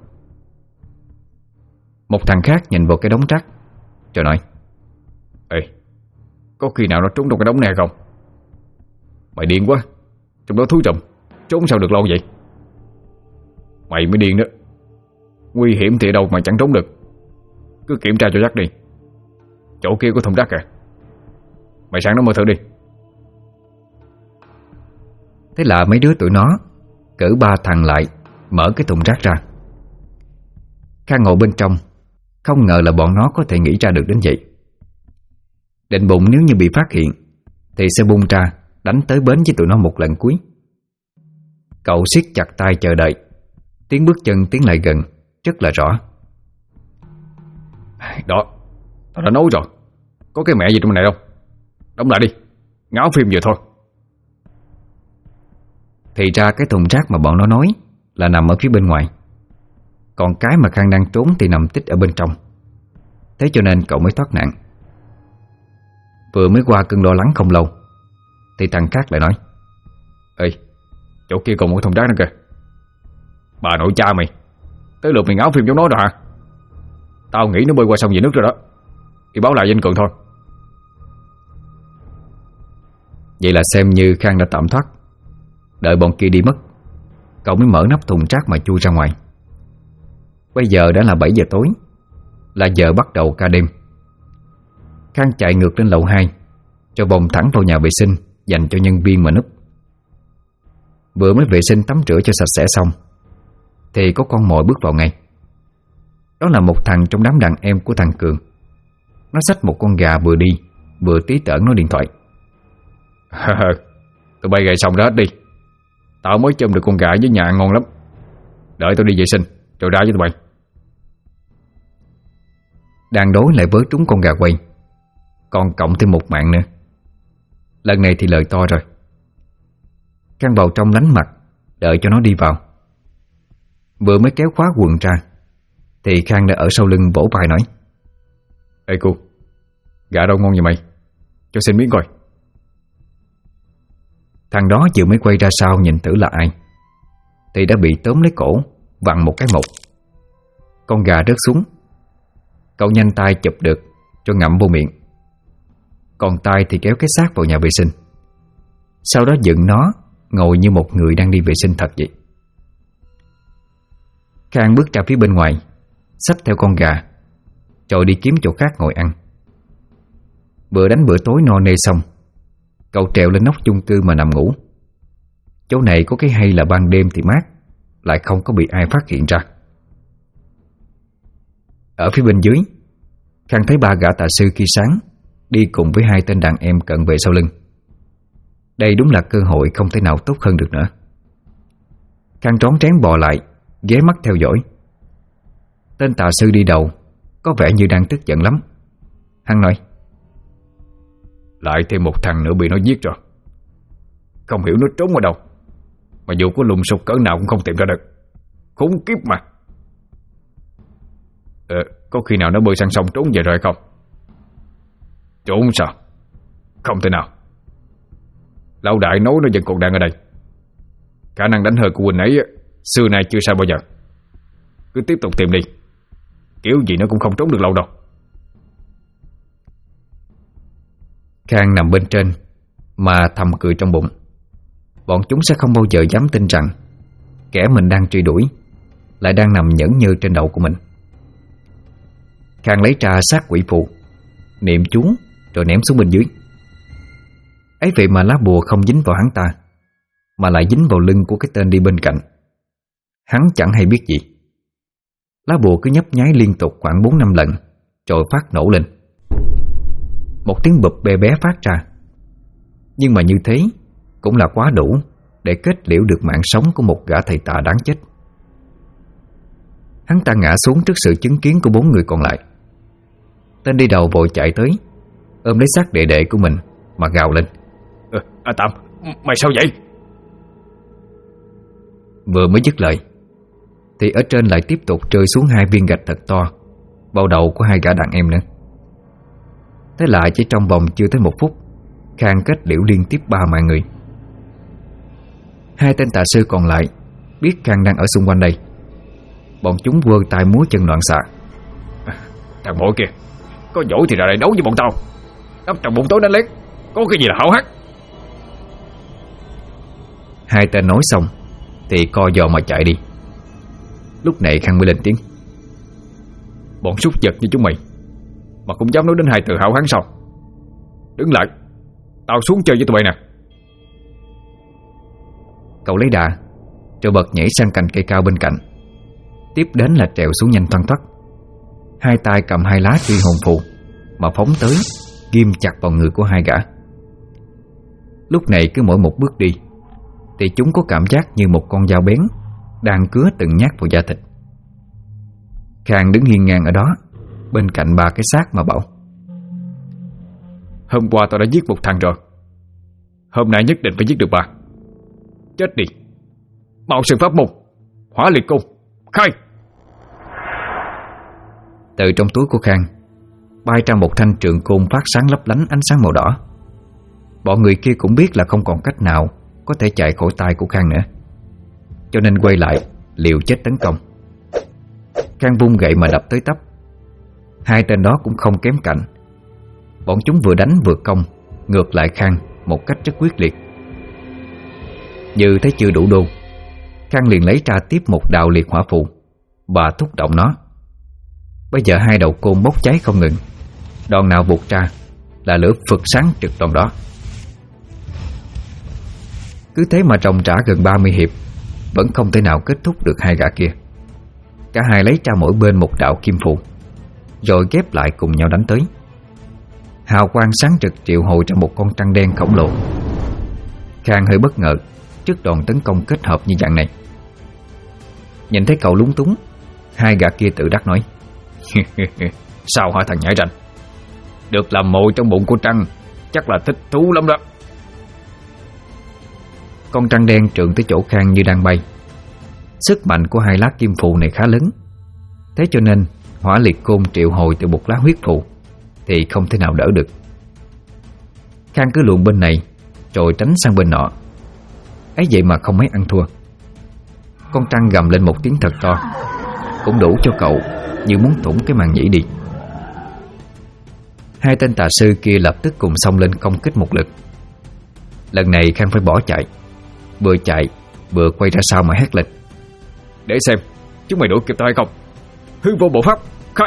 Một thằng khác nhìn vào cái đống rác rồi nói: Ê, có khi nào nó trốn trong cái đống này không? Mày điên quá, trong đó thúi trùm, trốn sao được lâu vậy? Mày mới điên đó. Nguy hiểm thì đâu mà chẳng trốn được. Cứ kiểm tra cho chắc đi. Chỗ kia có thùng rác à? Mày sang đó mở thử đi. Thế là mấy đứa tụi nó cỡ 3 thằng lại mở cái thùng rác ra. Khang ngồi bên trong, không ngờ là bọn nó có thể nghĩ ra được đến vậy. Định bụng nếu như bị phát hiện thì sẽ bung ra đánh tới bến với tụi nó một lần cuối. Cậu siết chặt tay chờ đợi. Tiếng bước chân tiến lại gần rất là rõ. Đó, tao đã nói rồi. Có cái mẹ gì trong này đâu. Đóng lại đi, ngáo phim vừa thôi. Thì ra cái thùng rác mà bọn nó nói là nằm ở phía bên ngoài, còn cái mà Khang đang trốn thì nằm tích ở bên trong. Thế cho nên cậu mới thoát nạn. Vừa mới qua cơn lo lắng không lâu thì thằng khác lại nói: Ê, chỗ kia còn một thùng rác nữa kìa. Bà nội cha mày, tới lượt mày ngáo phim giống nó rồi hả? Tao nghĩ nó bơi qua sông về nước rồi đó. Đi báo lại với anh Cường thôi. Vậy là xem như Khang đã tạm thoát. Đợi bọn kia đi mất, cậu mới mở nắp thùng rác mà chui ra ngoài. Bây giờ đã là 7 giờ tối, là giờ bắt đầu ca đêm. Khang chạy ngược lên lầu 2, rồi bồng thẳng vào nhà vệ sinh dành cho nhân viên mà núp. Vừa mới vệ sinh tắm rửa cho sạch sẽ xong thì có con mồi bước vào ngay. Đó là một thằng trong đám đàn em của thằng Cường. Nó xách một con gà vừa đi vừa tí tởn nói điện thoại: Tụi bay gầy xong đó đi. Tao mới chôm được con gà với nhà ngon lắm. Đợi tao đi vệ sinh rồi ra với tụi bay. Đang đối lại vớ trúng con gà quay, còn cộng thêm một mạng nữa. Lần này thì lời to rồi. Khang vào trong lánh mặt, đợi cho nó đi vào. Vừa mới kéo khóa quần ra thì Khang đã ở sau lưng vỗ vai nói: Ê cô, gà đâu ngon vậy mày? Cho xin miếng coi. Thằng đó vừa mới quay ra sau nhìn thử là ai thì đã bị tóm lấy cổ, vặn một cái một. Con gà rớt xuống. Cậu nhanh tay chụp được cho ngậm vô miệng, còn tay thì kéo cái xác vào nhà vệ sinh. Sau đó dựng nó ngồi như một người đang đi vệ sinh thật vậy. Khang bước ra phía bên ngoài, xách theo con gà, rồi đi kiếm chỗ khác ngồi ăn. Bữa đánh bữa tối no nê xong, cậu trèo lên nóc chung cư mà nằm ngủ. Chỗ này có cái hay là ban đêm thì mát, lại không có bị ai phát hiện ra. Ở phía bên dưới, Khang thấy 3 gã tà sư khi sáng đi cùng với 2 tên đàn em cận vệ sau lưng. Đây đúng là cơ hội không thể nào tốt hơn được nữa. Khang trón trén bò lại, ghé mắt theo dõi. Tên tà sư đi đầu có vẻ như đang tức giận lắm. Hắn nói: Lại thêm một thằng nữa bị nó giết rồi. Không hiểu nó trốn ở đâu, mà dù có lùng sục cỡ nào cũng không tìm ra được. Khốn kiếp mà. Có khi nào nó bơi sang sông trốn về rồi không? Trốn sao? Không thể nào. Lão đại nói nó vẫn còn đang ở đây. Khả năng đánh hơi của Quỳnh ấy xưa nay chưa sao bao giờ. Cứ tiếp tục tìm đi, kiểu gì nó cũng không trốn được lâu đâu. Khang nằm bên trên mà thầm cười trong bụng. Bọn chúng sẽ không bao giờ dám tin rằng kẻ mình đang truy đuổi lại đang nằm nhẫn nhơ trên đầu của mình. Khang lấy ra xác quỷ phù, niệm chú rồi ném xuống bên dưới. Ấy vậy mà lá bùa không dính vào hắn ta, mà lại dính vào lưng của cái tên đi bên cạnh. Hắn chẳng hay biết gì. Lá bùa cứ nhấp nháy liên tục khoảng 4-5 lần rồi phát nổ lên. Một tiếng bụp bé bé phát ra. Nhưng mà như thế cũng là quá đủ để kết liễu được mạng sống của một gã thầy tà đáng chết. Hắn ta ngã xuống trước sự chứng kiến của 4 người còn lại. Tên đi đầu vội chạy tới, ôm lấy xác đệ đệ của mình mà gào lên: Tạm, mày sao vậy? Vừa mới dứt lời thì ở trên lại tiếp tục rơi xuống 2 viên gạch thật to vào đầu của 2 gã đàn em nữa. Thế lại chỉ trong vòng chưa tới 1 phút, Khang kết liễu liên tiếp 3 mạng người. 2 tên tà sư còn lại biết Khang đang ở xung quanh đây. Bọn chúng quơ tay múa chân loạn xạ. Thằng bội kìa, có dỗi thì ra đây đấu với bọn tao. Nấp trong bụng tối đánh lét, có cái gì là hảo hắc. 2 tên nói xong thì co giò mà chạy đi. Lúc này Khang mới lên tiếng: Bọn súc vật như chúng mày mà cũng dám nói đến hai từ hảo hán sao? Đứng lại, tao xuống chơi với tụi bay nè. Cậu lấy đà rồi bật nhảy sang cành cây cao bên cạnh. Tiếp đến là trèo xuống nhanh thoăn thoắt, hai tay cầm hai lá truy hồn phù mà phóng tới, ghim chặt vào người của hai gã. Lúc này cứ mỗi một bước đi thì chúng có cảm giác như một con dao bén đang cứa từng nhát vào da thịt. Khang đứng hiên ngang ở đó bên cạnh ba cái xác mà bảo: Hôm qua tao đã giết một thằng rồi, hôm nay nhất định phải giết được ba. Chết đi, mau sử pháp môn Hỏa Liệt Côn, khai! Từ trong túi của Khang bay ra một thanh trường côn phát sáng lấp lánh ánh sáng màu đỏ. Bọn người kia cũng biết là không còn cách nào có thể chạy khỏi tay của Khang nữa, cho nên quay lại liều chết tấn công. Khang vung gậy mà đập tới tấp. Hai tên đó cũng không kém cạnh. Bọn chúng vừa đánh vừa công ngược lại Khang một cách rất quyết liệt. Như thấy chưa đủ đô, Khang liền lấy ra tiếp một đạo liệt hỏa phù và thúc động nó. Bây giờ hai đầu côn bốc cháy không ngừng, đòn nào vụt ra là lửa phực sáng trực đòn đó. Cứ thế mà ròng rã gần 30 hiệp vẫn không thể nào kết thúc được hai gã kia. Cả hai lấy ra mỗi bên một đạo kim phù rồi ghép lại cùng nhau đánh tới. Hào quang sáng rực triệu hồi ra một con trăng đen khổng lồ. Khang hơi bất ngờ trước đòn tấn công kết hợp như dạng này. Nhìn thấy cậu lúng túng, hai gã kia tự đắc nói: Sao hả thằng nhãi ranh? Được làm mồi trong bụng của trăng chắc là thích thú lắm đó. Con trăng đen trượng tới chỗ Khang như đang bay. Sức mạnh của hai lá kim phù này khá lớn, thế cho nên Hỏa Liệt Côn triệu hồi từ một lá huyết phù thì không thể nào đỡ được. Khang cứ luồn bên này rồi tránh sang bên nọ, ấy vậy mà không mấy ăn thua. Con trăng gầm lên một tiếng thật to, cũng đủ cho cậu như muốn thủng cái màng nhĩ đi. Hai tên tà sư kia lập tức cùng xông lên công kích một lượt. Lần này Khang phải bỏ chạy, vừa chạy vừa quay ra sau mà hét lên: Để xem chúng mày đuổi kịp tao hay không. Hư vô bộ pháp, khai!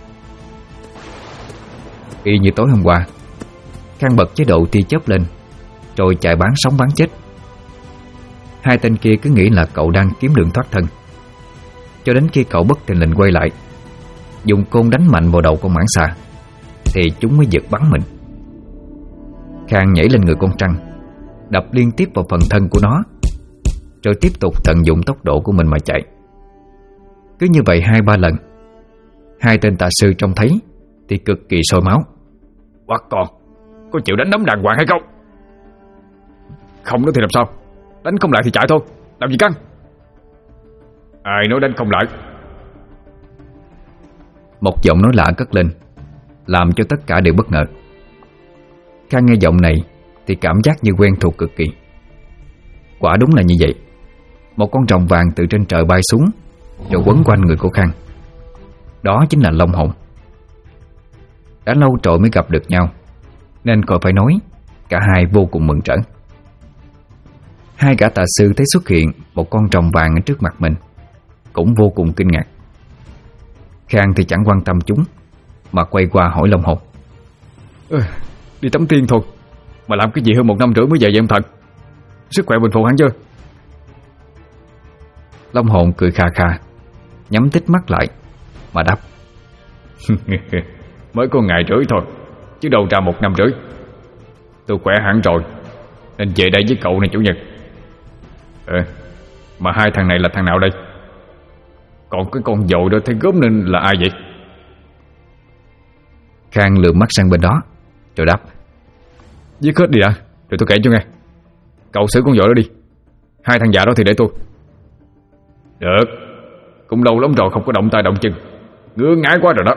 Y như tối hôm qua, Khang bật chế độ tia chớp lên rồi chạy bán sống bán chết. Hai tên kia cứ nghĩ là cậu đang kiếm đường thoát thân, cho đến khi cậu bất thình lình quay lại, dùng côn đánh mạnh vào đầu con mãng xà thì chúng mới giật bắn mình. Khang nhảy lên người con trăng, đập liên tiếp vào phần thân của nó, rồi tiếp tục tận dụng tốc độ của mình mà chạy. Cứ như vậy 2-3 lần. Hai tên tà sư trông thấy thì cực kỳ sôi máu. Quát con, có chịu đánh đấm đàng hoàng hay không? Không nữa thì làm sao? Đánh không lại thì chạy thôi, làm gì căng? Ai nói đánh không lại? Một giọng nói lạ cất lên, làm cho tất cả đều bất ngờ. Khang nghe giọng này thì cảm giác như quen thuộc cực kỳ. Quả đúng là như vậy. Một con rồng vàng từ trên trời bay xuống rồi quấn quanh người của Khang. Đó chính là Long Hồn. Đã lâu rồi mới gặp được nhau, nên còn phải nói cả hai vô cùng mừng rỡ. Hai gã tà sư thấy xuất hiện một con rồng vàng ở trước mặt mình cũng vô cùng kinh ngạc. Khang thì chẳng quan tâm chúng mà quay qua hỏi Long Hồn: Đi tắm tiên thôi mà làm cái gì hơn 1 năm rưỡi mới về vậy em thật? Sức khỏe bình phục hẳn chưa? Long Hồn cười khà khà, nhắm tít mắt lại mà đáp: Mới có ngày rưỡi thôi, chứ đâu ra 1 năm rưỡi. Tôi khỏe hẳn rồi, nên về đây với cậu này chủ nhật. Mà hai thằng này là thằng nào đây? Còn cái con dội đó thấy gớm nên là ai vậy? Khang lườm mắt sang bên đó rồi đáp: Giết hết đi đã, rồi tôi kể cho nghe. Cậu xử con dội đó đi, hai thằng già đó thì để tôi. Được, cũng lâu lắm rồi không có động tay động chân, ngứa ngái quá rồi đó.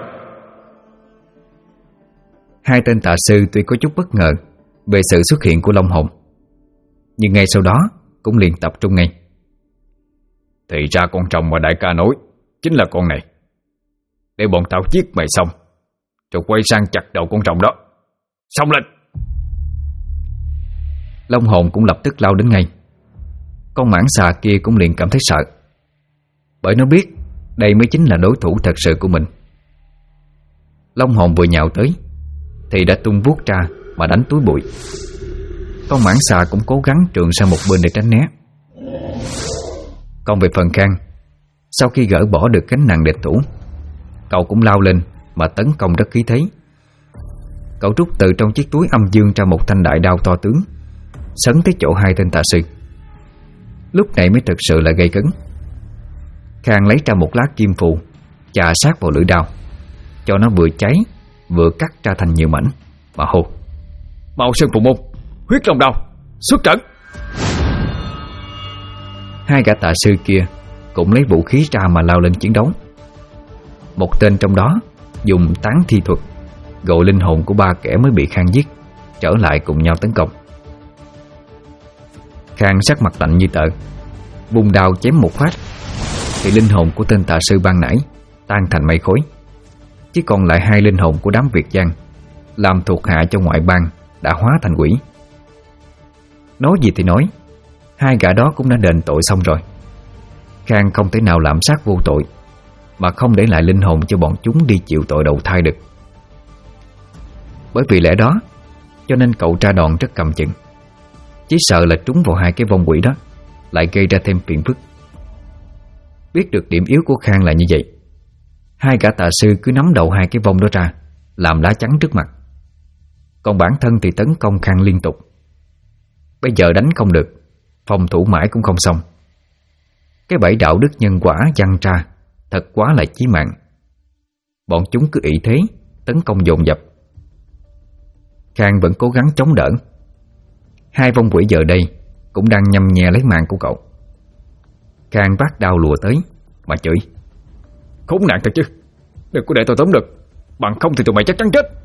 Hai tên tà sư tuy có chút bất ngờ về sự xuất hiện của Long Hồn, nhưng ngay sau đó cũng liền tập trung ngay. Thì ra con rồng mà đại ca nói chính là con này. Để bọn tao giết mày xong rồi quay sang chặt đầu con rồng đó. Xông lên! Long Hồn cũng lập tức lao đến ngay. Con mãng xà kia cũng liền cảm thấy sợ, bởi nó biết đây mới chính là đối thủ thật sự của mình. Long hồn vừa nhào tới thì đã tung vuốt ra mà đánh túi bụi. Con mãng xà cũng cố gắng trườn sang một bên để tránh né. Còn về phần Khang, sau khi gỡ bỏ được gánh nặng địch thủ, cậu cũng lao lên mà tấn công rất khí thế. Cậu rút từ trong chiếc túi âm dương ra một thanh đại đao to tướng, sấn tới chỗ hai tên tà sư. Lúc này mới thực sự là gây cấn. Khang lấy ra một lá kim phù, chà sát vào lưỡi đao, cho nó vừa cháy vừa cắt ra thành nhiều mảnh, mà hô: Mạo Sơn Phù Môn, huyết long đao, xuất trận. Hai gã tà sư kia cũng lấy vũ khí ra mà lao lên chiến đấu. Một tên trong đó dùng tán thi thuật gọi linh hồn của ba kẻ mới bị Khang giết trở lại cùng nhau tấn công. Khang sắc mặt lạnh như tờ, vung đao chém một phát thì linh hồn của tên tà sư ban nãy tan thành mây khói. Chỉ còn lại hai linh hồn của đám Việt Giang làm thuộc hạ cho ngoại bang đã hóa thành quỷ. Nói gì thì nói, hai gã đó cũng đã đền tội xong rồi. Khang không thể nào lạm sát vô tội mà không để lại linh hồn cho bọn chúng đi chịu tội đầu thai được. Bởi vì lẽ đó cho nên cậu tra đòn rất cầm chừng, chỉ sợ là trúng vào hai cái vong quỷ đó lại gây ra thêm phiền phức. Biết được điểm yếu của Khang là như vậy, hai gã tà sư cứ nắm đầu hai cái vong đó ra làm lá chắn trước mặt. Còn bản thân thì tấn công Khang liên tục. Bây giờ đánh không được, phòng thủ mãi cũng không xong. Cái bẫy đạo đức nhân quả giăng ra thật quá là chí mạng. Bọn chúng cứ ỷ thế tấn công dồn dập. Khang vẫn cố gắng chống đỡ. Hai vong quỷ giờ đây cũng đang nhăm nhe lấy mạng của cậu. Khang vác đao lùa tới mà chửi: Khốn nạn thật chứ, đừng có để tôi tóm được, bằng không thì tụi mày chắc chắn chết.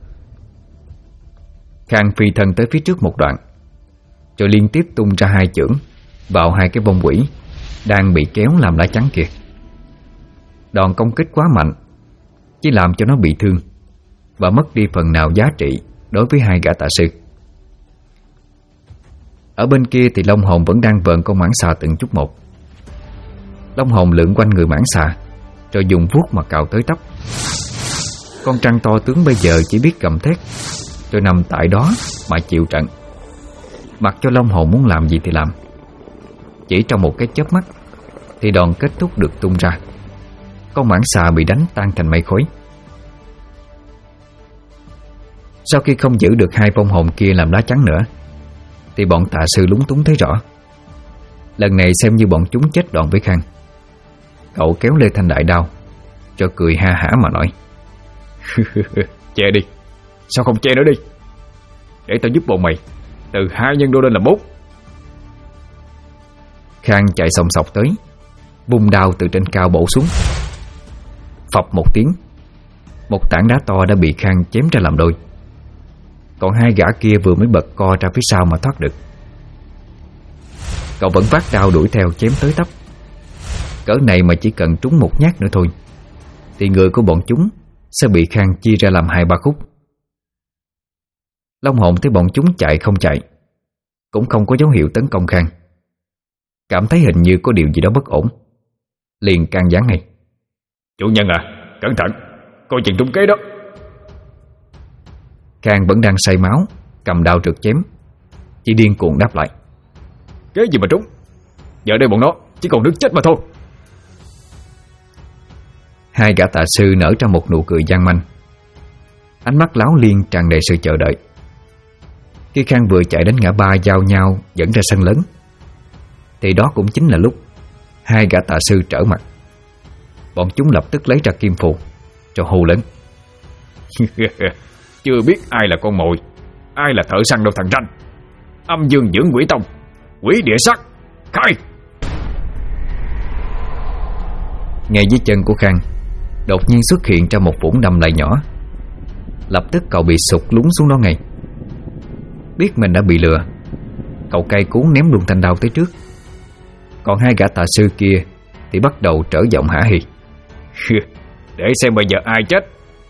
Khang phi thân tới phía trước một đoạn, rồi liên tiếp tung ra hai chưởng vào hai cái vong quỷ đang bị kéo làm lá chắn kia. Đòn công kích quá mạnh, chỉ làm cho nó bị thương và mất đi phần nào giá trị đối với hai gã tà sư. Ở bên kia thì Long hồn vẫn đang vờn con mãng xà từng chút một. Long hồn lượn quanh người mãng xà rồi dùng vuốt mà cào tới tóc. Con trăng to tướng bây giờ chỉ biết gầm thét rồi nằm tại đó mà chịu trận, mặc cho Long hồn muốn làm gì thì làm. Chỉ trong một cái chớp mắt thì đòn kết thúc được tung ra. Con mãng xà bị đánh tan thành mây khói. Sau khi không giữ được hai vong hồn kia làm lá chắn nữa thì bọn tà sư lúng túng thấy rõ. Lần này xem như bọn chúng chết đòn với Khang. Cậu kéo lê thanh đại đao cho cười ha hả mà nói: Che đi, sao không che nữa đi, để tao giúp bọn mày từ 2 nhân đôi lên là 4. Khang chạy sòng sọc tới, vung đao từ trên cao bổ xuống. Phập một tiếng, một tảng đá to đã bị Khang chém ra làm đôi. Còn hai gã kia vừa mới bật co ra phía sau mà thoát được. Cậu vẫn vác đao đuổi theo chém tới tấp. Cỡ này mà chỉ cần trúng một nhát nữa thôi thì người của bọn chúng sẽ bị Khang chia ra làm 2-3 khúc. Long hồn thấy bọn chúng chạy không chạy, cũng không có dấu hiệu tấn công Khang, cảm thấy hình như có điều gì đó bất ổn, liền can gián ngay: Chủ nhân à, cẩn thận, coi chừng trúng kế đó. Khang vẫn đang say máu, cầm đao trượt chém, chỉ điên cuồng đáp lại: Kế gì mà trúng, giờ đây bọn nó chỉ còn nước chết mà thôi. Hai gã tà sư nở ra một nụ cười gian manh, ánh mắt láo liên tràn đầy sự chờ đợi. Khi Khang vừa chạy đến ngã ba giao nhau dẫn ra sân lớn thì đó cũng chính là lúc hai gã tà sư trở mặt. Bọn chúng lập tức lấy ra kim phù rồi hô lớn: Chưa biết ai là con mồi, ai là thợ săn đâu thằng ranh. Âm dương dưỡng quỷ tông, quỷ địa sát, khai! Ngay dưới chân của Khang đột nhiên xuất hiện ra một vũng đầm lầy nhỏ. Lập tức cậu bị sụt lún xuống đó ngay. Biết mình đã bị lừa, cậu cay cú ném luôn thanh đao tới trước. Còn hai gã tà sư kia thì bắt đầu trở giọng hả hì: Để xem bây giờ ai chết.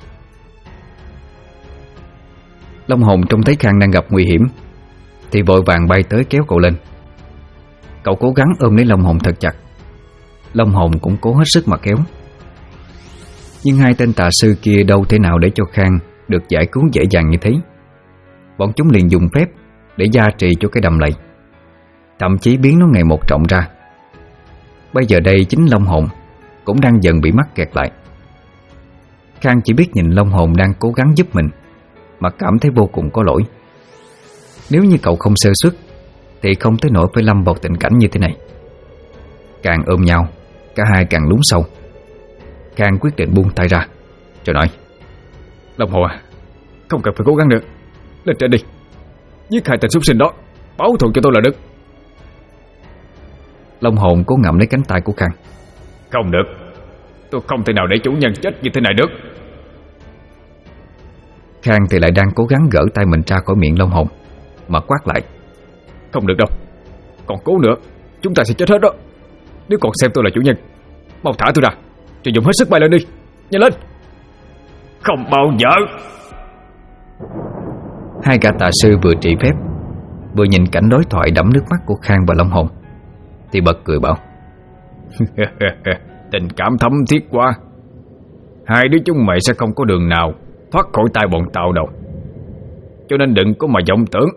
Long hồn trông thấy Khang đang gặp nguy hiểm thì vội vàng bay tới kéo cậu lên. Cậu cố gắng ôm lấy Long hồn thật chặt. Long hồn cũng cố hết sức mà kéo. Nhưng hai tên tà sư kia đâu thể nào để cho Khang được giải cứu dễ dàng như thế. Bọn chúng liền dùng phép để gia trì cho cái đầm lầy, thậm chí biến nó ngày một rộng ra. Bây giờ đây chính Long Hồn cũng đang dần bị mắc kẹt lại. Khang chỉ biết nhìn Long Hồn đang cố gắng giúp mình mà cảm thấy vô cùng có lỗi. Nếu như cậu không sơ suất thì không tới nỗi phải lâm vào tình cảnh như thế này. Càng ôm nhau, cả hai càng lún sâu. Khang quyết định buông tay ra rồi nói: Long Hồn à, không cần phải cố gắng nữa, lên trên đi, giết hai tên súc sinh đó, báo thù cho tôi là được. Long Hồn cố ngậm lấy cánh tay của Khang. Không được, tôi không thể nào để chủ nhân chết như thế này được. Khang thì lại đang cố gắng gỡ tay mình ra khỏi miệng Long Hồn mà quát lại: Không được đâu, còn cố nữa chúng ta sẽ chết hết đó. Nếu còn xem tôi là chủ nhân, mau thả tôi ra, rồi dùng hết sức bay lên đi, nhanh lên. Không bao giờ. Hai gã tà sư vừa trị phép, vừa nhìn cảnh đối thoại đẫm nước mắt của Khang và Long Hồn thì bật cười bảo: Tình cảm thấm thiết quá. Hai đứa chúng mày sẽ không có đường nào thoát khỏi tay bọn tao đâu, cho nên đừng có mà vọng tưởng.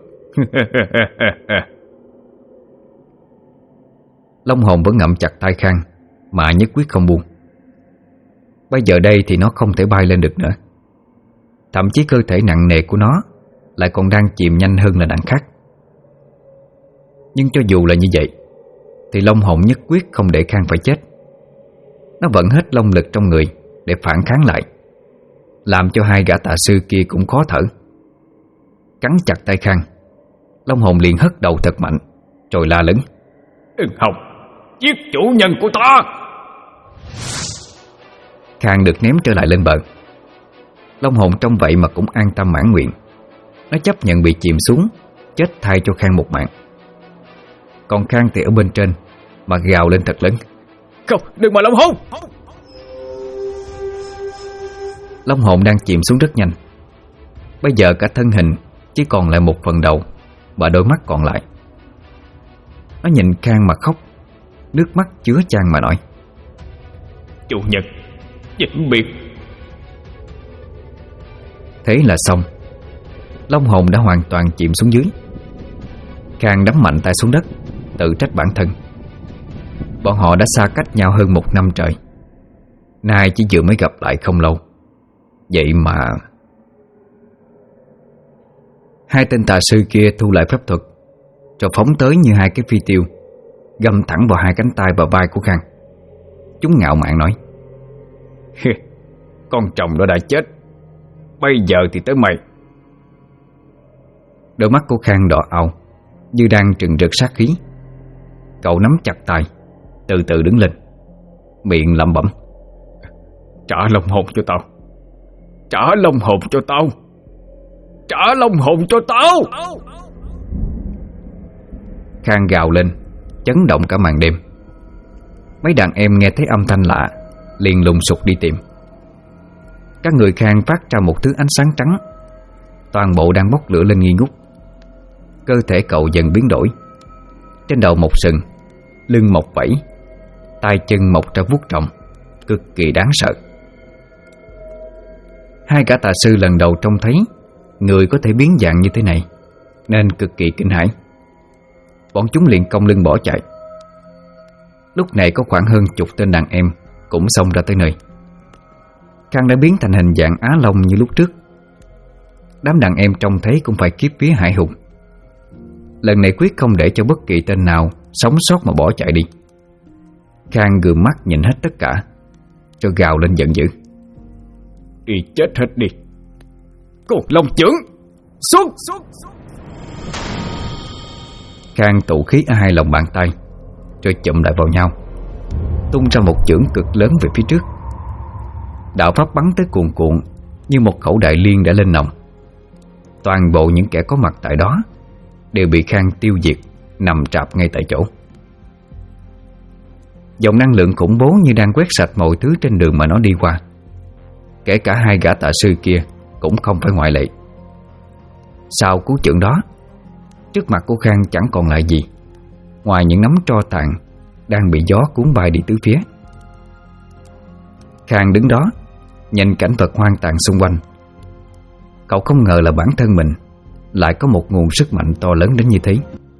Long Hồn vẫn ngậm chặt tay Khang mà nhất quyết không buông. Bây giờ đây thì nó không thể bay lên được nữa. Thậm chí cơ thể nặng nề của nó lại còn đang chìm nhanh hơn là đằng khác. Nhưng cho dù là như vậy thì Long Hồn nhất quyết không để Khang phải chết. Nó vận hết long lực trong người để phản kháng lại, làm cho hai gã tà sư kia cũng khó thở. Cắn chặt tay Khang, Long Hồn liền hất đầu thật mạnh rồi la lớn: Đừng hòng giết chủ nhân của ta. Khang được ném trở lại lên bờ. Long Hồn trong vậy mà cũng an tâm mãn nguyện. Nó chấp nhận bị chìm xuống, chết thay cho Khang một mạng. Còn Khang thì ở bên trên mà gào lên thật lớn: Không, đừng mà Long Hồn. Long Hồn đang chìm xuống rất nhanh. Bây giờ cả thân hình chỉ còn lại một phần đầu và đôi mắt còn lại. Nó nhìn Khang mà khóc, nước mắt chứa chan mà nói: Chủ nhân, vĩnh biệt. Thế là xong. Long Hồn đã hoàn toàn chìm xuống dưới. Khang đấm mạnh tay xuống đất, tự trách bản thân. Bọn họ đã xa cách nhau hơn 1 năm trời, nay chỉ vừa mới gặp lại không lâu. Vậy mà hai tên tà sư kia thu lại phép thuật rồi phóng tới như hai cái phi tiêu, găm thẳng vào hai cánh tay và vai của Khang. Chúng ngạo mạn nói: Con chồng nó đã chết, bây giờ thì tới mày. Đôi mắt của Khang đỏ ao như đang trừng rực sát khí. Cậu nắm chặt tay, từ từ đứng lên, miệng lẩm bẩm: Trả long hồn cho tao, trả long hồn cho tao, trả long hồn cho tao. Khang gào lên, chấn động cả màn đêm. Mấy đàn em nghe thấy âm thanh lạ liền lùng sục đi tìm. Các người Khang phát ra một thứ ánh sáng trắng, toàn bộ đang bốc lửa lên nghi ngút. Cơ thể cậu dần biến đổi. Trên đầu mọc sừng, lưng mọc vảy, tay chân mọc ra vuốt rộng, cực kỳ đáng sợ. Hai gã tà sư lần đầu trông thấy người có thể biến dạng như thế này nên cực kỳ kinh hãi. Bọn chúng liền cong lưng bỏ chạy. Lúc này có khoảng hơn 10 tên đàn em cũng xông ra tới nơi. Khang đã biến thành hình dạng Á Long như lúc trước. Đám đàn em trông thấy cũng phải kiếp vía hãi hùng. Lần này quyết không để cho bất kỳ tên nào sống sót mà bỏ chạy đi. Khang gườm mắt nhìn hết tất cả rồi gào lên giận dữ: Đi chết hết đi, con Long Chưởng, xuống! Khang tụ khí ở hai lòng bàn tay rồi chụm lại vào nhau, tung ra một chưởng cực lớn về phía trước. Đạo pháp bắn tới cuồn cuộn như một khẩu đại liên đã lên nòng. Toàn bộ những kẻ có mặt tại đó đều bị Khang tiêu diệt, nằm rạp ngay tại chỗ. Dòng năng lượng khủng bố như đang quét sạch mọi thứ trên đường mà nó đi qua. Kể cả hai gã tà sư kia cũng không phải ngoại lệ. Sau cú chưởng đó, trước mặt của Khang chẳng còn lại gì ngoài những nắm tro tàn đang bị gió cuốn bay đi tứ phía. Khang đứng đó, nhìn cảnh vật hoang tàn xung quanh, cậu không ngờ là bản thân mình lại có một nguồn sức mạnh to lớn đến như thế.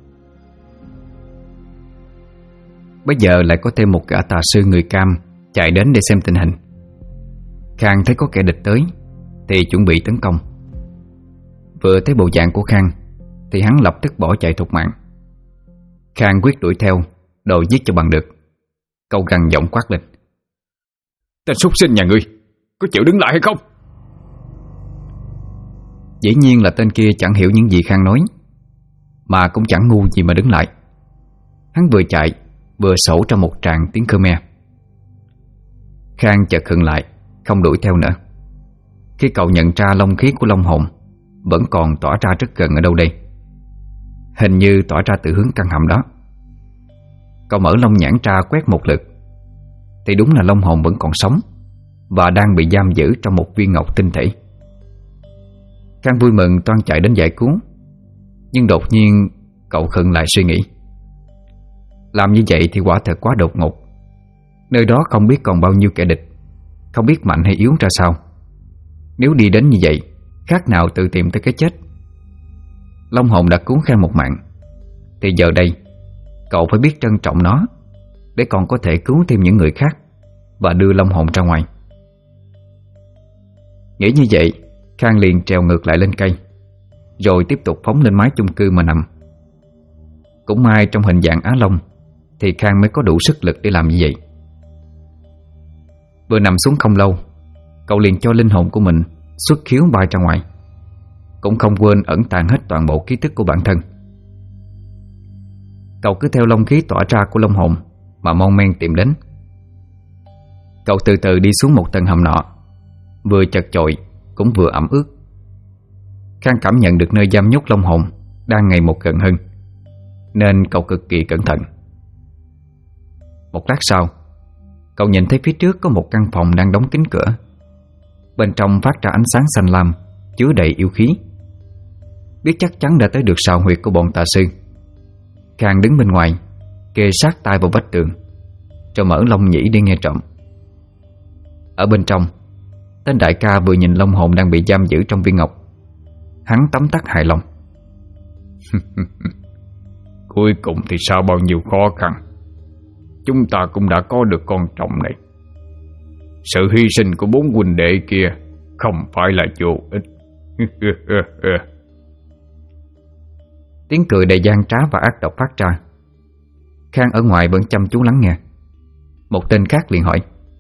Bây giờ lại có thêm một gã tà sư người Cam chạy đến để xem tình hình. Khang thấy có kẻ địch tới thì chuẩn bị tấn công. Vừa thấy bộ dạng của Khang thì hắn lập tức bỏ chạy thục mạng. Khang quyết đuổi theo, đòi giết cho bằng được. Cậu gằn giọng quát lên: Tên súc sinh nhà ngươi, có chịu đứng lại hay không? Dĩ nhiên là tên kia chẳng hiểu những gì Khang nói, mà cũng chẳng ngu gì mà đứng lại. Hắn vừa chạy vừa sổ ra một tràng tiếng Khmer. Khang chợt khựng lại, không đuổi theo nữa, khi cậu nhận ra long khí của long hồn vẫn còn tỏa ra rất gần ở đâu đây. Hình như tỏa ra từ hướng căn hầm đó. Cậu mở long nhãn ra quét một lượt thì đúng là long hồn vẫn còn sống và đang bị giam giữ trong một viên ngọc tinh thể. Khang vui mừng toan chạy đến giải cứu, nhưng đột nhiên cậu khựng lại suy nghĩ. Làm như vậy thì quả thật quá đột ngột. Nơi đó không biết còn bao nhiêu kẻ địch, không biết mạnh hay yếu ra sao. Nếu đi đến như vậy, khác nào tự tìm tới cái chết. Long hồn đã cứu Khang một mạng, thì giờ đây cậu phải biết trân trọng nó, để còn có thể cứu thêm những người khác và đưa long hồn ra ngoài. Nghĩ như vậy, Khang liền trèo ngược lại lên cây, rồi tiếp tục phóng lên mái chung cư mà nằm. Cũng may trong hình dạng Á Long thì Khang mới có đủ sức lực để làm như vậy. Vừa nằm xuống không lâu, cậu liền cho linh hồn của mình xuất khiếu bay ra ngoài, cũng không quên ẩn tàng hết toàn bộ ký tức của bản thân. Cậu cứ theo long khí tỏa ra của long hồn mà mon men tìm đến. Cậu từ từ đi xuống một tầng hầm nọ, vừa chật chội cũng vừa ẩm ướt. Khang cảm nhận được nơi giam nhốt long hồn đang ngày một gần hơn, nên cậu cực kỳ cẩn thận. Một lát sau, cậu nhìn thấy phía trước có một căn phòng đang đóng kín cửa. Bên trong phát ra ánh sáng xanh lam, chứa đầy yêu khí. Biết chắc chắn đã tới được sào huyệt của bọn tà sư, Khang đứng bên ngoài, kề sát tai vào vách tường, rồi mở lông nhĩ để nghe trộm. Ở bên trong, tên đại ca vừa nhìn long hồn đang bị giam giữ trong viên ngọc. Hắn tấm tắc hài lòng. Cuối cùng thì sau bao nhiêu khó khăn, chúng ta cũng đã có được con trọng này. Sự hy sinh của 4 huynh đệ kia không phải là vô ích. Tiếng cười đầy gian trá và ác độc phát ra. Khang ở ngoài vẫn chăm chú lắng nghe. Một tên khác liền hỏi: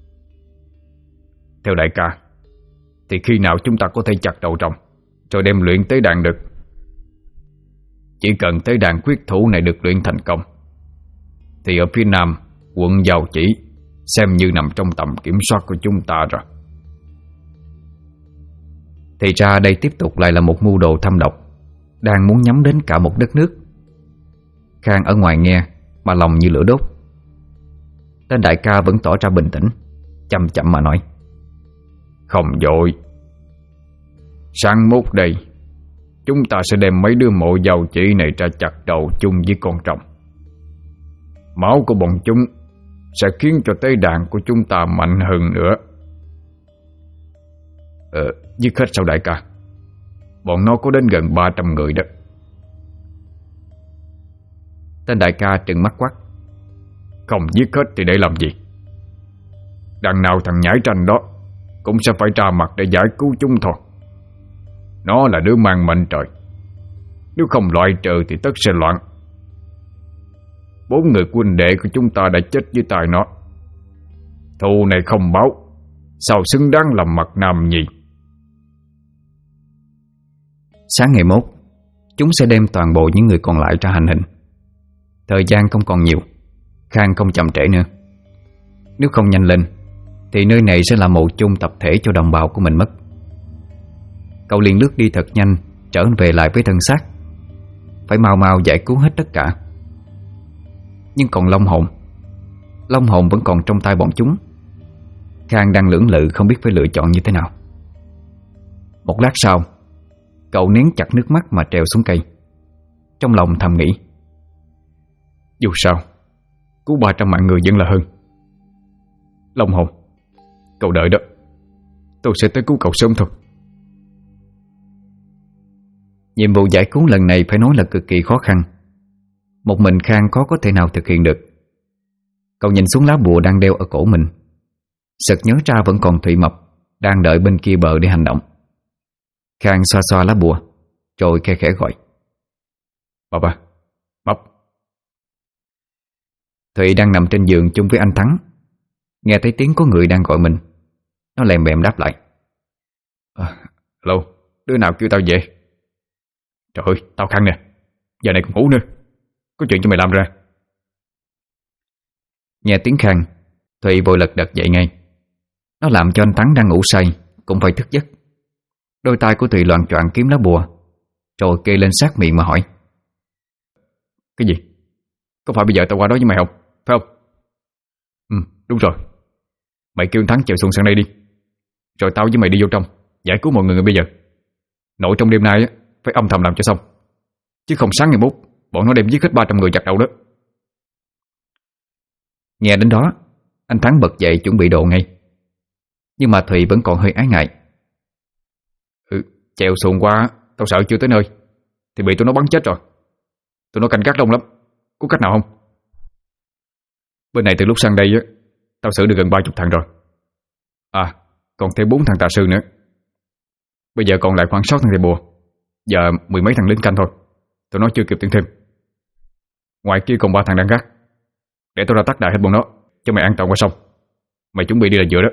Theo đại ca, thì khi nào chúng ta có thể chặt đầu rồng rồi đem luyện tế đàn được? Chỉ cần tế đàn quyết thủ này được luyện thành công thì ở phía nam quận Giàu Chỉ xem như nằm trong tầm kiểm soát của chúng ta rồi. Thì ra đây tiếp tục lại là một mưu đồ thâm độc, đang muốn nhắm đến cả một đất nước. Khang ở ngoài nghe mà lòng như lửa đốt. Tên đại ca vẫn tỏ ra bình tĩnh, chậm chậm mà nói: Không vội. Sáng mốt đây, chúng ta sẽ đem mấy đứa mộ Giàu Chỉ này ra chặt đầu chung với con rồng. Máu của bọn chúng sẽ khiến cho tế đàn của chúng ta mạnh hơn nữa. Giết hết sao đại ca? Bọn nó có đến gần 300 người đó. Tên đại ca trừng mắt quát: Không giết hết thì để làm gì? Đằng nào thằng nhãi tranh đó cũng sẽ phải ra mặt để giải cứu chúng thôi. Nó là đứa mang mệnh trời, nếu không loại trừ thì tất sẽ loạn. 4 người huynh đệ của chúng ta đã chết dưới tay nó. Thù này không báo, sao xứng đáng làm mặt nam nhì. Sáng ngày mốt, chúng sẽ đem toàn bộ những người còn lại ra hành hình. Thời gian không còn nhiều, Khang không chậm trễ nữa. Nếu không nhanh lên thì nơi này sẽ là mộ chung tập thể cho đồng bào của mình mất. Cậu liền lướt đi thật nhanh, trở về lại với thân xác. Phải mau mau giải cứu hết tất cả. Nhưng còn Long hồn vẫn còn trong tay bọn chúng. Khang đang lưỡng lự không biết phải lựa chọn như thế nào. Một lát sau, cậu nén chặt nước mắt mà trèo xuống cây. Trong lòng thầm nghĩ: Dù sao, cứu 300 mạng người vẫn là hơn. Long hồn, cậu đợi đó. tôi sẽ tới cứu cậu sớm thôi. Nhiệm vụ giải cứu lần này phải nói là cực kỳ khó khăn. Một mình Khang khó có thể nào thực hiện được. Cậu nhìn xuống lá bùa đang đeo ở cổ mình, sực nhớ ra vẫn còn Thụy Mập đang đợi bên kia bờ để hành động. Khang xoa xoa lá bùa rồi khe khẽ gọi: Mập à, Mập. Thụy đang nằm trên giường chung với anh Thắng, nghe thấy tiếng có người đang gọi mình. Nó lèm bèm đáp lại: Lâu, đứa nào kêu tao về? Trời ơi, tao Khang nè, giờ này còn ngủ nữa, có chuyện cho mày làm ra. Nghe tiếng Khang, Thụy vội lật đật dậy ngay. Nó làm cho anh Thắng đang ngủ say cũng phải thức giấc. Đôi tay của Thụy loạng choạng kiếm lá bùa, rồi kê lên sát miệng mà hỏi: Cái gì? Có phải bây giờ tao qua đó với mày không? Phải không? Đúng rồi. Mày kêu Thắng chèo xuồng sang đây đi, rồi tao với mày đi vô trong giải cứu mọi người bây giờ. Nội trong đêm nay á, phải âm thầm làm cho xong, chứ không sáng ngày mốt bọn nó đem giết hết 300 người chặt đầu đó. Nghe đến đó, anh Thắng bật dậy chuẩn bị đồ ngay. Nhưng mà Thụy vẫn còn hơi ái ngại. Chèo xuồng qua, tao sợ chưa tới nơi thì bị tụi nó bắn chết rồi. Tụi nó canh gác đông lắm, có cách nào không? Bên này từ lúc sang đây á, tao xử được gần 30 thằng rồi. Còn thêm 4 thằng tà sư nữa. Bây giờ còn lại khoảng 6 thằng thầy bùa. Giờ 10 mấy thằng lính canh thôi. Tụi nó chưa kịp tuyển thêm. Ngoài kia còn 3 thằng đang gác. Để tao ra tắt đại hết bọn nó, cho mày an toàn qua sông. Mày chuẩn bị đi là giữa đó.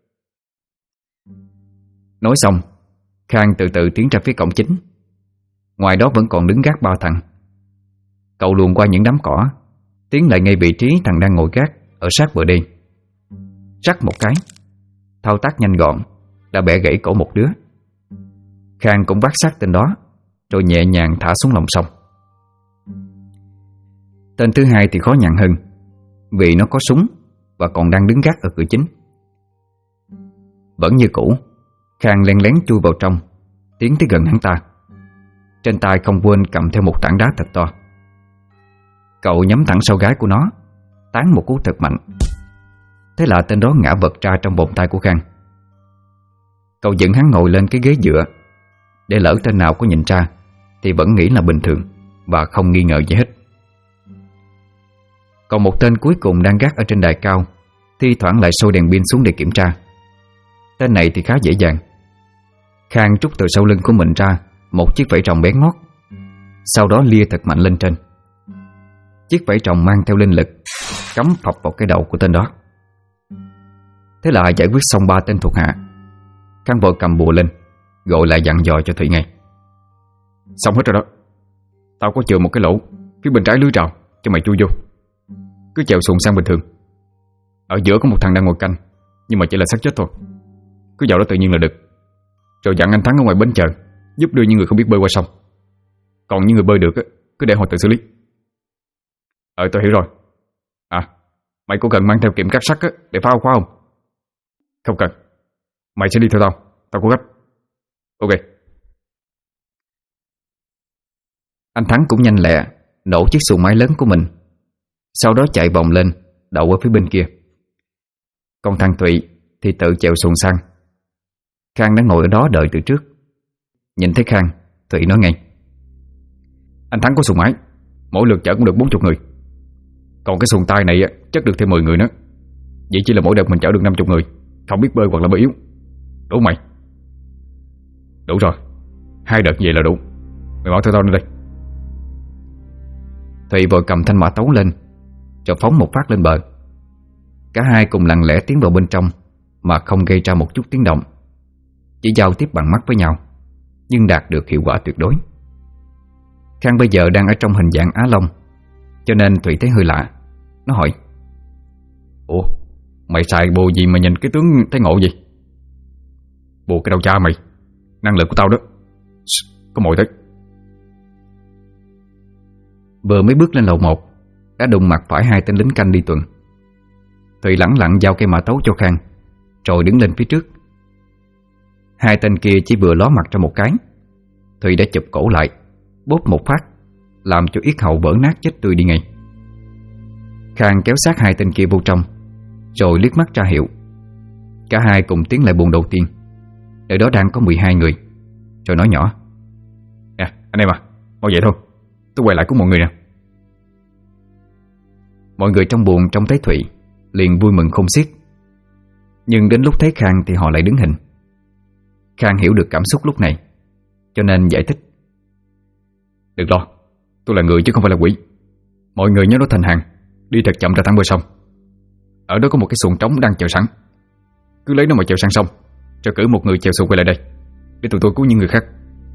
Nói xong, Khang từ từ tiến ra phía cổng chính. Ngoài đó vẫn còn đứng gác 3 thằng. Cậu luồn qua những đám cỏ, tiến lại ngay vị trí thằng đang ngồi gác ở sát bờ đê. Rắc một cái, thao tác nhanh gọn đã bẻ gãy cổ một đứa. Khang cũng vác xác tên đó, rồi nhẹ nhàng thả xuống lòng sông. Tên thứ hai thì khó nhằn hơn, vì nó có súng và còn đang đứng gác ở cửa chính. Vẫn như cũ, Khang len lén chui vào trong, tiến tới gần hắn ta. Trên tay không quên cầm theo một tảng đá thật to. Cậu nhắm thẳng sau gái của nó, tán một cú thật mạnh. Thế là tên đó ngã vật ra trong vòng tay của Khang. Cậu dẫn hắn ngồi lên cái ghế dựa, để lỡ tên nào có nhìn ra thì vẫn nghĩ là bình thường và không nghi ngờ gì hết. Còn một tên cuối cùng đang gác ở trên đài cao, thi thoảng lại soi đèn pin xuống để kiểm tra. Tên này thì khá dễ dàng. Khang trút từ sau lưng của mình ra một chiếc vảy rồng bé ngót, sau đó lia thật mạnh lên trên. Chiếc vảy rồng mang theo linh lực cắm phập vào cái đầu của tên đó. Thế là giải quyết xong 3 tên thuộc hạ, Khang vội cầm bùa lên, gọi lại dặn dò cho Thụy ngay: Xong hết rồi đó. Tao có chừa một cái lỗ phía bên trái lưới rào cho mày chui vô. Cứ chèo xuồng sang bình thường. Ở giữa có một thằng đang ngồi canh, nhưng mà chỉ là xác chết thôi. Cứ vào đó tự nhiên là được. Rồi dặn anh Thắng ở ngoài bến chờ giúp đưa những người không biết bơi qua sông. Còn những người bơi được cứ để họ tự xử lý. Tôi hiểu rồi. Mày có cần mang theo kiểm cắt sắt để phá áo khóa không? Không cần. Mày sẽ đi theo tao. Tao có gấp. Ok. Anh Thắng cũng nhanh lẹ nổ chiếc xuồng máy lớn của mình, sau đó chạy vòng lên đậu ở phía bên kia. Còn thằng Thụy thì tự chèo xuồng sang. Khang đã ngồi ở đó đợi từ trước. Nhìn thấy Khang, Thụy nói ngay: Anh Thắng có xuồng máy, mỗi lượt chở cũng được 40 người. Còn cái xuồng tay này chất được thêm 10 người nữa. Vậy chỉ là mỗi đợt mình chở được 50 người không biết bơi hoặc là bơi yếu. Đủ mày? Đủ rồi, 2 đợt vậy là đủ. Mày mau theo tao lên đây. Thụy vội cầm thanh mã tấu lên, rồi phóng một phát lên bờ. Cả hai cùng lặng lẽ tiến vào bên trong mà không gây ra một chút tiếng động, chỉ giao tiếp bằng mắt với nhau, nhưng đạt được hiệu quả tuyệt đối. Khang bây giờ đang ở trong hình dạng Á Long, cho nên Thụy thấy hơi lạ. Nó hỏi: Ủa, mày xài bùa gì mà nhìn cái tướng thấy ngộ vậy? Bùa cái đầu cha mày, năng lực của tao đó. Có mồi tới. Vừa mới bước lên lầu 1 đã đụng mặt phải 2 tên lính canh đi tuần. Thụy lẳng lặng giao cây mã tấu cho Khang, rồi đứng lên phía trước. 2 tên kia chỉ vừa ló mặt ra một cái, Thụy đã chụp cổ lại, bóp một phát, làm cho yết hầu vỡ nát chết tươi đi ngay. Khang kéo sát 2 tên kia vô trong, rồi liếc mắt ra hiệu. Cả hai cùng tiến lại buồng đầu tiên, Nơi đó đang có 12 người. Rồi nói nhỏ: Nè anh em à, mau vậy thôi, tôi quay lại của mọi người nè. Mọi người trong buồng trông thấy Thụy liền vui mừng không xiết. Nhưng đến lúc thấy Khang thì họ lại đứng hình. Khang hiểu được cảm xúc lúc này, cho nên giải thích: Đừng lo, tôi là người chứ không phải là quỷ. Mọi người nhớ nói thành hàng, đi thật chậm ra thẳng bờ sông. Ở đó có một cái xuồng trống đang chờ sẵn, cứ lấy nó mà chèo sang sông, rồi cử một người chèo xuồng quay lại đây để tụi tôi cứu những người khác.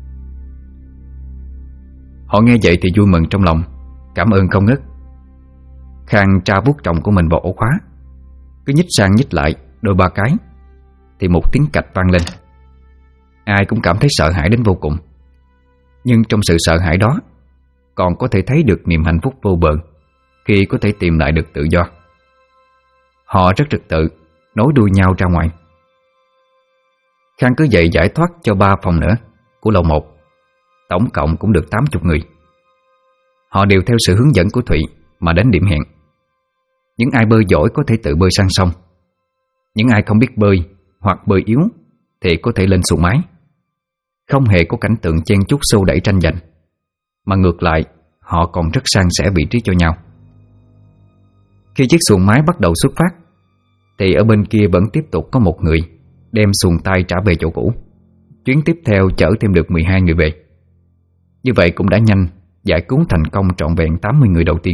Họ nghe vậy thì vui mừng trong lòng, cảm ơn không ngớt. Khang tra vuốt chồng của mình vào ổ khóa, cứ nhích sang nhích lại đôi ba cái thì một tiếng cạch vang lên. Ai cũng cảm thấy sợ hãi đến vô cùng. Nhưng trong sự sợ hãi đó còn có thể thấy được niềm hạnh phúc vô bờ khi có thể tìm lại được tự do. Họ rất trật tự nối đuôi nhau ra ngoài. Khang cứ vậy giải thoát cho 3 phòng nữa của lầu 1. Tổng cộng cũng được 80 người. Họ đều theo sự hướng dẫn của Thụy mà đến điểm hẹn. Những ai bơi giỏi có thể tự bơi sang sông. Những ai không biết bơi hoặc bơi yếu thì có thể lên xuồng máy. Không hề có cảnh tượng chen chúc xô đẩy tranh giành, mà ngược lại họ còn rất san sẻ vị trí cho nhau. Khi chiếc xuồng máy bắt đầu xuất phát thì ở bên kia vẫn tiếp tục có một người đem xuồng tay trả về chỗ cũ. Chuyến tiếp theo chở thêm được 12 người về. Như vậy cũng đã nhanh giải cứu thành công trọn vẹn 80 người đầu tiên.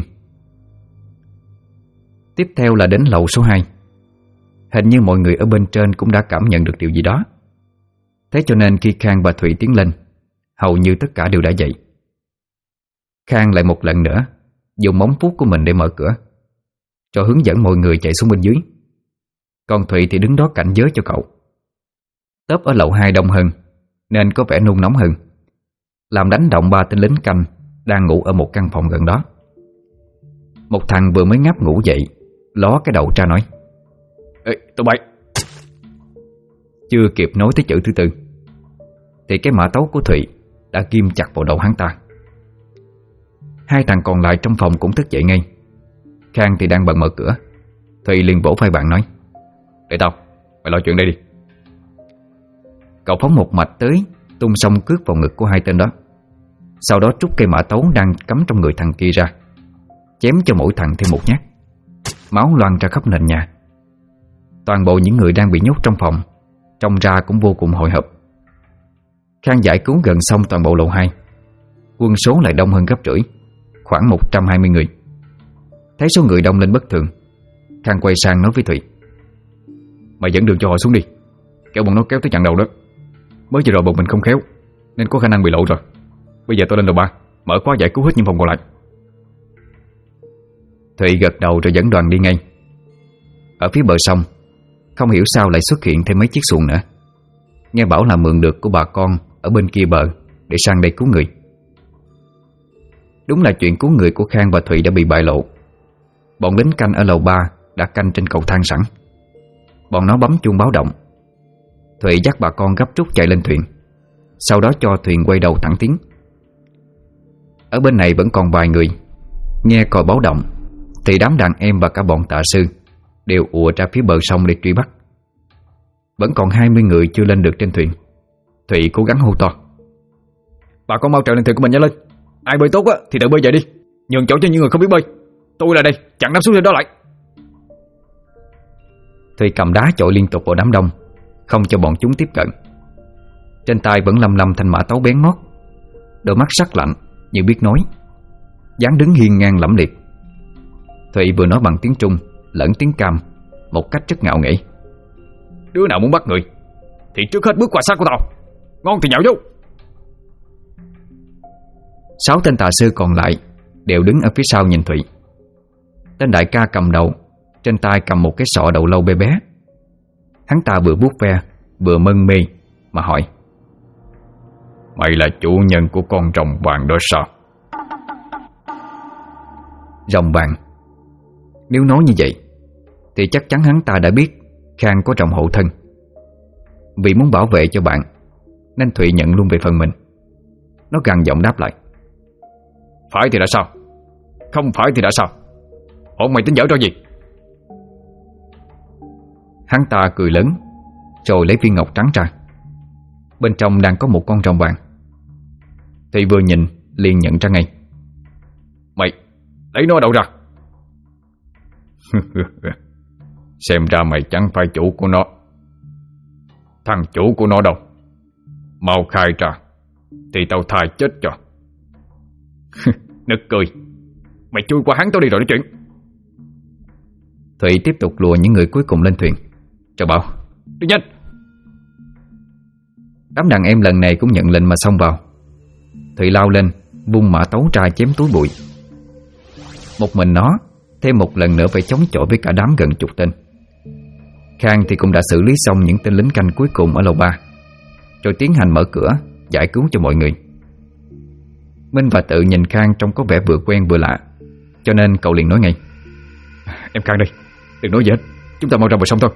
Tiếp theo là đến lầu số 2. Hình như mọi người ở bên trên cũng đã cảm nhận được điều gì đó. Thế cho nên khi Khang và Thụy tiến lên, hầu như tất cả đều đã dậy. Khang lại một lần nữa dùng móng vuốt của mình để mở cửa, cho hướng dẫn mọi người chạy xuống bên dưới. Còn Thụy thì đứng đó cảnh giới cho cậu. Tớp ở lầu 2 đông hơn nên có vẻ nôn nóng hơn, làm đánh động 3 tên lính canh đang ngủ ở một căn phòng gần đó. Một thằng vừa mới ngáp ngủ dậy ló cái đầu ra nói: Ê, tụi bay! Chưa kịp nói tới chữ thứ tư thì cái mã tấu của Thụy đã ghim chặt vào đầu hắn ta. 2 thằng còn lại trong phòng cũng thức dậy ngay. Khang thì đang bận mở cửa. Thụy liền vỗ vai bạn nói: Để tao, mày lo chuyện đây đi. Cậu phóng một mạch tới, tung song cước vào ngực của 2 tên đó. Sau đó trút cây mã tấu đang cắm trong người thằng kia ra, chém cho mỗi thằng thêm một nhát. Máu loang ra khắp nền nhà. Toàn bộ những người đang bị nhốt trong phòng trông ra cũng vô cùng hồi hộp. Khang giải cứu gần xong toàn bộ lầu 2. Quân số lại đông hơn gấp rưỡi, khoảng 120 người. Thấy số người đông lên bất thường, Khang quay sang nói với Thụy: Mày dẫn đường cho họ xuống đi, kéo bọn nó kéo tới chặn đầu đó. Mới vừa rồi bọn mình không khéo nên có khả năng bị lộ rồi. Bây giờ tôi lên lầu 3 mở khóa giải cứu hết những phòng còn lại. Thụy gật đầu rồi dẫn đoàn đi ngay. Ở phía bờ sông, không hiểu sao lại xuất hiện thêm mấy chiếc xuồng nữa. Nghe bảo là mượn được của bà con ở bên kia bờ để sang đây cứu người. Đúng là chuyện cứu người của Khang và Thụy đã bị bại lộ. Bọn lính canh ở lầu 3 đã canh trên cầu thang sẵn. Bọn nó bấm chuông báo động. Thụy dắt bà con gấp rút chạy lên thuyền, sau đó cho thuyền quay đầu thẳng tiến. Ở bên này vẫn còn vài người. Nghe còi báo động thì đám đàn em và cả bọn tạ sư đều ùa ra phía bờ sông để truy bắt. Vẫn còn 20 người chưa lên được trên thuyền. Thụy cố gắng hô to: Bà con mau trèo lên thuyền của mình nhanh lên. Ai bơi tốt á thì tự bơi vậy đi, nhường chỗ cho những người không biết bơi. Tôi là đây, chặn đám xuống thuyền đó lại. Thụy cầm đá chọi liên tục vào đám đông, không cho bọn chúng tiếp cận. Trên tay vẫn lăm lăm thanh mã tấu bén ngót, đôi mắt sắc lạnh như biết nói, dáng đứng hiên ngang lẫm liệt. Thụy vừa nói bằng tiếng Trung lẫn tiếng Cam một cách rất ngạo nghễ: Đứa nào muốn bắt người thì trước hết bước qua xác của tao, ngon thì nhạo vô. 6 tên tà sư còn lại đều đứng ở phía sau nhìn Thụy. Tên đại ca cầm đầu, trên tay cầm một cái sọ đầu lâu bé bé. Hắn ta vừa vuốt ve vừa mân mê mà hỏi: Mày là chủ nhân của con rồng vàng đó sao? Rồng vàng? Nếu nói như vậy thì chắc chắn hắn ta đã biết Khang có rồng hộ thân. Vì muốn bảo vệ cho bạn nên Thụy nhận luôn về phần mình. Nó gằn giọng đáp lại: Phải thì đã sao? Không phải thì đã sao? Bọn mày tính giở trò gì? Hắn ta cười lớn rồi lấy viên ngọc trắng ra. Bên trong đang có một con rồng vàng. Thùy vừa nhìn liền nhận ra ngay. Mày lấy nó đâu ra? Xem ra mày chẳng phải chủ của nó. Thằng chủ của nó đâu? Mau khai ra, thì tao tha chết cho. Nực cười. Mày chui qua hắn tao đi rồi nói chuyện. Thụy tiếp tục lùa những người cuối cùng lên thuyền, rồi bảo: đi nhanh. Đám đàn em lần này cũng nhận lệnh mà xông vào. Thụy lao lên, vung mã tấu ra chém túi bụi. Một mình nó thêm một lần nữa phải chống chọi với cả đám gần chục tên. Khang thì cũng đã xử lý xong những tên lính canh cuối cùng ở lầu 3, rồi tiến hành mở cửa giải cứu cho mọi người. Minh và Tự nhìn Khang trông có vẻ vừa quen vừa lạ, cho nên cậu liền nói ngay: em Khang đây, đừng nói gì hết, chúng ta mau ra bờ sông thôi.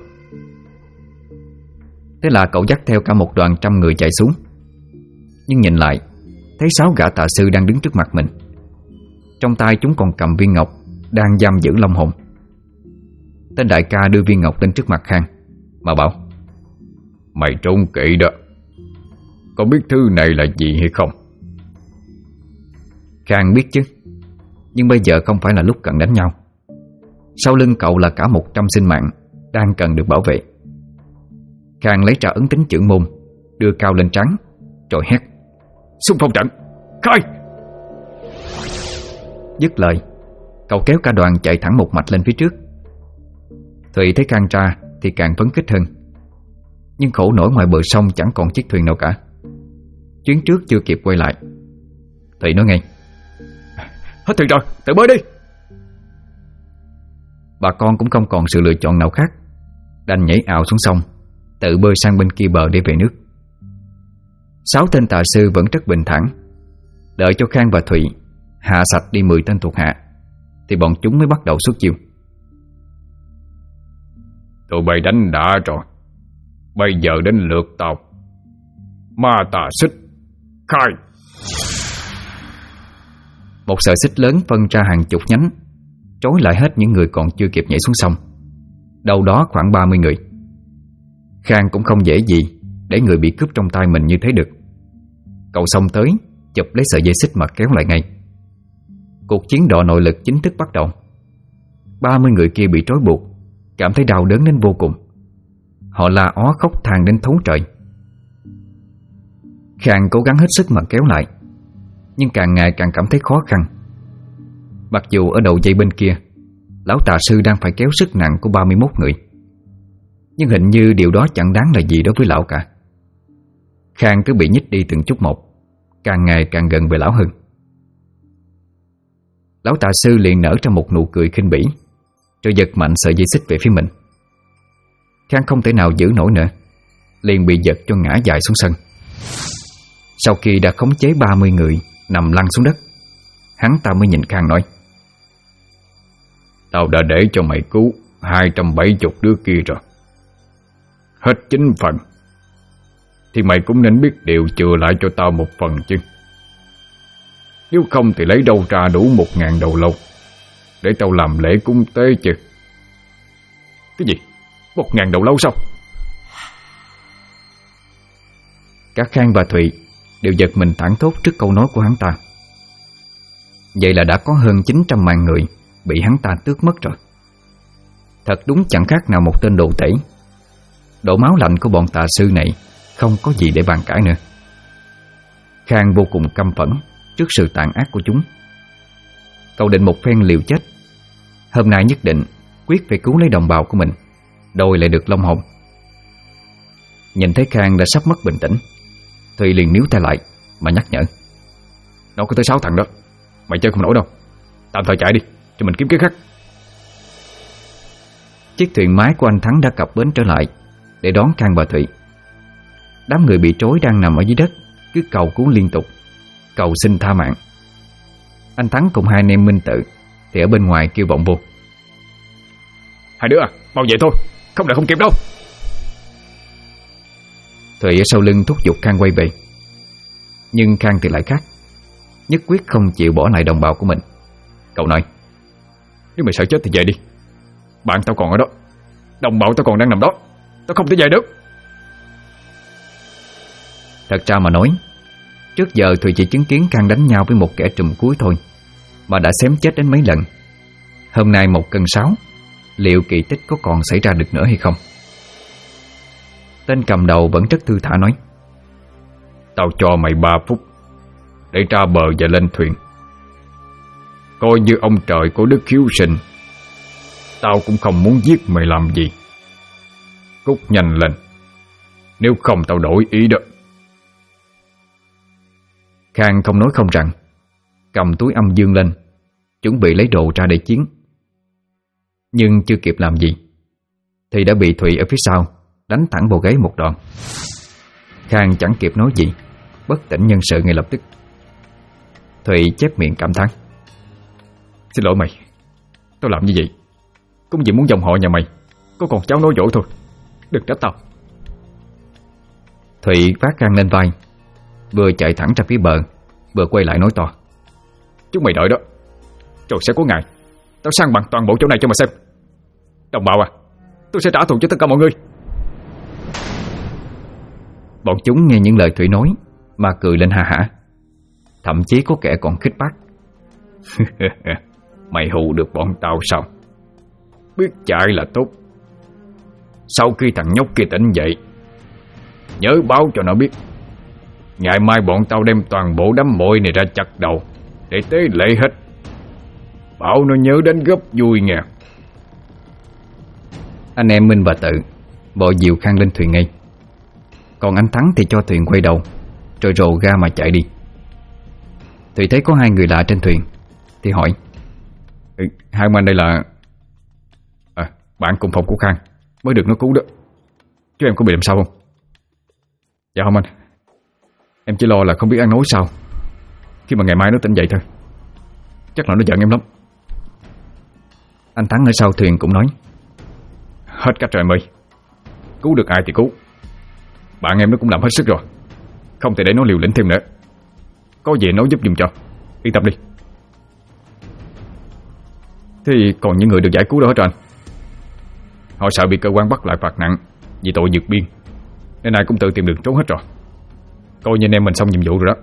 Thế là cậu dắt theo cả một đoàn trăm người chạy xuống. Nhưng nhìn lại, thấy 6 gã tà sư đang đứng trước mặt mình. Trong tay chúng còn cầm viên ngọc đang giam giữ long hồn. Tên đại ca đưa viên ngọc lên trước mặt Khang mà bảo: mày trốn kỹ đó, có biết thứ này là gì hay không? Khang biết chứ, nhưng bây giờ không phải là lúc cần đánh nhau. Sau lưng cậu là cả 100 sinh mạng đang cần được bảo vệ. Khang lấy ra ấn tín chưởng môn, đưa cao lên trán, rồi hét: xung phong trận, khai! Dứt lời, cậu kéo cả đoàn chạy thẳng một mạch lên phía trước. Thụy thấy Khang ra thì càng phấn khích hơn. Nhưng khổ nổi ngoài bờ sông chẳng còn chiếc thuyền nào cả. Chuyến trước chưa kịp quay lại. Thụy nói ngay: hết thuyền rồi, tự bơi đi. Bà con cũng không còn sự lựa chọn nào khác, đành nhảy ào xuống sông, tự bơi sang bên kia bờ để về nước. 6 tên tà sư vẫn rất bình thản. Đợi cho Khang và Thụy hạ sạch đi 10 tên thuộc hạ thì bọn chúng mới bắt đầu xuất chiêu. Tụi bay đánh đã rồi, bây giờ đến lượt tao. Ma tà xích, khai! Một sợi xích lớn phân ra hàng chục nhánh, trói lại hết những người còn chưa kịp nhảy xuống sông, đâu đó khoảng 30 người. Khang cũng không dễ gì để người bị cướp trong tay mình như thế được. Cậu xông tới, chụp lấy sợi dây xích mà kéo lại ngay. Cuộc chiến đọ nội lực chính thức bắt đầu. 30 người kia bị trói buộc, cảm thấy đau đớn đến vô cùng. Họ la ó khóc than đến thấu trời. Khang cố gắng hết sức mà kéo lại, nhưng càng ngày càng cảm thấy khó khăn. Mặc dù ở đầu dây bên kia, lão tà sư đang phải kéo sức nặng của 31 người, nhưng hình như điều đó chẳng đáng là gì đối với lão cả. Khang cứ bị nhích đi từng chút một, càng ngày càng gần về lão hơn. Lão tà sư liền nở ra một nụ cười khinh bỉ, rồi giật mạnh sợi dây xích về phía mình. Khang không thể nào giữ nổi nữa, liền bị giật cho ngã dài xuống sân. Sau khi đã khống chế 30 người nằm lăn xuống đất, hắn ta mới nhìn Khang nói: tao đã để cho mày cứu 270 đứa kia rồi, hết 9 phần, thì mày cũng nên biết điều chừa lại cho tao một phần chứ. Nếu không thì lấy đâu ra đủ 1000 đầu lâu để tao làm lễ cúng tế chứ. Cái gì? 1000 đầu lâu sao? Cả Khang và Thụy đều giật mình thảng thốt trước câu nói của hắn ta. Vậy là đã có hơn 900 mạng người bị hắn ta tước mất rồi. Thật đúng chẳng khác nào một tên đồ tể. Độ máu lạnh của bọn tà sư này không có gì để bàn cãi nữa. Khang vô cùng căm phẫn trước sự tàn ác của chúng. Cậu định một phen liều chết. Hôm nay nhất định quyết phải cứu lấy đồng bào của mình, đòi lại được long hồn. Nhìn thấy Khang đã sắp mất bình tĩnh, Thùy liền níu tay lại mà nhắc nhở: nó có tới 6 thằng đó, mày chơi không nổi đâu, tạm thời chạy đi cho mình kiếm cái khác. Chiếc thuyền mái của anh Thắng đã cập bến trở lại để đón Khang và Thụy. Đám người bị trói đang nằm ở dưới đất cứ cầu cứu liên tục, cầu xin tha mạng. Anh Thắng cùng 2 anh em Minh Tự thì ở bên ngoài kêu vọng vô: hai đứa à, mau về thôi, không đợi không kịp đâu. Thụy ở sau lưng thúc giục Khang quay về. Nhưng Khang thì lại khác, nhất quyết không chịu bỏ lại đồng bào của mình. Cậu nói: nếu mày sợ chết thì về đi, bạn tao còn ở đó, đồng bào tao còn đang nằm đó, tao không thể về được. Thật ra mà nói, trước giờ Thùy chỉ chứng kiến Khang đánh nhau với một kẻ trùm cuối thôi mà đã xém chết đến mấy lần. Hôm nay 1 cân 6, liệu kỳ tích có còn xảy ra được nữa hay không? Tên cầm đầu vẫn rất thư thả nói: Tao cho mày 3 phút để ra bờ và lên thuyền. Coi như ông trời có đức hiếu sinh, tao cũng không muốn giết mày làm gì. Cút nhanh lên, nếu không tao đổi ý đó. Khang không nói không rằng, cầm túi âm dương lên, chuẩn bị lấy đồ ra để chiến. Nhưng chưa kịp làm gì thì đã bị Thùy ở phía sau đánh thẳng vào gáy một đòn. Khang chẳng kịp nói gì, bất tỉnh nhân sự ngay lập tức. Thùy chép miệng cảm thán: Xin lỗi mày, tao làm như vậy cũng chỉ muốn dòng họ nhà mày có con cháu nối dõi thôi, đừng trách tao. Thùy vác Khang lên vai, vừa chạy thẳng ra phía bờ, vừa quay lại nói to: Chúng mày đợi đó, rồi sẽ có ngày tao sang bằng toàn bộ chỗ này cho mà xem. Đồng bào à, tôi sẽ trả thù cho tất cả mọi người. Bọn chúng nghe những lời Thủy nói mà cười lên ha hả. Thậm chí có kẻ còn khích bác: Mày hù được bọn tao sao? Biết chạy là tốt. Sau khi thằng nhóc kia tỉnh dậy, nhớ báo cho nó biết, ngày mai bọn tao đem toàn bộ đám mội này ra chặt đầu để tế lễ hết. Bảo nó nhớ đến góp vui nha. Anh em Minh và Tự bội dìu Khang lên thuyền ngay. Còn anh Thắng thì cho thuyền quay đầu, rồi rồ ga mà chạy đi. Thủy thấy có 2 người lạ trên thuyền thì hỏi: Hai ông anh đây là bạn cùng phòng của Khang mới được nó cứu đó. Chứ em có bị làm sao không? Dạ không anh, em chỉ lo là không biết ăn nói sao khi mà ngày mai nó tỉnh dậy thôi. Chắc là nó giận em lắm. Anh Thắng ở sau thuyền cũng nói: Hết cách rồi em ơi, cứu được ai thì cứu. Bạn em nó cũng làm hết sức rồi, không thể để nó liều lĩnh thêm nữa. Có gì nó giúp giùm cho, yên tâm đi. Thế còn những người được giải cứu đó hết rồi anh? Họ sợ bị cơ quan bắt lại phạt nặng vì tội vượt biên, nên ai cũng tự tìm đường trốn hết rồi. Coi như anh em mình xong nhiệm vụ rồi đó.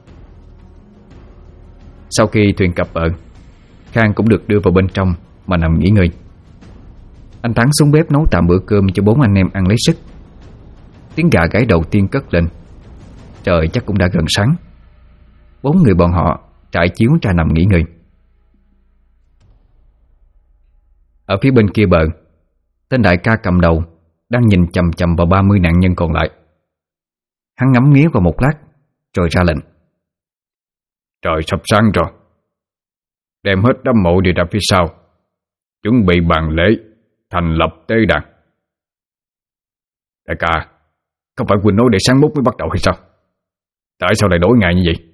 Sau khi thuyền cập bờ, Khang cũng được đưa vào bên trong mà nằm nghỉ ngơi. Anh Thắng xuống bếp nấu tạm bữa cơm cho 4 anh em ăn lấy sức. Tiếng gà gáy đầu tiên cất lên. Trời chắc cũng đã gần sáng. 4 người bọn họ trải chiếu ra nằm nghỉ ngơi. Ở phía bên kia bờ, tên đại ca cầm đầu đang nhìn chằm chằm vào 30 nạn nhân còn lại. Hắn ngắm nghía vào một lát rồi ra lệnh: Trời sắp sáng rồi, đem hết đám mộ đi ra phía sau, chuẩn bị bàn lễ thành lập tế đàn. Đại ca, không phải Quỳnh nói để sáng mốt mới bắt đầu hay sao? Tại sao lại đổi ngày như vậy?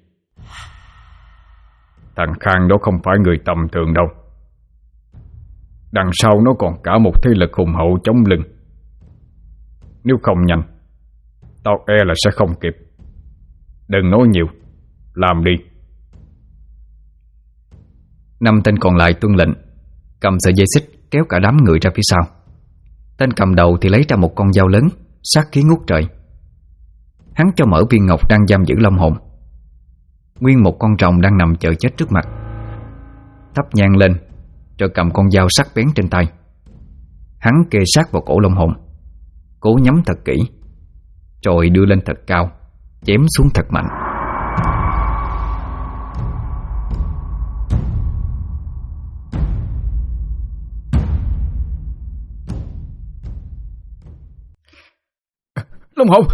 Thằng Khang đó không phải người tầm thường đâu. Đằng sau nó còn cả một thế lực hùng hậu chống lưng. Nếu không nhanh, tao e là sẽ không kịp. Đừng nói nhiều, làm đi. 5 tên còn lại tuân lệnh, cầm sợi dây xích kéo cả đám người ra phía sau. Tên cầm đầu thì lấy ra một con dao lớn, sát khí ngút trời. Hắn cho mở viên ngọc đang giam giữ long hồn. Nguyên một con rồng đang nằm chờ chết trước mặt. Thắp nhang lên, rồi cầm con dao sắc bén trên tay. Hắn kê sát vào cổ long hồn, cố nhắm thật kỹ, rồi đưa lên thật cao, chém xuống thật mạnh. Long hồn!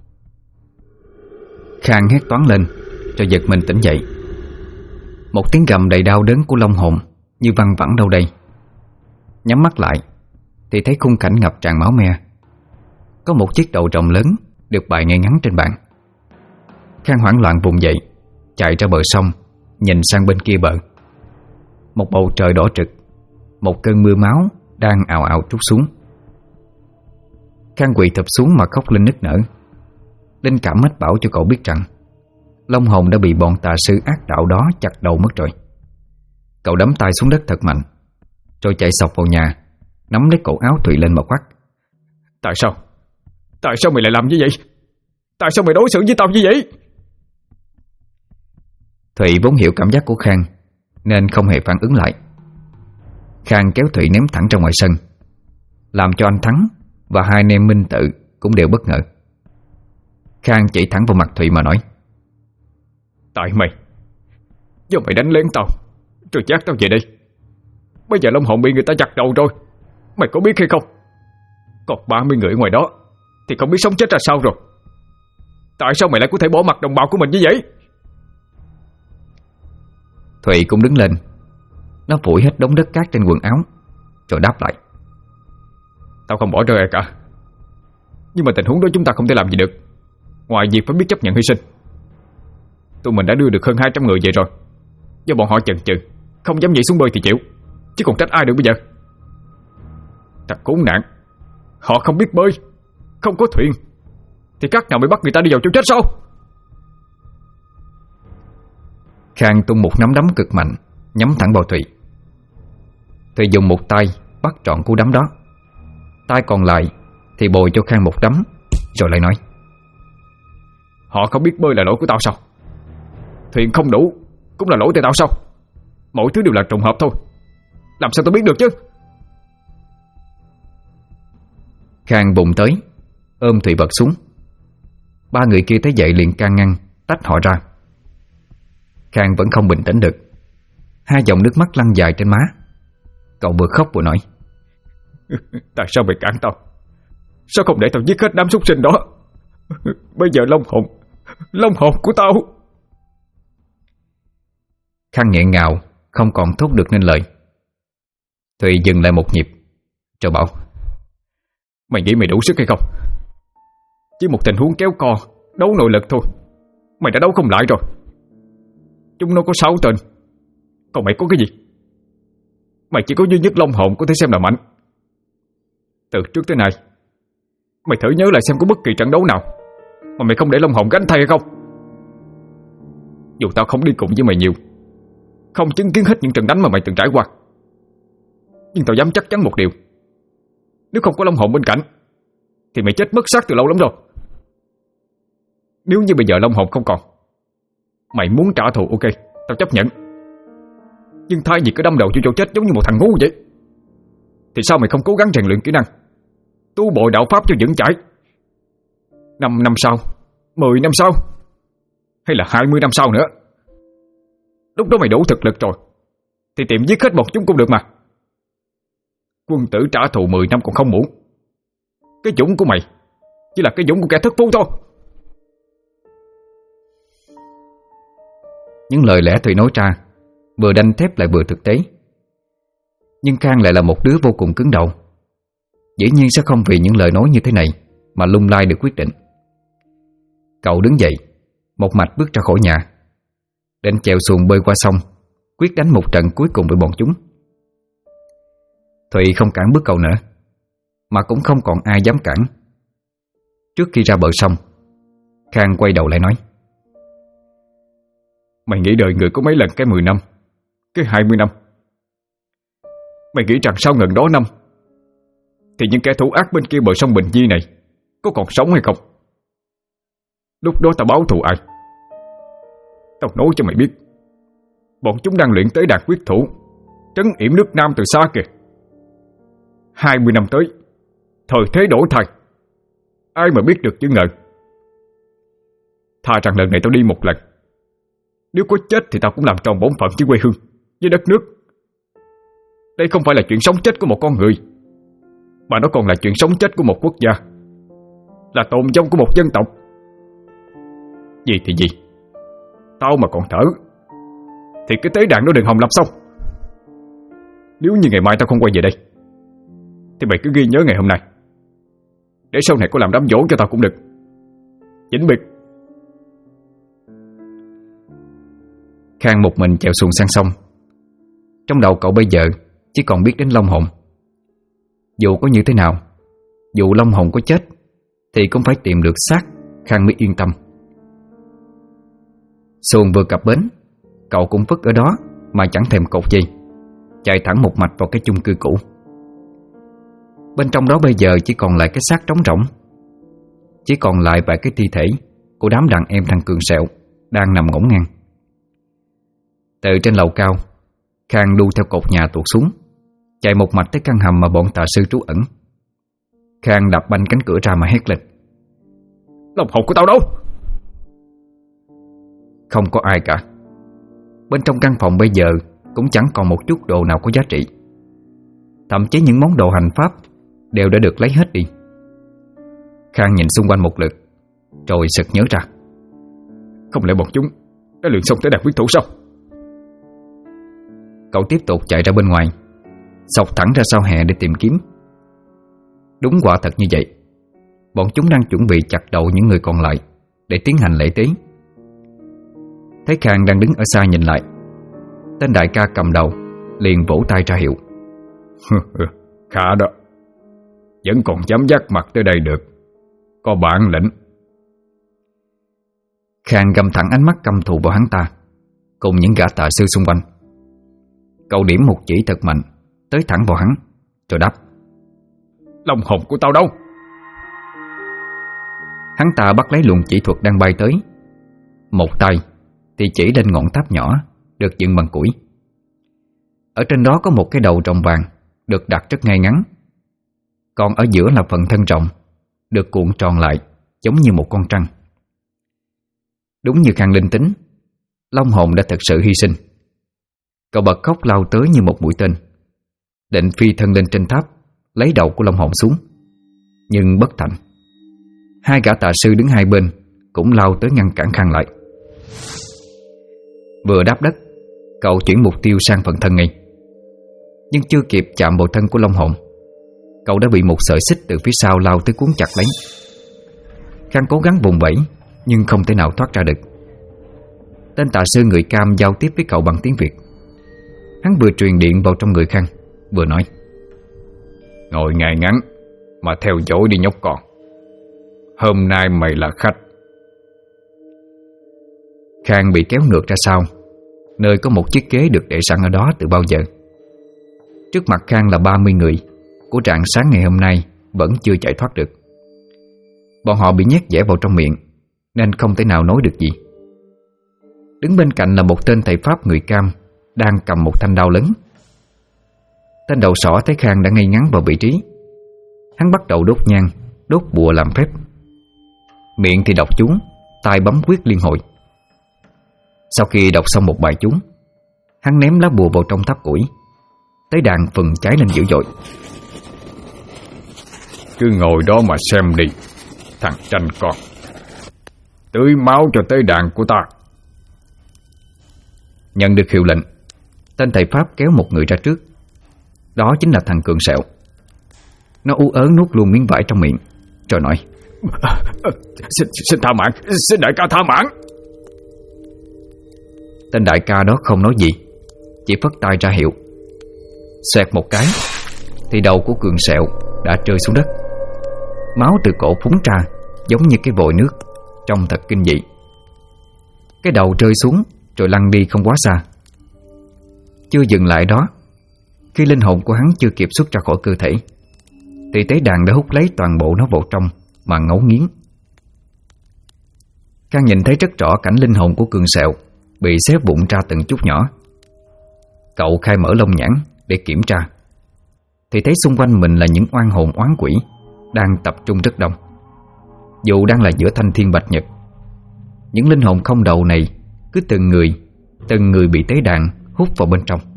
Khang hét toáng lên, rồi giật mình tỉnh dậy. Một tiếng gầm đầy đau đớn của long hồn như văng vẳng đâu đây. Nhắm mắt lại thì thấy khung cảnh ngập tràn máu me. Có một chiếc đầu rồng lớn được bày ngay ngắn trên bàn. Khang hoảng loạn vùng dậy, chạy ra bờ sông, nhìn sang bên kia bờ. Một bầu trời đỏ trực, một cơn mưa máu đang ào ào trút xuống. Khang quỳ thụp xuống mà khóc lên nức nở. Linh cảm mách bảo cho cậu biết rằng long hồn đã bị bọn tà sư ác đạo đó chặt đầu mất rồi. Cậu đấm tay xuống đất thật mạnh, rồi chạy sộc vào nhà, nắm lấy cổ áo Thụy lên mà quát: Tại sao? Tại sao mày lại làm như vậy? Tại sao mày đối xử với tao như vậy? Thụy vốn hiểu cảm giác của Khang nên không hề phản ứng lại. Khang kéo Thụy ném thẳng ra ngoài sân, làm cho anh Thắng và hai anh em Minh Tự cũng đều bất ngờ. Khang chỉ thẳng vào mặt Thụy mà nói: Tại mày, do mày đánh lén tao rồi dắt tao về đây. Bây giờ Long Hồn bị người ta chặt đầu rồi, mày có biết hay không? Còn 30 người ở ngoài đó thì không biết sống chết ra sao rồi. Tại sao mày lại có thể bỏ mặt đồng bào của mình như vậy? Thụy cũng đứng lên. Nó phủi hết đống đất cát trên quần áo rồi đáp lại: Tao không bỏ rơi ai cả, nhưng mà tình huống đó chúng ta không thể làm gì được, ngoài việc phải biết chấp nhận hy sinh. Tụi mình đã đưa được hơn 200 người về rồi. Do bọn họ chần chừ, không dám nhảy xuống bơi thì chịu, chứ còn trách ai được bây giờ. Thật khốn nạn, họ không biết bơi, không có thuyền, thì cách nào mới bắt người ta đi vào chỗ chết sao? Khang tung một nắm đấm cực mạnh nhắm thẳng vào Thụy. Thụy dùng một tay bắt trọn cú đấm đó, tay còn lại thì bồi cho Khang một đấm, rồi lại nói: Họ không biết bơi là lỗi của tao sao? Thuyền không đủ cũng là lỗi tại tao sao? Mọi thứ đều là trùng hợp thôi, làm sao tao biết được chứ? Khang bùng tới ôm Thụy bật xuống. Ba người kia thấy vậy liền can ngăn tách họ ra. Khang vẫn không bình tĩnh được, hai dòng nước mắt lăn dài trên má. Cậu vừa khóc vừa nói: Tại sao mày cản tao? Sao không để tao giết hết đám súc sinh đó? Bây giờ Long hồn của tao. Khang nghẹn ngào không còn thốt được nên lời. Thụy dừng lại một nhịp rồi bảo: Mày nghĩ mày đủ sức hay không? Chỉ một tình huống kéo co, đấu nội lực thôi, mày đã đấu không lại rồi. Chúng nó có 6 tên, còn mày có cái gì? Mày chỉ có duy nhất Long hồn có thể xem là mạnh. Từ trước tới nay, mày thử nhớ lại xem có bất kỳ trận đấu nào mà mày không để Long hồn gánh thay hay không? Dù tao không đi cùng với mày nhiều, không chứng kiến hết những trận đánh mà mày từng trải qua, nhưng tao dám chắc chắn một điều: nếu không có Long hồn bên cạnh thì mày chết mất xác từ lâu lắm rồi. Nếu như bây giờ Long hồn không còn, mày muốn trả thù ok, tao chấp nhận. Nhưng thay vì cứ đâm đầu vô chỗ chết giống như một thằng ngu vậy, thì sao mày không cố gắng rèn luyện kỹ năng, tu bồi đạo pháp cho vững chãi? 5 năm sau, 10 năm sau, hay là 20 năm sau nữa, lúc đó mày đủ thực lực rồi thì tìm giết hết một chúng cũng được mà. Quân tử trả thù 10 năm còn không muộn. Cái dũng của mày chỉ là cái dũng của kẻ thất phu thôi. Những lời lẽ Thụy nói ra vừa đanh thép lại vừa thực tế. Nhưng Khang lại là một đứa vô cùng cứng đầu, dĩ nhiên sẽ không vì những lời nói như thế này mà lung lay được quyết định. Cậu đứng dậy, một mạch bước ra khỏi nhà, định chèo xuồng bơi qua sông, quyết đánh một trận cuối cùng với bọn chúng. Thụy không cản bước cậu nữa, mà cũng không còn ai dám cản. Trước khi ra bờ sông, Khang quay đầu lại nói: Mày nghĩ đời người có mấy lần cái 10 năm, cái 20 năm? Mày nghĩ rằng sau ngần đó năm thì những kẻ thủ ác bên kia bờ sông Bình Di này có còn sống hay không? Lúc đó tao báo thù ai? Tao nói cho mày biết, bọn chúng đang luyện tới đạt quyết thủ, trấn yểm nước Nam từ xa kìa. 20 năm tới, thời thế đổi thay, ai mà biết được chứ ngờ. Thà rằng lần này tao đi một lần, nếu có chết thì tao cũng làm tròn bổn phận với quê hương, với đất nước. Đây không phải là chuyện sống chết của một con người, mà nó còn là chuyện sống chết của một quốc gia, là tồn vong của một dân tộc. Gì thì gì, tao mà còn thở thì cái tế đàn nó đừng hòng làm xong. Nếu như ngày mai tao không quay về đây thì mày cứ ghi nhớ ngày hôm nay, để sau này có làm đám dỗ cho tao cũng được. Vĩnh biệt. Khang một mình chèo xuồng sang sông. Trong đầu cậu bây giờ chỉ còn biết đến Long hồn. Dù có như thế nào, dù Long hồn có chết thì cũng phải tìm được xác Khang mới yên tâm. Xuồng vừa cập bến, cậu cũng vứt ở đó mà chẳng thèm cột dây, chạy thẳng một mạch vào cái chung cư cũ. Bên trong đó bây giờ chỉ còn lại cái xác trống rỗng. chỉ còn lại vài cái thi thể của đám đàn em thằng Cường Sẹo đang nằm ngổn ngang. Từ trên lầu cao, Khang đu theo cột nhà tuột xuống, chạy một mạch tới căn hầm mà bọn tà sư trú ẩn. Khang đập banh cánh cửa ra mà hét lên: "Long hồn của tao đâu?" Không có ai cả. Bên trong căn phòng bây giờ cũng chẳng còn một chút đồ nào có giá trị. Thậm chí những món đồ hành pháp đều đã được lấy hết đi. Khang nhìn xung quanh một lượt, rồi sực nhớ ra: không lẽ bọn chúng đã luyện xong tới đạt quyết thủ sao? Cậu tiếp tục chạy ra bên ngoài, xộc thẳng ra sau hè để tìm kiếm. Đúng quả thật như vậy. Bọn chúng đang chuẩn bị chặt đầu những người còn lại để tiến hành lễ tế. Thấy Khang đang đứng ở xa nhìn lại, tên đại ca cầm đầu liền vỗ tay ra hiệu: "Khá đó, vẫn còn dám dắt mặt tới đây được, có bản lĩnh." Khang gầm thẳng ánh mắt căm thù vào hắn ta cùng những gã tà sư xung quanh. Cậu điểm một chỉ thật mạnh tới thẳng vào hắn, rồi đáp: "Long hồn của tao đâu?" Hắn ta bắt lấy luồng chỉ thuật đang bay tới. Một tay thì chỉ lên ngọn tháp nhỏ được dựng bằng củi. Ở trên đó có một cái đầu rồng vàng được đặt rất ngay ngắn, còn ở giữa là phần thân rồng được cuộn tròn lại giống như một con trăng. Đúng như Khang linh tính, long hồn đã thực sự hy sinh. Cậu bật khóc lao tới như một mũi tên, định phi thân lên trên tháp lấy đầu của long hồn xuống, nhưng bất thành. Hai gã tà sư đứng hai bên cũng lao tới ngăn cản Khang lại. Vừa đáp đất, cậu chuyển mục tiêu sang phần thân ngay. Nhưng chưa kịp chạm vào thân của long hồn, cậu đã bị một sợi xích từ phía sau lao tới cuốn chặt lấy. Khang cố gắng vùng vẫy nhưng không thể nào thoát ra được. Tên tà sư người Cam giao tiếp với cậu bằng tiếng Việt. Hắn vừa truyền điện vào trong người Khang, vừa nói: "Ngồi ngay ngắn mà theo dõi đi nhóc con. Hôm nay mày là khách." Khang bị kéo ngược ra sau, nơi có một chiếc ghế được để sẵn ở đó từ bao giờ. Trước mặt Khang là 30 người của rạng sáng ngày hôm nay vẫn chưa chạy thoát được. Bọn họ bị nhét dẻ vào trong miệng nên không thể nào nói được gì. Đứng bên cạnh là một tên thầy pháp người Cam đang cầm một thanh đao lớn. Tên đầu sỏ thấy Khang đã ngay ngắn vào vị trí. Hắn bắt đầu đốt nhang, đốt bùa làm phép. Miệng thì đọc chú, tay bấm quyết liên hồi. Sau khi đọc xong một bài chú, hắn ném lá bùa vào trong tháp củi. Tới đàn phừng cháy lên dữ dội. "Cứ ngồi đó mà xem đi, thằng tranh con. Tưới máu cho tới đàn của ta." Nhận được hiệu lệnh, tên thầy pháp kéo một người ra trước. Đó chính là thằng Cường Sẹo. Nó ú ớ nuốt luôn miếng vải trong miệng, rồi nói: Xin tha mạng, xin đại ca tha mạng." Tên đại ca đó không nói gì, chỉ phất tay ra hiệu. Xoẹt một cái thì đầu của Cường Sẹo đã rơi xuống đất. Máu từ cổ phúng ra giống như cái vòi nước, trông thật kinh dị. Cái đầu rơi xuống rồi lăn đi không quá xa. Chưa dừng lại đó, khi linh hồn của hắn chưa kịp xuất ra khỏi cơ thể thì tế đàn đã hút lấy toàn bộ nó vào trong mà ngấu nghiến. Khang nhìn thấy rất rõ cảnh linh hồn của Cường Sẹo bị xé vụn ra từng chút nhỏ. Cậu khai mở lông nhãn để kiểm tra thì thấy xung quanh mình là những oan hồn oán quỷ đang tập trung rất đông. Dù đang là giữa thanh thiên bạch nhật, những linh hồn không đầu này cứ từng người bị tế đàn hút vào bên trong.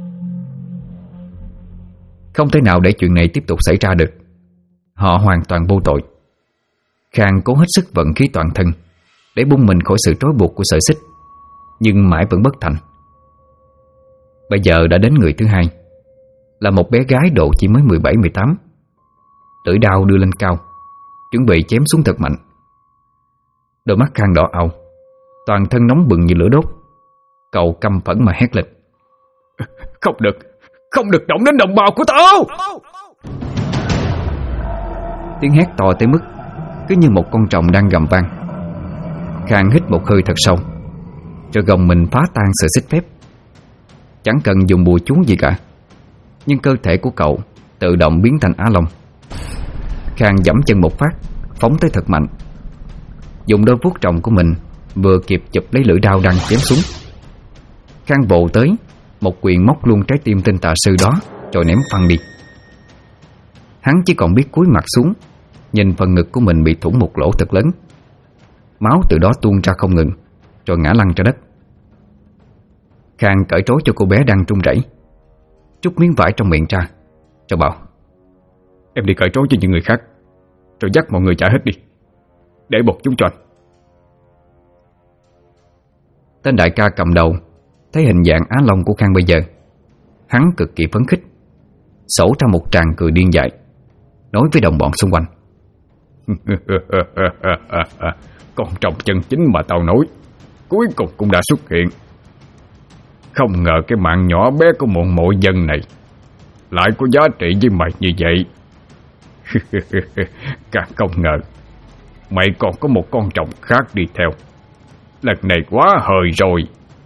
Không thể nào để chuyện này tiếp tục xảy ra được. Họ hoàn toàn vô tội. Khang cố hết sức vận khí toàn thân để bung mình khỏi sự trói buộc của sợi xích, nhưng mãi vẫn bất thành. Bây giờ đã đến người thứ hai, là một bé gái độ chỉ mới 17-18. Lưỡi đao đưa lên cao, chuẩn bị chém xuống thật mạnh. Đôi mắt Khang đỏ au, toàn thân nóng bừng như lửa đốt. Cậu căm phẫn mà hét lên: Không được động đến đồng bào của tao! Tiếng hét to tới mức cứ như một con tròng đang gầm vang. Khang hít một hơi thật sâu, rồi gồng mình phá tan sợi xích phép. Chẳng cần dùng bùa chú gì cả, nhưng cơ thể của cậu tự động biến thành Á Long. Khang giẫm chân một phát, phóng tới thật mạnh, dùng đôi vuốt rồng của mình vừa kịp chụp lấy lưỡi đao đang chém xuống. Khang vồ tới, một quyền móc luôn trái tim tên tà sư đó, rồi ném phăng đi. Hắn chỉ còn biết cúi mặt xuống, nhìn phần ngực của mình bị thủng một lỗ thật lớn. Máu từ đó tuôn ra không ngừng, rồi ngã lăn ra đất. Khang cởi trói cho cô bé đang run rẩy, trút miếng vải trong miệng ra, rồi bảo: Em đi cởi trói cho những người khác, rồi dắt mọi người chạy hết đi, để bột chúng cho anh. Tên đại ca cầm đầu thấy hình dạng Á Long của Khang bây giờ, hắn cực kỳ phấn khích, xổ ra một tràng cười điên dại, nói với đồng bọn xung quanh: Con trồng chân chính mà tao nói cuối cùng cũng đã xuất hiện. Không ngờ cái mạng nhỏ bé của một mộ dân này lại có giá trị với mày như vậy. Càng không ngờ mày còn có một con trồng khác đi theo. Lần này quá hời rồi.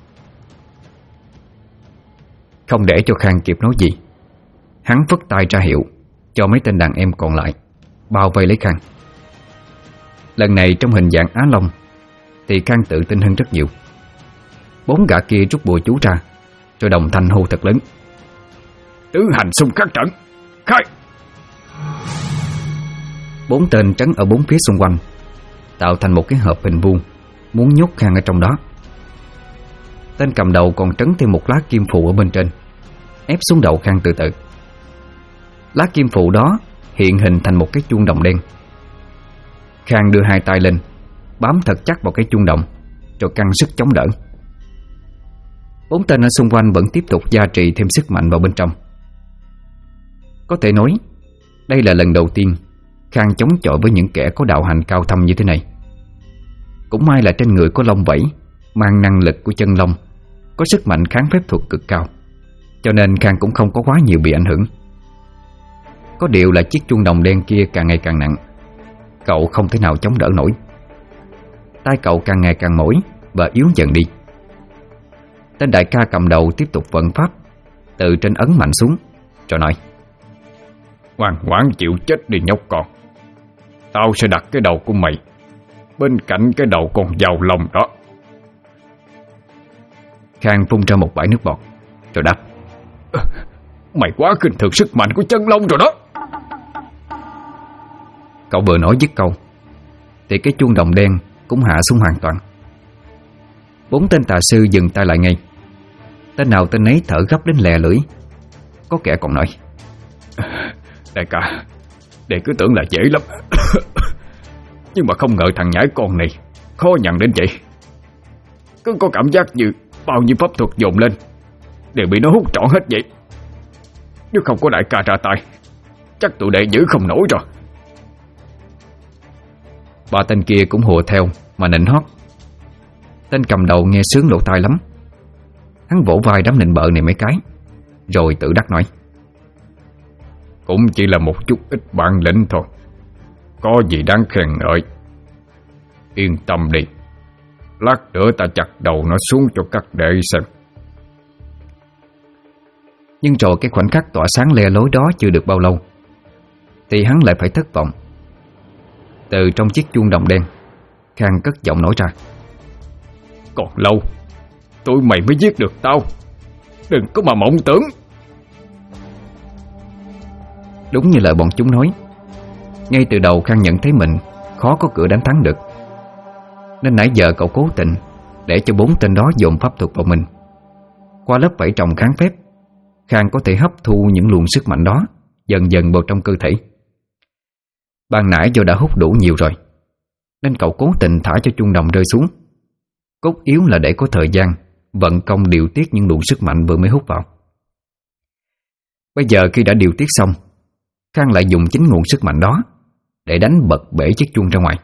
Không để cho Khang kịp nói gì, hắn phất tay ra hiệu cho mấy tên đàn em còn lại bao vây lấy Khang. Lần này trong hình dạng Á Long thì Khang tự tin hơn rất nhiều. 4 gã kia rút bùa chú ra, rồi đồng thanh hô thật lớn: Tứ hành xung khắc trận, khai! 4 tên trấn ở 4 phía xung quanh tạo thành một cái hộp hình vuông, muốn nhốt Khang ở trong đó. Tên cầm đầu còn trấn thêm một lá kim phù ở bên trên, ép xuống đầu Khang từ từ. Lá kim phù đó hiện hình thành một cái chuông đồng đen. Khang đưa 2 tay lên, bám thật chắc vào cái chuông đồng, rồi căng sức chống đỡ. 4 tên ở xung quanh vẫn tiếp tục gia trì thêm sức mạnh vào bên trong. Có thể nói đây là lần đầu tiên Khang chống chọi với những kẻ có đạo hành cao thâm như thế này. Cũng may là trên người có lông vảy, mang năng lực của chân long, có sức mạnh kháng phép thuật cực cao, cho nên Khang cũng không có quá nhiều bị ảnh hưởng. Có điều là chiếc chuông đồng đen kia càng ngày càng nặng, cậu không thể nào chống đỡ nổi. Tay cậu càng ngày càng mỏi và yếu dần đi. Tên đại ca cầm đầu tiếp tục vận pháp, từ trên ấn mạnh xuống, rồi nói: Ngoan ngoãn chịu chết đi nhóc con. Tao sẽ đặt cái đầu của mày bên cạnh cái đầu con dao lông đó. Khang phun ra một bãi nước bọt, rồi đáp: Mày quá khinh thường sức mạnh của chân long rồi đó. Cậu vừa nói dứt câu thì cái chuông đồng đen cũng hạ xuống hoàn toàn. 4 tên tà sư dừng tay lại ngay. Tên nào tên nấy thở gấp đến lè lưỡi. Có kẻ còn nói: Đại ca, đệ cứ tưởng là dễ lắm. Nhưng mà không ngờ thằng nhãi con này khó nhận đến vậy. Cứ có cảm giác như bao nhiêu pháp thuật dồn lên đều bị nó hút trọn hết vậy. Nếu không có đại ca ra tay, chắc tụi đệ giữ không nổi rồi. 3 tên kia cũng hùa theo mà nịnh hót. Tên cầm đầu nghe sướng lỗ tai lắm. Hắn vỗ vai đám nịnh bợ này mấy cái, rồi tự đắc nói: Cũng chỉ là một chút ít bản lĩnh thôi, có gì đáng khen ngợi. Yên tâm đi, lát nữa ta chặt đầu nó xuống cho các đệ xem. Nhưng rồi cái khoảnh khắc tỏa sáng le lối đó chưa được bao lâu thì hắn lại phải thất vọng. Từ trong chiếc chuông đồng đen, Khang cất giọng nói ra: Còn lâu tụi mày mới giết được tao, đừng có mà mộng tưởng. Đúng như lời bọn chúng nói, ngay từ đầu Khang nhận thấy mình khó có cửa đánh thắng được, nên nãy giờ cậu cố tình để cho 4 tên đó dồn pháp thuật vào mình. Qua lớp vảy trồng kháng phép, Khang có thể hấp thu những luồng sức mạnh đó dần dần vào trong cơ thể. Ban nãy do đã hút đủ nhiều rồi, nên cậu cố tình thả cho chuông đồng rơi xuống. Cốt yếu là để có thời gian vận công điều tiết những luồng sức mạnh vừa mới hút vào. Bây giờ khi đã điều tiết xong, Khang lại dùng chính nguồn sức mạnh đó để đánh bật bể chiếc chuông ra ngoài.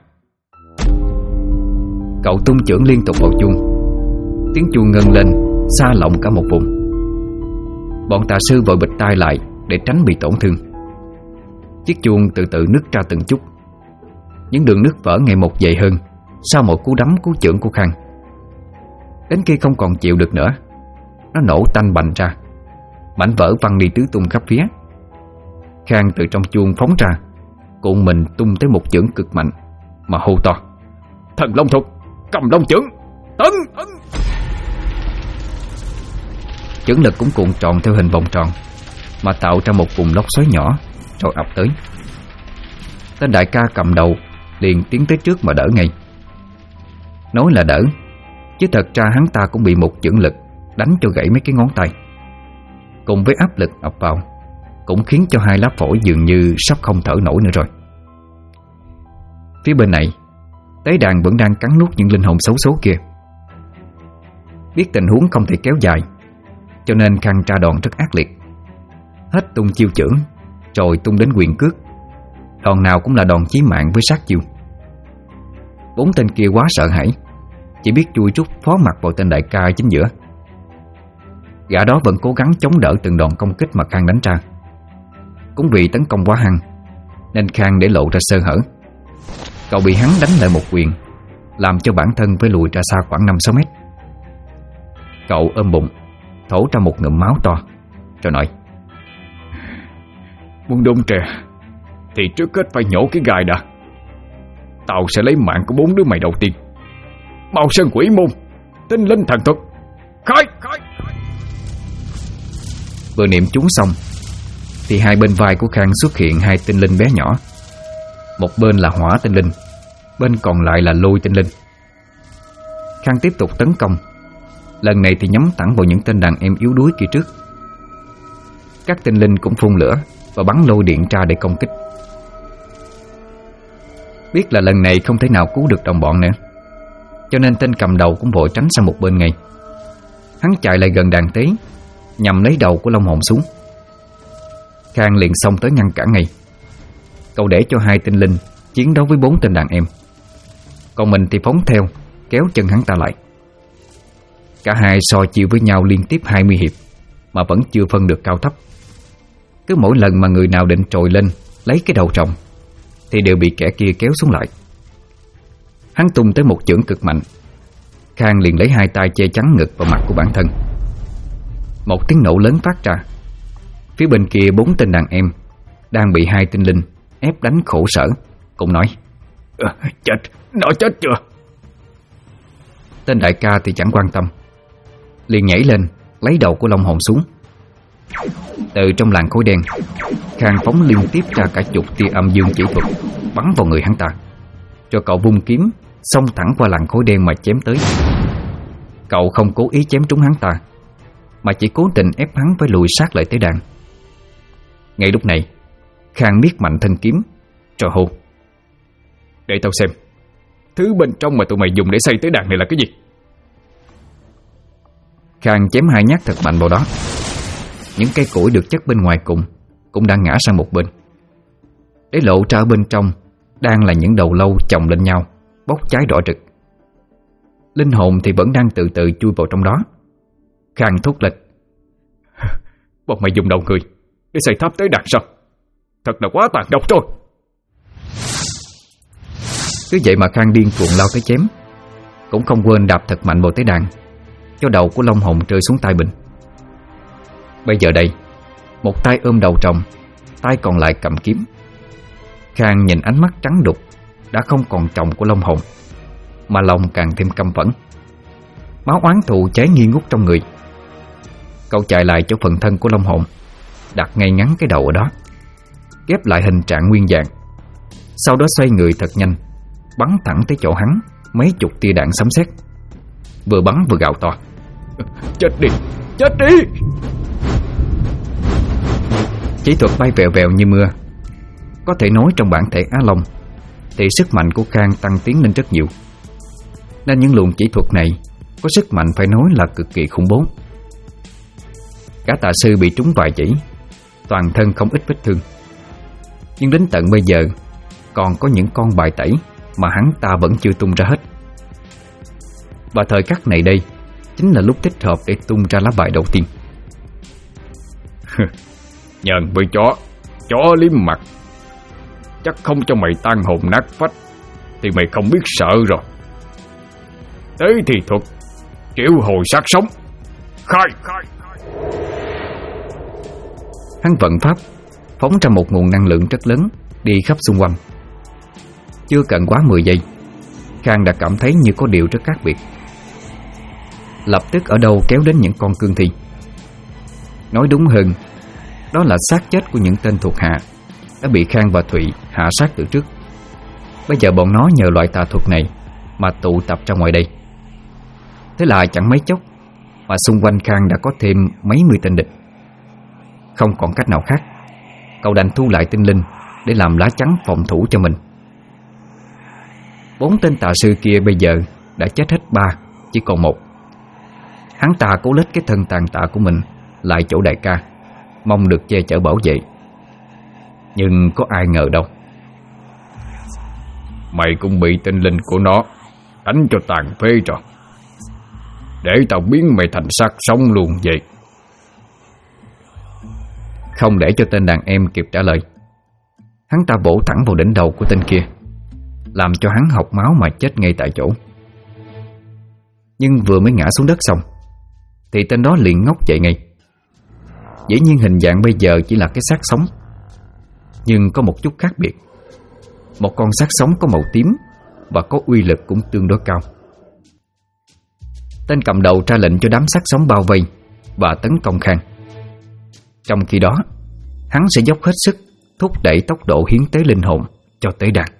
Cậu tung chưởng liên tục vào chuông. Tiếng chuông ngân lên xa lộng cả một vùng. Bọn tà sư vội bịt tai lại để tránh bị tổn thương. Chiếc chuông từ từ nứt ra từng chút. Những đường nứt vỡ ngày một dày hơn sau một cú đấm cú chưởng của Khang. Đến khi không còn chịu được nữa, nó nổ tanh bành ra, mảnh vỡ văng đi tứ tung khắp phía. Khang từ trong chuông phóng ra, cuộn mình tung tới một chưởng cực mạnh mà hô to: Thần long thuật, cầm long chưởng, tấn. Chưởng lực cũng cuộn tròn theo hình vòng tròn, mà tạo ra một vùng lốc xoáy nhỏ rồi ập tới. Tên đại ca cầm đầu liền tiến tới trước mà đỡ ngay. Nói là đỡ, chứ thật ra hắn ta cũng bị một chưởng lực đánh cho gãy mấy cái ngón tay. Cùng với áp lực ập vào, cũng khiến cho hai lá phổi dường như sắp không thở nổi nữa rồi. Phía bên này, tế đàn vẫn đang cắn nuốt những linh hồn xấu số kia. Biết tình huống không thể kéo dài, cho nên Khang tra đòn rất ác liệt. Hết tung chiêu chưởng, rồi tung đến quyền cước. Đòn nào cũng là đòn chí mạng với sát chiêu. Bốn tên kia quá sợ hãi, chỉ biết chui rút phó mặt vào tên đại ca chính giữa. Gã đó vẫn cố gắng chống đỡ từng đòn công kích mà Khang đánh ra. Cũng vì tấn công quá hăng, nên Khang để lộ ra sơ hở. Cậu bị hắn đánh lại một quyền, làm cho bản thân phải lùi ra xa khoảng 5-6 mét. Cậu ôm bụng, thổ ra một ngụm máu to, rồi nói: Muốn đốn trẻ thì trước hết phải nhổ cái gai đã. Tao sẽ lấy mạng của 4 đứa mày đầu tiên. Màu sơn quỷ môn, tinh linh thần thuật, khai. Vừa niệm chú xong thì hai bên vai của Khang xuất hiện hai tinh linh bé nhỏ. Một bên là hỏa tinh linh, bên còn lại là lôi tinh linh. Khang tiếp tục tấn công, lần này thì nhắm thẳng vào những tên đàn em yếu đuối kia trước. Các tinh linh cũng phun lửa và bắn lôi điện ra để công kích. Biết là lần này không thể nào cứu được đồng bọn nữa, cho nên tên cầm đầu cũng vội tránh sang một bên ngay. Hắn chạy lại gần đàn tế, nhằm lấy đầu của Long Hồn xuống. Khang liền xông tới ngăn cản ngay. Cậu để cho hai tinh linh chiến đấu với 4 tên đàn em, còn mình thì phóng theo, kéo chân hắn ta lại. Cả hai so chiêu với nhau liên tiếp 20 hiệp mà vẫn chưa phân được cao thấp. Cứ mỗi lần mà người nào định trồi lên lấy cái đầu rồng thì đều bị kẻ kia kéo xuống lại. Hắn tung tới một chưởng cực mạnh. Khang liền lấy hai tay che chắn ngực và mặt của bản thân. Một tiếng nổ lớn phát ra. Phía bên kia 4 tên đàn em đang bị hai tinh linh ép đánh khổ sở cũng nói: Chết, nó chết chưa? Tên đại ca thì chẳng quan tâm, liền nhảy lên lấy đầu của Long Hồn xuống. Từ trong làn khói đen, Khang phóng liên tiếp ra cả chục tia âm dương chỉ thuật bắn vào người hắn ta, cho cậu vung kiếm xông thẳng qua làn khói đen mà chém tới. Cậu không cố ý chém trúng hắn ta, mà chỉ cố tình ép hắn phải lùi sát lại tế đàn. Ngay lúc này, Khang miết mạnh thân kiếm rồi hô: Để tao xem thứ bên trong mà tụi mày dùng để xây tế đàn này là cái gì. Khang chém hai nhát thật mạnh vào đó. Những cây củi được chất bên ngoài cùng cũng đang ngã sang một bên, để lộ ra ở bên trong đang là những đầu lâu chồng lên nhau, bốc cháy đỏ rực. Linh hồn thì vẫn đang từ từ chui vào trong đó. Khang thốt lên: Bọn mày dùng đầu người để xây tháp tế đàn sao? Thật là quá tàn độc rồi. Cứ vậy mà Khang điên cuồng lao tới chém, cũng không quên đạp thật mạnh vào tế đàn, cho đầu của Long Hồn rơi xuống tay mình. Bây giờ đây, một tay ôm đầu rồng, tay còn lại cầm kiếm. Khang nhìn ánh mắt trắng đục đã không còn tròng của Long Hồn, mà lòng càng thêm căm phẫn. Máu oán thù cháy nghi ngút trong người. Cậu chạy lại chỗ phần thân của Long Hồn, đặt ngay ngắn cái đầu ở đó, ghép lại hình trạng nguyên dạng. Sau đó xoay người thật nhanh, bắn thẳng tới chỗ hắn mấy chục tia đạn sấm sét, vừa bắn vừa gào to: Chết đi, chết đi! Chỉ thuật bay vèo vèo như mưa. Có thể nói trong bản thể Á Long thì sức mạnh của Khang tăng tiến lên rất nhiều, nên những luồng chỉ thuật này có sức mạnh phải nói là cực kỳ khủng bố. Cả tà sư bị trúng vài chỉ, toàn thân không ít vết thương, nhưng đến tận bây giờ còn có những con bài tẩy mà hắn ta vẫn chưa tung ra hết. Và thời khắc này đây chính là lúc thích hợp để tung ra lá bài đầu tiên. Nhờn với chó liếm mặt, chắc không cho mày tan hồn nát phách thì mày không biết sợ rồi. Thế thì thuật triệu hồi sát sống, khai. Hắn vận pháp, phóng ra một nguồn năng lượng rất lớn đi khắp xung quanh. Chưa cần quá 10 giây, Khang đã cảm thấy như có điều rất khác biệt. Lập tức ở đâu kéo đến những con cương thi. Nói đúng hơn, đó là xác chết của những tên thuộc hạ đã bị Khang và Thụy hạ sát từ trước. Bây giờ bọn nó nhờ loại tà thuật này mà tụ tập ra ngoài đây. Thế là chẳng mấy chốc mà xung quanh Khang đã có thêm mấy mươi tên địch. Không còn cách nào khác, cậu đành thu lại tinh linh để làm lá chắn phòng thủ cho mình. 4 tên tà sư kia bây giờ đã chết hết 3, chỉ còn 1. Hắn ta cố lết cái thân tàn tạ của mình lại chỗ đại ca, mong được che chở bảo vệ. Nhưng có ai ngờ đâu. Mày cũng bị tinh linh của nó đánh cho tàn phế rồi. Để tao biến mày thành xác sống luôn vậy. Không để cho tên đàn em kịp trả lời, hắn ta bổ thẳng vào đỉnh đầu của tên kia, làm cho hắn học máu mà chết ngay tại chỗ. Nhưng vừa mới ngã xuống đất xong thì tên đó liền ngóc dậy ngay. Dĩ nhiên hình dạng bây giờ chỉ là cái xác sống, nhưng có một chút khác biệt. Một con xác sống có màu tím và có uy lực cũng tương đối cao. Tên cầm đầu ra lệnh cho đám xác sống bao vây và tấn công Khang. Trong khi đó, hắn sẽ dốc hết sức thúc đẩy tốc độ hiến tế linh hồn cho tế đàn.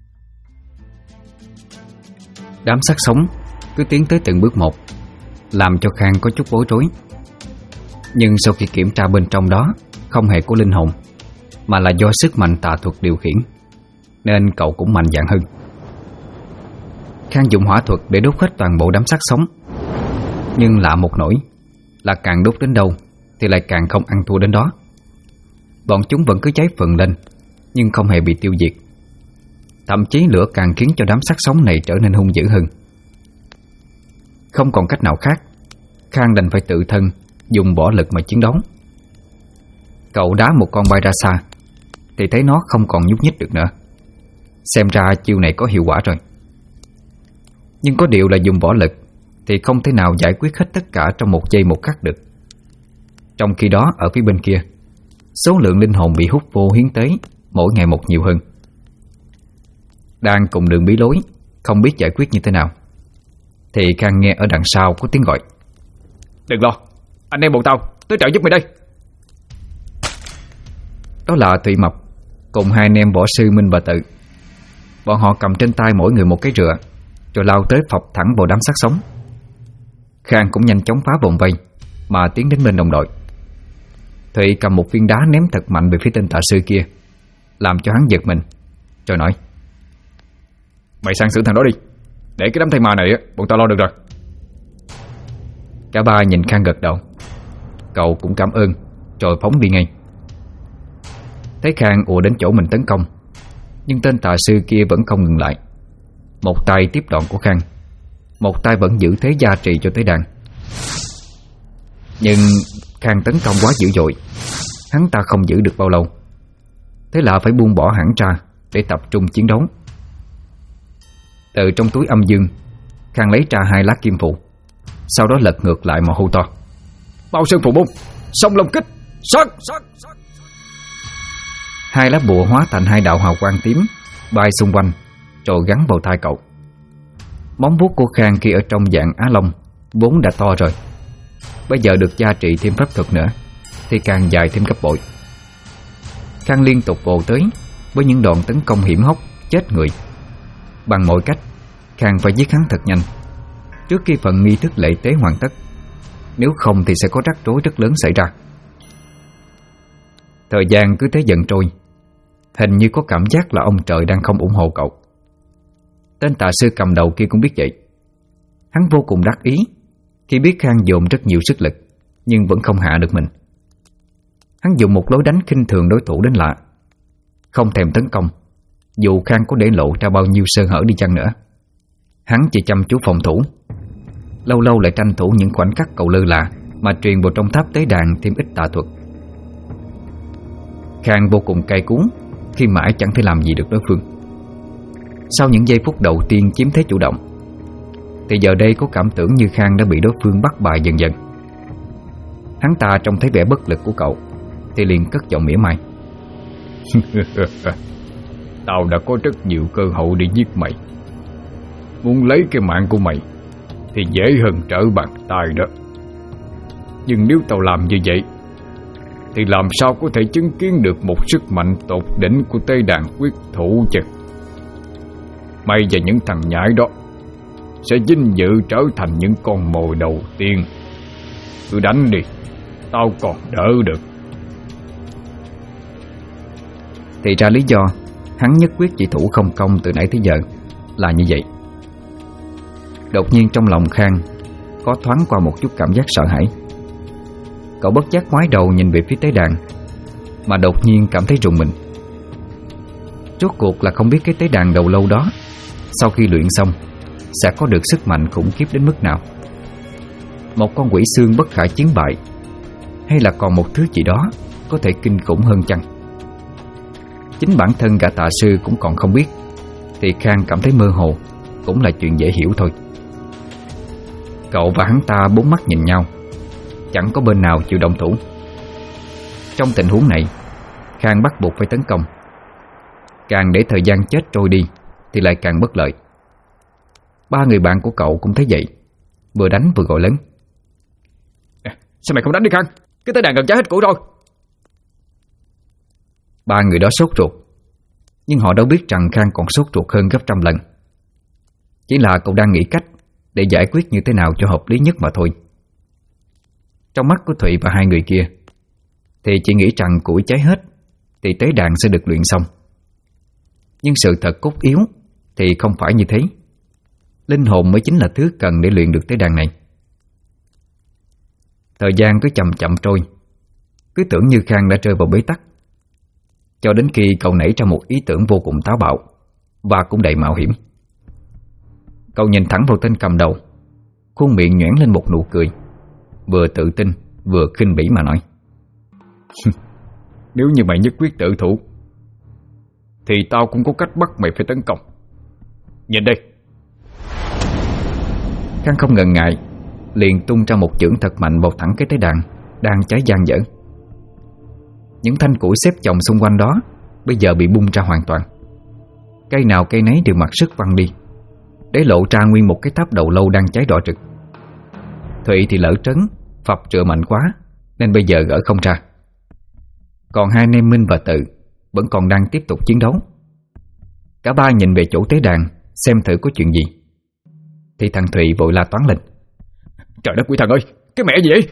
Đám xác sống cứ tiến tới từng bước một, làm cho Khang có chút bối rối. Nhưng sau khi kiểm tra bên trong đó không hề có linh hồn, mà là do sức mạnh tà thuật điều khiển, nên cậu cũng mạnh dạn hơn. Khang dùng hỏa thuật để đốt hết toàn bộ đám xác sống. Nhưng lạ một nỗi là càng đốt đến đâu thì lại càng không ăn thua đến đó. Bọn chúng vẫn cứ cháy phừng lên, nhưng không hề bị tiêu diệt. Thậm chí lửa càng khiến cho đám xác sống này trở nên hung dữ hơn. Không còn cách nào khác, Khang đành phải tự thân dùng võ lực mà chiến đấu. Cậu đá một con bay ra xa thì thấy nó không còn nhúc nhích được nữa. Xem ra chiêu này có hiệu quả rồi. Nhưng có điều là dùng võ lực thì không thể nào giải quyết hết tất cả trong một giây một khắc được. Trong khi đó ở phía bên kia, số lượng linh hồn bị hút vô hiến tế mỗi ngày một nhiều hơn. Đang cùng đường bí lối, không biết giải quyết như thế nào, thì Khang nghe ở đằng sau có tiếng gọi: "Đừng lo, anh em bọn tao tới trợ giúp mày đây." Đó là Thụy Mập cùng 2 anh em võ sư Minh và Tự. Bọn họ cầm trên tay mỗi người một cái rựa, rồi lao tới phọc thẳng vào đám xác sống. Khang cũng nhanh chóng phá vòng vây mà tiến đến bên đồng đội. Thụy cầm một viên đá ném thật mạnh về phía tên tà sư kia, làm cho hắn giật mình, rồi nói: "Mày sang xử thằng đó đi, để cái đám thây ma này bọn tao lo được rồi." Cả ba nhìn Khang gật đầu. Cậu cũng cảm ơn, rồi phóng đi ngay. Thấy Khang ùa đến chỗ mình tấn công, nhưng tên tà sư kia vẫn không ngừng lại. Một tay tiếp đòn của Khang, một tay vẫn giữ thế gia trì cho tới đàn. Nhưng Khang tấn công quá dữ dội, hắn ta không giữ được bao lâu. Thế là phải buông bỏ hẳn ra để tập trung chiến đấu. Từ trong túi âm dương, Khang lấy ra 2 lá kim phụ, sau đó lật ngược lại mà hô to: "Bao sơn phù môn, song long kích, sát!" 2 lá bùa hóa thành 2 đạo hào quang tím bay xung quanh, rồi gắn vào tai cậu. Móng vuốt của Khang khi ở trong dạng Á Long vốn đã to rồi, bây giờ được gia trị thêm pháp thuật nữa thì càng dài thêm gấp bội. Khang liên tục vồ tới với những đòn tấn công hiểm hóc chết người. Bằng mọi cách, Khang phải giết hắn thật nhanh trước khi phần nghi thức lễ tế hoàn tất, nếu không thì sẽ có rắc rối rất lớn xảy ra. Thời gian cứ thế dần trôi, hình như có cảm giác là ông trời đang không ủng hộ cậu. Tên tà sư cầm đầu kia cũng biết vậy. Hắn vô cùng đắc ý khi biết Khang dồn rất nhiều sức lực nhưng vẫn không hạ được mình. Hắn dùng một lối đánh khinh thường đối thủ đến lạ, không thèm tấn công. Dù Khang có để lộ ra bao nhiêu sơ hở đi chăng nữa, hắn chỉ chăm chú phòng thủ, lâu lâu lại tranh thủ những khoảnh khắc cậu lơ là mà truyền vào trong tháp tế đàn thêm ít tà thuật. Khang vô cùng cay cú khi mãi chẳng thể làm gì được đối phương. Sau những giây phút đầu tiên chiếm thế chủ động, thì giờ đây có cảm tưởng như Khang đã bị đối phương bắt bài dần dần. Hắn ta trông thấy vẻ bất lực của cậu thì liền cất giọng mỉa mai: "Tao đã có rất nhiều cơ hội để giết mày, muốn lấy cái mạng của mày thì dễ hơn trở bàn tay đó. Nhưng nếu tao làm như vậy thì làm sao có thể chứng kiến được một sức mạnh tột đỉnh của Tế Đàn quyết thủ chứ? Mày và những thằng nhãi đó sẽ vinh dự trở thành những con mồi đầu tiên. Cứ đánh đi, tao còn đỡ được. Thì ra lý do hắn nhất quyết chỉ thủ không công từ nãy tới giờ là như vậy. Đột nhiên trong lòng Khang có thoáng qua một chút cảm giác sợ hãi. Cậu bất giác ngoái đầu nhìn về phía tế đàn, mà đột nhiên cảm thấy rùng mình. Rốt cuộc là không biết cái tế đàn đầu lâu đó sau khi luyện xong sẽ có được sức mạnh khủng khiếp đến mức nào. Một con quỷ xương bất khả chiến bại, hay là còn một thứ gì đó có thể kinh khủng hơn chăng? Chính bản thân gã tà sư cũng còn không biết, thì Khang cảm thấy mơ hồ cũng là chuyện dễ hiểu thôi. Cậu và hắn ta bốn mắt nhìn nhau, chẳng có bên nào chịu động thủ. Trong tình huống này, Khang bắt buộc phải tấn công. Càng để thời gian chết trôi đi thì lại càng bất lợi. Ba người bạn của cậu cũng thấy vậy, vừa đánh vừa gọi lớn: Sao mày không đánh đi Khang? Cái tế đàn gần cháy hết cũ rồi. Ba người đó sốt ruột, nhưng họ đâu biết rằng Khang còn sốt ruột hơn gấp trăm lần. Chỉ là cậu đang nghĩ cách để giải quyết như thế nào cho hợp lý nhất mà thôi. Trong mắt của Thụy và hai người kia thì chỉ nghĩ rằng củi cháy hết thì tế đàn sẽ được luyện xong. Nhưng sự thật cốt yếu thì không phải như thế. Linh hồn mới chính là thứ cần để luyện được tế đàn này. Thời gian cứ chậm chậm trôi, cứ tưởng như Khang đã rơi vào bế tắc, cho đến khi cậu nảy ra một ý tưởng vô cùng táo bạo và cũng đầy mạo hiểm. Cậu nhìn thẳng vào tên cầm đầu, khuôn miệng nhoẻn lên một nụ cười, vừa tự tin vừa khinh bỉ mà nói: Nếu như mày nhất quyết tự thủ thì tao cũng có cách bắt mày phải tấn công. Nhìn đây. Khang không ngần ngại, liền tung ra một chưởng thật mạnh vào thẳng cái tế đàn đang cháy dang dở. Những thanh củi xếp chồng xung quanh đó bây giờ bị bung ra hoàn toàn. Cây nào cây nấy đều mặc sức văng đi, để lộ ra nguyên một cái tháp đầu lâu đang cháy đỏ rực. Thụy thì lỡ trấn, phập trựa mạnh quá nên bây giờ gỡ không ra. Còn hai anh em Minh và Tự vẫn còn đang tiếp tục chiến đấu. Cả ba nhìn về chỗ tế đàn xem thử có chuyện gì, thì thằng Thụy vội la toáng lên: Trời đất quỷ thần ơi, cái mẹ gì vậy?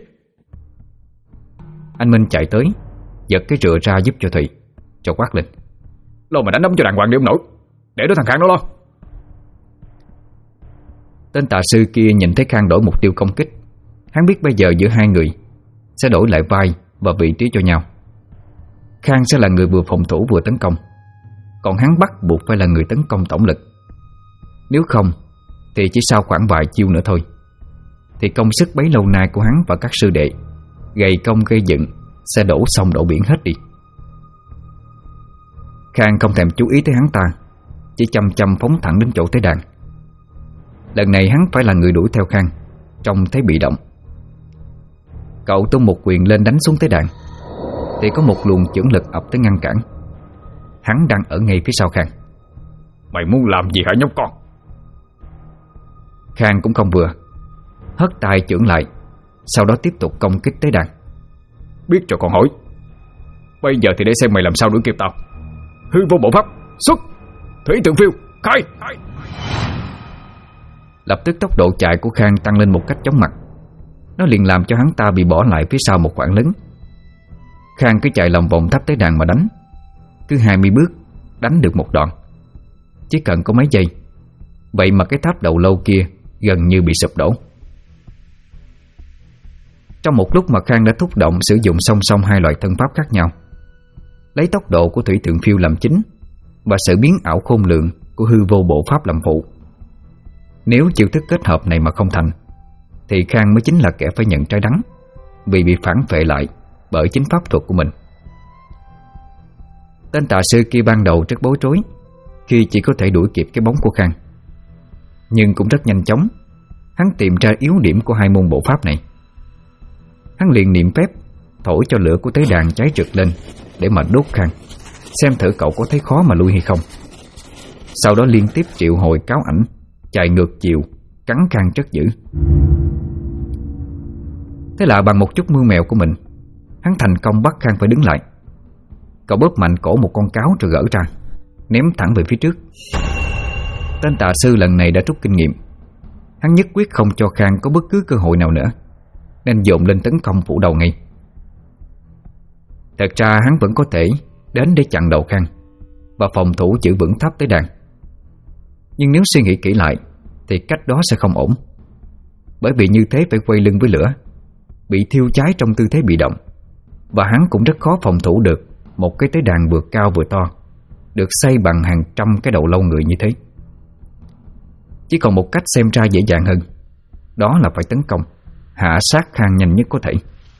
Anh Minh chạy tới, giật cái rựa ra giúp cho Thụy, cho quát lên: Lo mà đánh đấm cho đàng hoàng đi ông nội, để đó thằng Khang nó lo. Tên tà sư kia nhìn thấy Khang đổi mục tiêu công kích, hắn biết bây giờ giữa hai người sẽ đổi lại vai và vị trí cho nhau. Khang sẽ là người vừa phòng thủ vừa tấn công, còn hắn bắt buộc phải là người tấn công tổng lực. Nếu không thì chỉ sau khoảng vài chiêu nữa thôi thì công sức bấy lâu nay của hắn và các sư đệ gầy công gây dựng sẽ đổ sông đổ biển hết đi. Khang không thèm chú ý tới hắn ta, chỉ chăm chăm phóng thẳng đến chỗ tế đàn. Lần này hắn phải là người đuổi theo Khang, trông thấy bị động. Cậu tung một quyền lên đánh xuống tế đàn, thì có một luồng chưởng lực ập tới ngăn cản. Hắn đang ở ngay phía sau Khang. Mày muốn làm gì hả nhóc con? Khang cũng không vừa, hất tay chưởng lại, sau đó tiếp tục công kích tế đàn. Biết cho con hỏi. Bây giờ thì để xem mày làm sao đuổi kịp tao. Hư vô bộ pháp, xuất. Thủy tượng phiêu, khai. Lập tức tốc độ chạy của Khang tăng lên một cách chóng mặt. Nó liền làm cho hắn ta bị bỏ lại phía sau một khoảng lớn. Khang cứ chạy lòng vòng tháp tế đàn mà đánh. Cứ 20 bước đánh được một đoạn, chỉ cần có mấy giây. Vậy mà cái tháp đầu lâu kia gần như bị sụp đổ. Trong một lúc mà Khang đã thúc động sử dụng song song hai loại thân pháp khác nhau, lấy tốc độ của thủy tượng phiêu làm chính và sự biến ảo khôn lường của hư vô bộ pháp làm phụ. Nếu chiêu thức kết hợp này mà không thành thì Khang mới chính là kẻ phải nhận trái đắng, vì bị phản phệ lại bởi chính pháp thuật của mình. Tên tà sư kia ban đầu rất bối rối khi chỉ có thể đuổi kịp cái bóng của Khang, nhưng cũng rất nhanh chóng hắn tìm ra yếu điểm của hai môn bộ pháp này. Hắn liền niệm phép thổi cho lửa của tế đàn cháy rực lên để mà đốt Khang, xem thử cậu có thấy khó mà lui hay không. Sau đó liên tiếp triệu hồi cáo ảnh chạy ngược chiều, cắn Khang rất dữ. Thế là bằng một chút mưu mẹo của mình, hắn thành công bắt Khang phải đứng lại. Cậu bóp mạnh cổ một con cáo rồi gỡ ra, ném thẳng về phía trước. Tên tà sư lần này đã rút kinh nghiệm. Hắn nhất quyết không cho Khang có bất cứ cơ hội nào nữa, nên dồn lên tấn công phủ đầu ngay. Thật ra hắn vẫn có thể đến để chặn đầu Khang và phòng thủ giữ vững tháp tế đàn. Nhưng nếu suy nghĩ kỹ lại thì cách đó sẽ không ổn. Bởi vì như thế phải quay lưng với lửa, bị thiêu cháy trong tư thế bị động, và hắn cũng rất khó phòng thủ được một cái tế đàn vừa cao vừa to, được xây bằng hàng trăm cái đầu lâu người như thế. Chỉ còn một cách xem ra dễ dàng hơn, đó là phải tấn công, hạ sát Khang nhanh nhất có thể.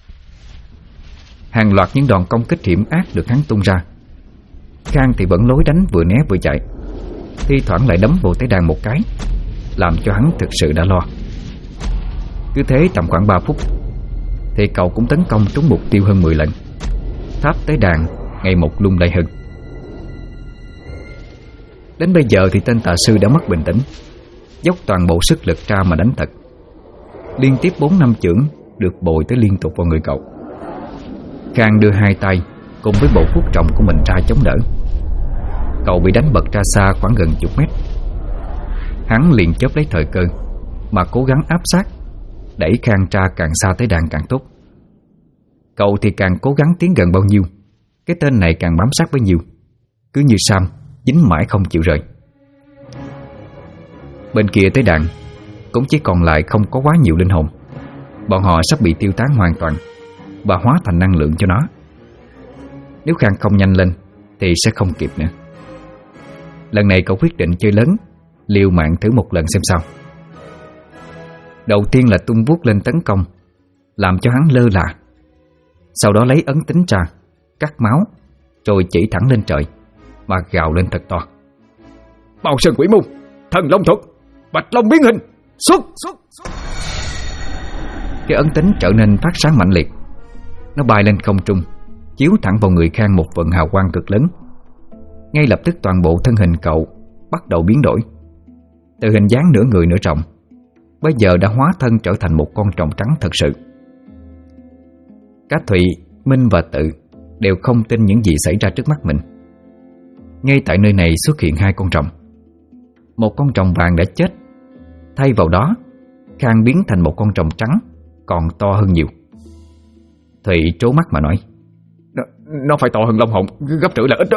Hàng loạt những đòn công kích hiểm ác được hắn tung ra. Khang thì vẫn lối đánh vừa né vừa chạy, thi thoảng lại đấm vào tế đàn một cái, làm cho hắn thực sự đã lo. Cứ thế tầm khoảng 3 phút thì cậu cũng tấn công trúng mục tiêu hơn 10 lần. Tháp tế đàn ngày một lung lay hơn. Đến bây giờ thì tên tà sư đã mất bình tĩnh, dốc toàn bộ sức lực ra mà đánh thật. Liên tiếp 4-5 chưởng được bồi tới liên tục vào người cậu. Khang đưa hai tay cùng với bộ vuốt rồng của mình ra chống đỡ. Cậu bị đánh bật ra xa khoảng gần chục mét. Hắn liền chớp lấy thời cơ mà cố gắng áp sát, đẩy Khang ra càng xa tới đàn càng tốt. Cậu thì càng cố gắng tiến gần bao nhiêu, cái tên này càng bám sát bấy nhiêu, cứ như Sam dính mãi không chịu rời. Bên kia tế đàn cũng chỉ còn lại không có quá nhiều linh hồn. Bọn họ sắp bị tiêu tán hoàn toàn và hóa thành năng lượng cho nó. Nếu Khang không nhanh lên thì sẽ không kịp nữa. Lần này cậu quyết định chơi lớn, liều mạng thử một lần xem sao. Đầu tiên là tung vuốt lên tấn công, làm cho hắn lơ là. Sau đó lấy ấn tính ra, cắt máu, rồi chỉ thẳng lên trời mà gào lên thật to: Bao Sơn Quỷ Môn, Thần Long Thuật, Bạch Long biến hình, xuất! Cái ấn tính trở nên phát sáng mạnh liệt. Nó bay lên không trung, chiếu thẳng vào người Khang một vận hào quang cực lớn. Ngay lập tức toàn bộ thân hình cậu bắt đầu biến đổi. Từ hình dáng nửa người nửa rồng, bây giờ đã hóa thân trở thành một con rồng trắng thật sự. Cả Thụy, Minh và Tự đều không tin những gì xảy ra trước mắt mình. Ngay tại nơi này xuất hiện hai con rồng. Một con rồng vàng đã chết, thay vào đó Khang biến thành một con rồng trắng còn to hơn nhiều. Thụy trố mắt mà nói: Nó phải to hơn Long Hồn gấp rưỡi là ít đó.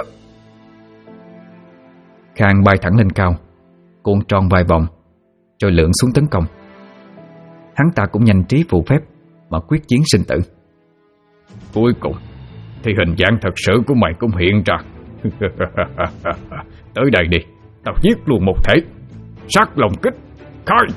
Khang bay thẳng lên cao, cuộn tròn vài vòng, rồi lượn xuống tấn công. Hắn ta cũng nhanh trí phù phép mà quyết chiến sinh tử. Cuối cùng thì hình dạng thật sự của mày cũng hiện ra. Tới đây đi, tao giết luôn một thể. Sát Long Kích, khai!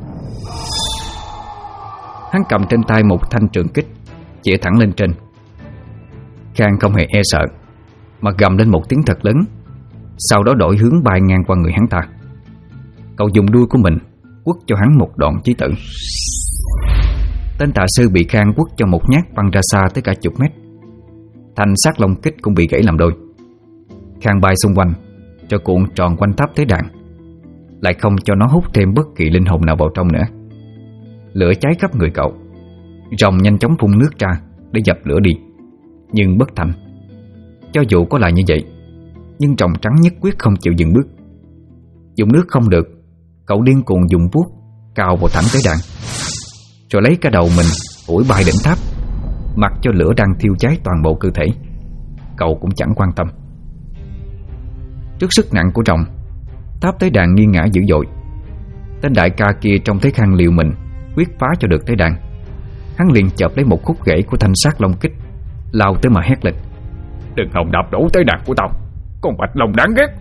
Hắn cầm trên tay một thanh trường kích, chĩa thẳng lên trên. Khang không hề e sợ, mà gầm lên một tiếng thật lớn, sau đó đổi hướng bay ngang qua người hắn ta. Cậu dùng đuôi của mình quất cho hắn một đòn chí tử. Tên tà sư bị Khang quất cho một nhát văng ra xa tới cả chục mét. Thanh Sát Long Kích cũng bị gãy làm đôi. Khang bay xung quanh rồi cuộn tròn quanh tháp tế đàn, lại không cho nó hút thêm bất kỳ linh hồn nào vào trong nữa. Lửa cháy khắp người cậu. Rồng nhanh chóng phun nước ra để dập lửa đi, nhưng bất thành. Cho dù có là như vậy, nhưng rồng trắng nhất quyết không chịu dừng bước. Dùng nước không được, cậu điên cuồng dùng vuốt cào vào thẳng tế đàn, rồi lấy cả đầu mình ủi bay đỉnh tháp, mặc cho lửa đang thiêu cháy toàn bộ cơ thể. Cậu cũng chẳng quan tâm. Trước sức nặng của rồng, tháp tế đàn nghiêng ngã dữ dội. Tên đại ca kia trông thấy Khang liều mình quyết phá cho được tế đàn, hắn liền chộp lấy một khúc gãy của thanh Sát Long Kích, lao tới mà hét lên: Đừng hòng đạp đổ tế đàn của tao, con Bạch Long đáng ghét!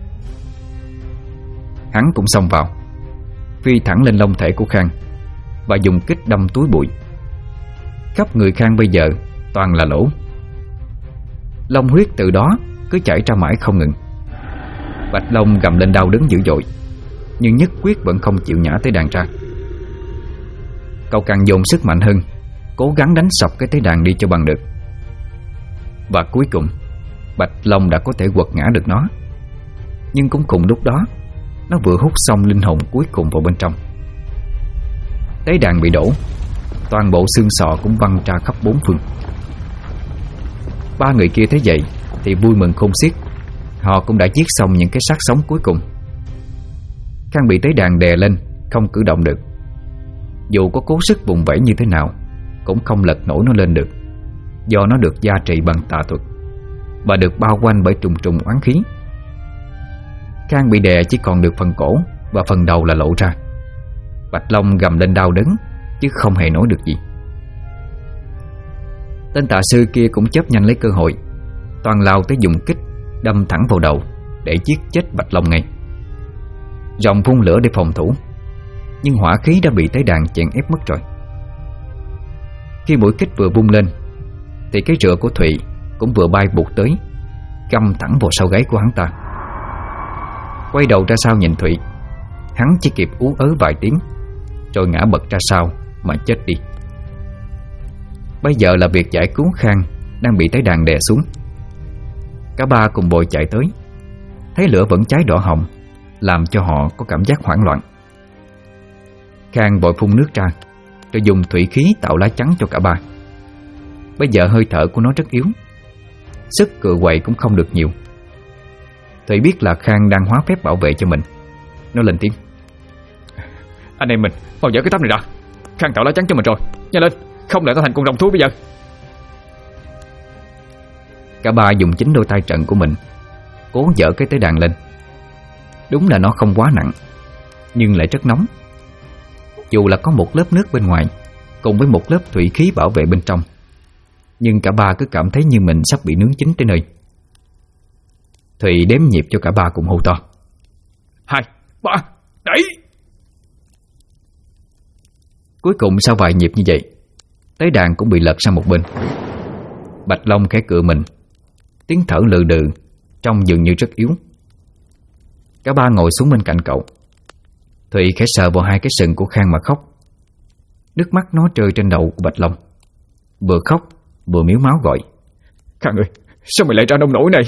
Hắn cũng xông vào, phi thẳng lên lông thể của Khang và dùng kích đâm túi bụi. Khắp người Khang bây giờ toàn là lỗ. Long huyết từ đó cứ chảy ra mãi không ngừng. Bạch Long gầm lên đau đớn dữ dội, nhưng nhất quyết vẫn không chịu nhả tế đàn ra. Cậu càng dồn sức mạnh hơn, cố gắng đánh sập cái tế đàn đi cho bằng được. Và cuối cùng Bạch Long đã có thể quật ngã được nó. Nhưng cũng cùng lúc đó, nó vừa hút xong linh hồn cuối cùng vào bên trong. Tế đàn bị đổ, toàn bộ xương sọ cũng văng ra khắp bốn phương. Ba người kia thấy vậy thì vui mừng khôn xiết. Họ cũng đã giết xong những cái xác sống cuối cùng. Khang bị tế đàn đè lên, không cử động được. Dù có cố sức vùng vẫy như thế nào cũng không lật nổi nó lên được, do nó được gia trị bằng tà thuật và được bao quanh bởi trùng trùng oán khí. Khang bị đè chỉ còn được phần cổ và phần đầu là lộ ra. Bạch Long gầm lên đau đớn chứ không hề nói được gì. Tên tà sư kia cũng chớp nhanh lấy cơ hội, toàn lao tới dùng kích đâm thẳng vào đầu để giết chết Bạch Long ngay. Rồng phun lửa để phòng thủ, nhưng hỏa khí đã bị tế đàn chèn ép mất rồi. Khi mũi kích vừa vung lên thì cái rựa của Thụy cũng vừa bay bụt tới, găm thẳng vào sau gáy của hắn ta. Quay đầu ra sau nhìn Thụy, hắn chỉ kịp ú ớ vài tiếng rồi ngã bật ra sau mà chết đi. Bây giờ là việc giải cứu Khang đang bị tế đàn đè xuống. Cả ba cùng bội chạy tới, thấy lửa vẫn cháy đỏ hồng, làm cho họ có cảm giác hoảng loạn. Khang vội phun nước ra rồi dùng thủy khí tạo lá chắn cho cả ba. Bây giờ hơi thở của nó rất yếu, sức cựa quậy cũng không được nhiều. Thủy biết là Khang đang hóa phép bảo vệ cho mình. Nó lên tiếng: Anh em mình mau dỡ cái tấm này ra. Khang tạo lá chắn cho mình rồi, nhanh lên, không lại ta thành con rồng thú bây giờ. Cả ba dùng chính đôi tay trận của mình cố dỡ cái tế đàn lên. Đúng là nó không quá nặng, nhưng lại rất nóng. Dù là có một lớp nước bên ngoài cùng với một lớp thủy khí bảo vệ bên trong, nhưng cả ba cứ cảm thấy như mình sắp bị nướng chín tới nơi. Thùy đếm nhịp cho cả ba cùng hô to: 2, 3, đẩy! Cuối cùng sau vài nhịp như vậy, tế đàn cũng bị lật sang một bên. Bạch Long khẽ cựa mình, tiếng thở lừ đừ trông dường như rất yếu. Cả ba ngồi xuống bên cạnh cậu. Thụy khẽ sờ vào hai cái sừng của Khang mà khóc. Nước mắt nó rơi trên đầu của Bạch Long, vừa khóc vừa miếu máu gọi: Khang ơi, sao mày lại ra nông nổi này?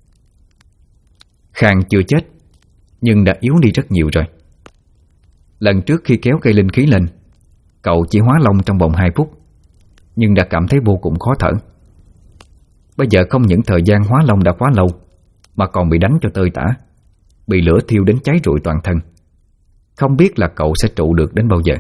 Khang chưa chết, nhưng đã yếu đi rất nhiều rồi. Lần trước khi kéo cây linh khí lên, cậu chỉ hóa long trong vòng 2 phút, nhưng đã cảm thấy vô cùng khó thở. Bây giờ không những thời gian hóa long đã quá lâu, mà còn bị đánh cho tơi tả, bị lửa thiêu đến cháy rụi toàn thân. Không biết là cậu sẽ trụ được đến bao giờ.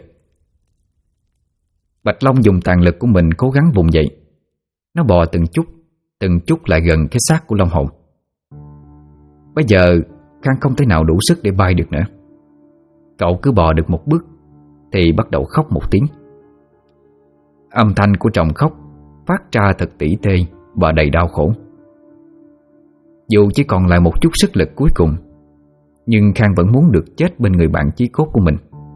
Bạch Long dùng tàn lực của mình cố gắng vùng dậy. Nó bò từng chút lại gần cái xác của Long hồn. Bây giờ Khang không thể nào đủ sức để bay được nữa. Cậu cứ bò được một bước thì bắt đầu khóc một tiếng. Âm thanh của tròng khóc phát ra thật tỉ tê và đầy đau khổ. Dù chỉ còn lại một chút sức lực cuối cùng, nhưng Khang vẫn muốn được chết bên người bạn chí cốt của mình.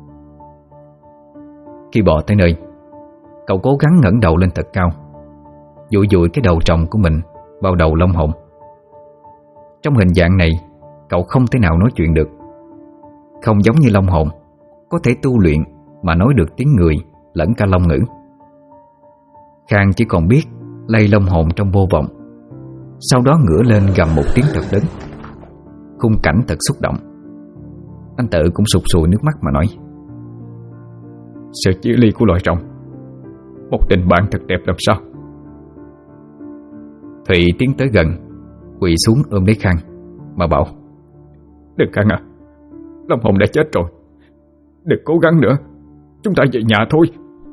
Khi bò tới nơi, cậu cố gắng ngẩng đầu lên thật cao, dụi dụi cái đầu tròng của mình vào đầu Long hồn. Trong hình dạng này, cậu không thể nào nói chuyện được. Không giống như Long hồn có thể tu luyện mà nói được tiếng người lẫn cả long ngữ. Khang chỉ còn biết lay Long hồn trong vô vọng, sau đó ngửa lên gầm một tiếng thật lớn. Khung cảnh thật xúc động. Anh Tự cũng sụt sùi nước mắt mà nói: Sự chia ly của loài rồng, một tình bạn thật đẹp làm sao. Thụy tiến tới gần, quỳ xuống ôm lấy Khang mà bảo: Đừng Khang à, Long hồn đã chết rồi, đừng cố gắng nữa, chúng ta về nhà thôi.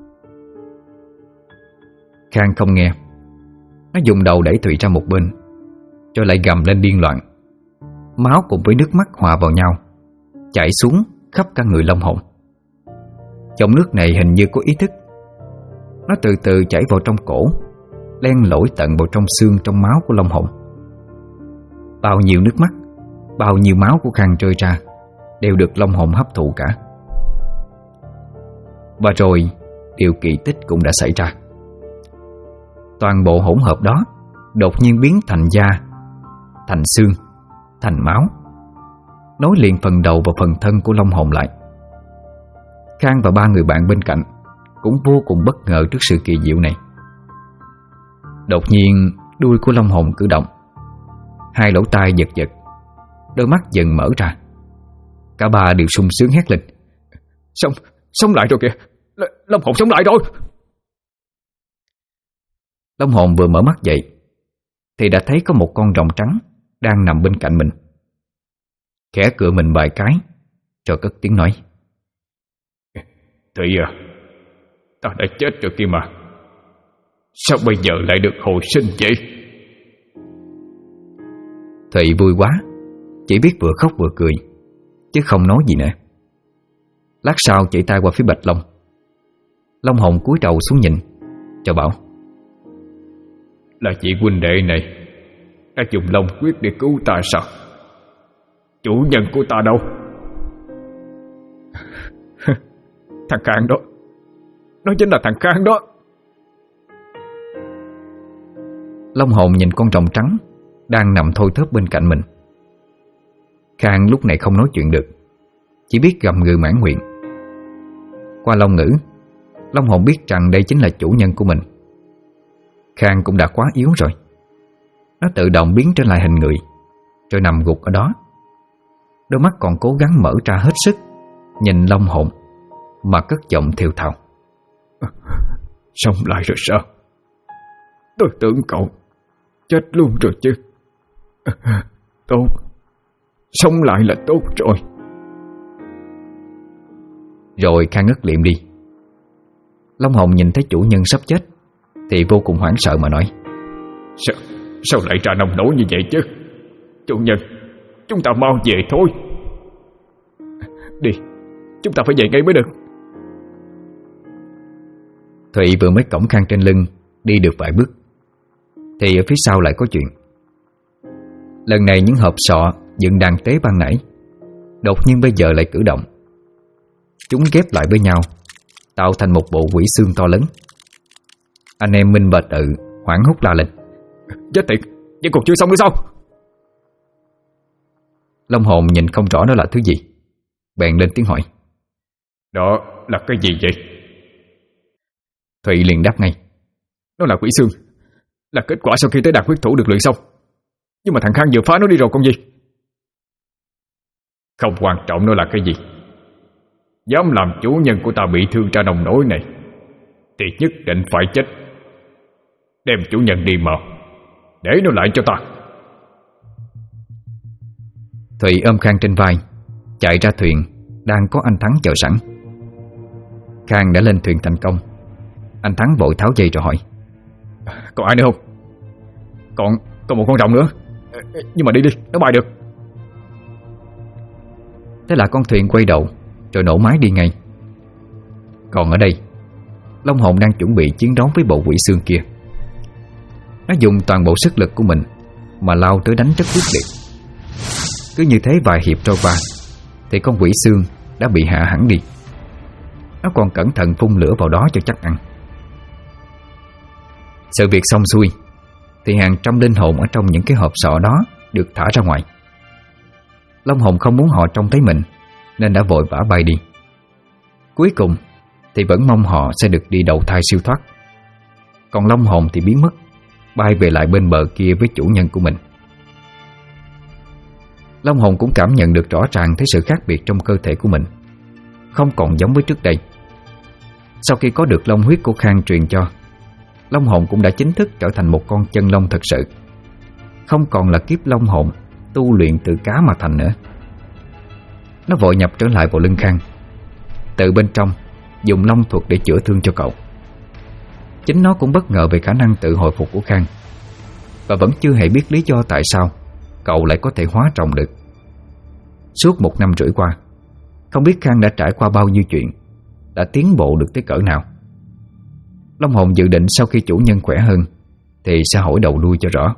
Khang không nghe. Nó dùng đầu đẩy Thụy ra một bên, rồi lại gầm lên điên loạn. Máu cùng với nước mắt hòa vào nhau, chảy xuống khắp cả người Long hồn. Dòng nước này hình như có ý thức. Nó từ từ chảy vào trong cổ, len lỏi tận vào trong xương trong máu của Long hồn. Bao nhiêu nước mắt, bao nhiêu máu của Khang rơi ra đều được Long hồn hấp thụ cả. Và rồi điều kỳ tích cũng đã xảy ra. Toàn bộ hỗn hợp đó đột nhiên biến thành da, thành xương, thành máu, nối liền phần đầu và phần thân của Long hồn lại. Khang và ba người bạn bên cạnh cũng vô cùng bất ngờ trước sự kỳ diệu này. Đột nhiên đuôi của Long hồn cử động, hai lỗ tai giật giật, đôi mắt dần mở ra. Cả ba đều sung sướng hét lên: Sống lại rồi kìa, Long hồn sống lại rồi. Long hồn vừa mở mắt dậy thì đã thấy có một con rồng trắng đang nằm bên cạnh mình. Khẽ cựa mình vài cái rồi cất tiếng nói: Thủy à, ta đã chết rồi kia mà, sao bây giờ lại được hồi sinh vậy? Thủy vui quá, chỉ biết vừa khóc vừa cười, chứ không nói gì nữa. Lát sau chạy tay qua phía Bạch Long. Long hồn cúi đầu xuống nhìn, cho bảo: Là chị huynh đệ này đã dùng long quyết để cứu ta sao? Chủ nhân của ta đâu? Thằng Khang đó, nó chính là thằng Khang đó. Long hồn nhìn con rồng trắng đang nằm thôi thóp bên cạnh mình. Khang lúc này không nói chuyện được, chỉ biết gầm gừ mãn nguyện. Qua long ngữ, Long hồn biết rằng đây chính là chủ nhân của mình. Khang cũng đã quá yếu rồi. Nó tự động biến trở lại hình người, rồi nằm gục ở đó. Đôi mắt còn cố gắng mở ra hết sức, nhìn Long hồn mà cất giọng thều thào: Sống lại rồi sao? Tôi tưởng cậu chết luôn rồi chứ. Tốt, sống lại là tốt rồi. Rồi Khang ngất liệm đi. Long hồn nhìn thấy chủ nhân sắp chết thì vô cùng hoảng sợ mà nói: Sao lại ra nông nổi như vậy chứ? Chủ nhân, chúng ta mau về thôi. Đi, chúng ta phải về ngay mới được. Thụy vừa mới cõng Khang trên lưng đi được vài bước thì ở phía sau lại có chuyện. Lần này những hộp sọ dựng đàn tế ban nãy đột nhiên bây giờ lại cử động. Chúng ghép lại với nhau tạo thành một bộ quỷ xương to lớn. Anh em Minh và Tự hoảng hốt la lên: Chết tiệt, vẫn còn chưa xong nữa sao? Long hồn nhìn không rõ đó là thứ gì, bèn lên tiếng hỏi: Đó là cái gì vậy? Thụy liền đáp ngay: Nó là quỷ xương, là kết quả sau khi tới đạt huyết thủ được luyện xong. Nhưng mà thằng Khang vừa phá nó đi rồi còn gì. Không quan trọng nó là cái gì, dám làm chủ nhân của ta bị thương ra nông nỗi này thì nhất định phải chết. Đem chủ nhân đi mau, để nó lại cho ta. Thụy ôm Khang trên vai chạy ra thuyền đang có anh Thắng chờ sẵn. Khang đã lên thuyền thành công. Anh Thắng vội tháo dây rồi hỏi: Còn ai nữa không? Còn một con rồng nữa, nhưng mà đi, nó bay được. Thế là con thuyền quay đầu rồi nổ máy đi ngay. Còn ở đây, Long hồn đang chuẩn bị chiến đấu với bộ quỷ xương kia. Nó dùng toàn bộ sức lực của mình mà lao tới đánh rất quyết liệt. Cứ như thế vài hiệp trôi qua thì con quỷ xương đã bị hạ hẳn đi. Nó còn cẩn thận phun lửa vào đó cho chắc ăn. Sự việc xong xuôi thì hàng trăm linh hồn ở trong những cái hộp sọ đó được thả ra ngoài. Long hồn không muốn họ trông thấy mình nên đã vội vã bay đi. Cuối cùng thì vẫn mong họ sẽ được đi đầu thai siêu thoát. Còn Long hồn thì biến mất, bay về lại bên bờ kia với chủ nhân của mình. Long hồn cũng cảm nhận được rõ ràng thấy sự khác biệt trong cơ thể của mình, không còn giống với trước đây. Sau khi có được long huyết của Khang truyền cho, Long hồn cũng đã chính thức trở thành một con chân long thật sự, không còn là kiếp long hồn tu luyện từ cá mà thành nữa. Nó vội nhập trở lại vào lưng Khang, từ bên trong dùng long thuật để chữa thương cho cậu. Chính nó cũng bất ngờ về khả năng tự hồi phục của Khang, và vẫn chưa hề biết lý do tại sao cậu lại có thể hóa rồng được. Suốt 1 năm rưỡi qua, không biết Khang đã trải qua bao nhiêu chuyện, đã tiến bộ được tới cỡ nào. Long hồn dự định sau khi chủ nhân khỏe hơn thì sẽ hỏi đầu đuôi cho rõ.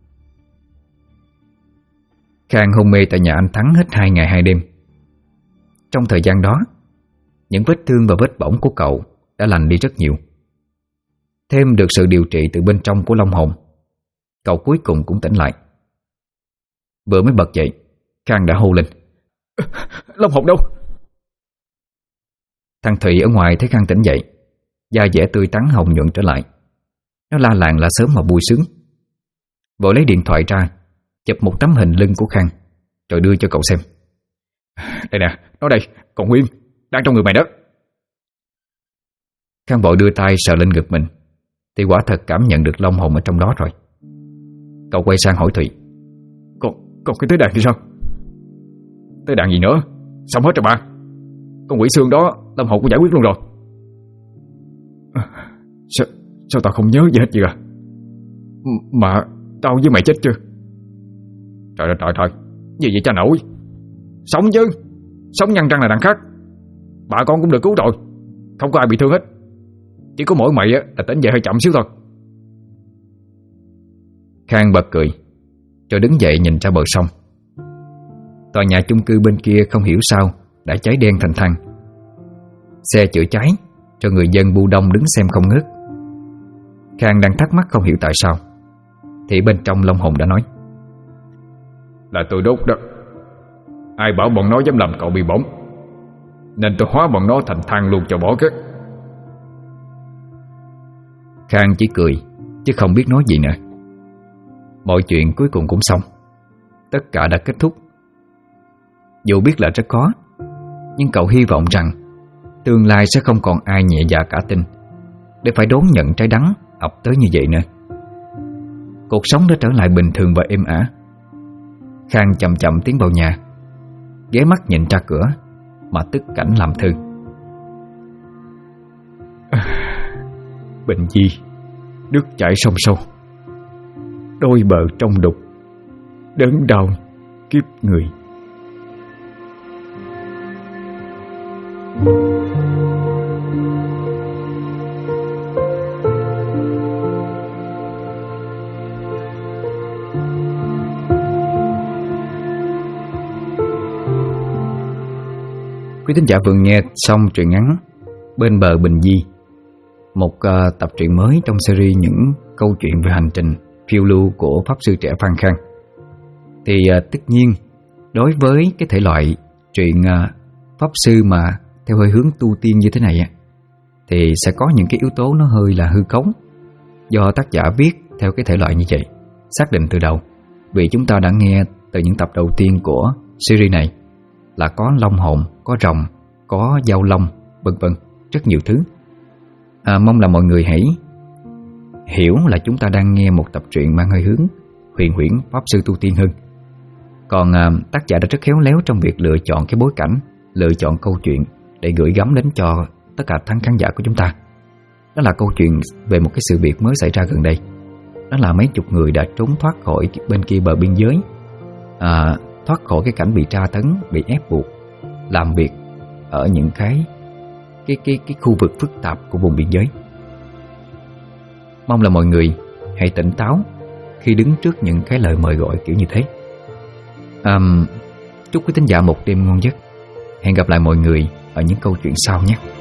Khang hôn mê tại nhà anh Thắng hết 2 ngày 2 đêm. Trong thời gian đó, những vết thương và vết bỏng của cậu đã lành đi rất nhiều. Thêm được sự điều trị từ bên trong của long hồn, cậu cuối cùng cũng tỉnh lại. Vừa mới bật dậy, Khang đã hô lên: Long hồn đâu? Thằng Thụy ở ngoài thấy Khang tỉnh dậy, da dẻ tươi tắn hồng nhuận trở lại. Nó la làng là sớm mà vui sướng, vội lấy điện thoại ra chụp một tấm hình lưng của Khang rồi đưa cho cậu xem. Đây nè, nó đây, còn nguyên, đang trong người mày đó. Khang vội đưa tay sờ lên ngực mình, thì quả thật cảm nhận được long hồn ở trong đó rồi. Cậu quay sang hỏi Thụy: Còn cái tế đàn thì sao? Tế đàn gì nữa? Xong hết rồi ba. Con quỷ xương đó Lâm Hậu cũng giải quyết luôn rồi. Sao tao không nhớ gì hết vậy à? Mà tao với mày chết chưa? Trời ơi, gì vậy cha nội? Sống chứ, sống nhăn răng là đằng khác. Bà con cũng được cứu rồi, không có ai bị thương hết. Chỉ có mỗi mày là tỉnh dậy hơi chậm xíu thôi. Khang bật cười, rồi đứng dậy nhìn ra bờ sông. Tòa nhà chung cư bên kia không hiểu sao đã cháy đen thành than. Xe chữa cháy cho người dân bu đông đứng xem không ngớt. Khang đang thắc mắc không hiểu tại sao, thì bên trong long hồn đã nói: Là tôi đốt đó. Ai bảo bọn nó dám làm cậu bị bỏng, nên tôi hóa bọn nó thành than luôn cho bỏ cái. Khang chỉ cười chứ không biết nói gì nữa. Mọi chuyện cuối cùng cũng xong, tất cả đã kết thúc. Dù biết là rất khó, nhưng cậu hy vọng rằng tương lai sẽ không còn ai nhẹ dạ cả tin để phải đón nhận trái đắng ập tới như vậy nữa. Cuộc sống đã trở lại bình thường và êm ả. Khang chậm chậm tiến vào nhà, ghé mắt nhìn ra cửa mà tức cảnh làm thơ. Bệnh gì nước chảy sông sâu, đôi bờ trong đục, đớn đau kiếp người. Quý thính giả vừa nghe xong truyện ngắn Bên bờ Bình Di, một tập truyện mới trong series những câu chuyện về hành trình phiêu lưu của Pháp Sư trẻ Phan Khang. Thì tất nhiên đối với cái thể loại truyện Pháp Sư mà theo hơi hướng tu tiên như thế này thì sẽ có những cái yếu tố nó hơi là hư cấu, do tác giả viết theo cái thể loại như vậy, xác định từ đầu. Vì chúng ta đã nghe từ những tập đầu tiên của series này là có long hồn, có rồng, có dao long, vân vân, rất nhiều thứ. Mong là mọi người hãy hiểu là chúng ta đang nghe một tập truyện mang hơi hướng huyền huyễn Pháp Sư tu tiên hơn. Còn tác giả đã rất khéo léo trong việc lựa chọn cái bối cảnh, lựa chọn câu chuyện để gửi gắm đến cho tất cả khán giả của chúng ta. Đó là câu chuyện về một cái sự việc mới xảy ra gần đây. Đó là mấy chục người đã trốn thoát khỏi bên kia bờ biên giới, thoát khỏi cái cảnh bị tra tấn, bị ép buộc làm việc ở những cái khu vực phức tạp của vùng biên giới. Mong là mọi người hãy tỉnh táo khi đứng trước những cái lời mời gọi kiểu như thế. Chúc quý thính giả một đêm ngon giấc. Hẹn gặp lại mọi người ở những câu chuyện sau nhé.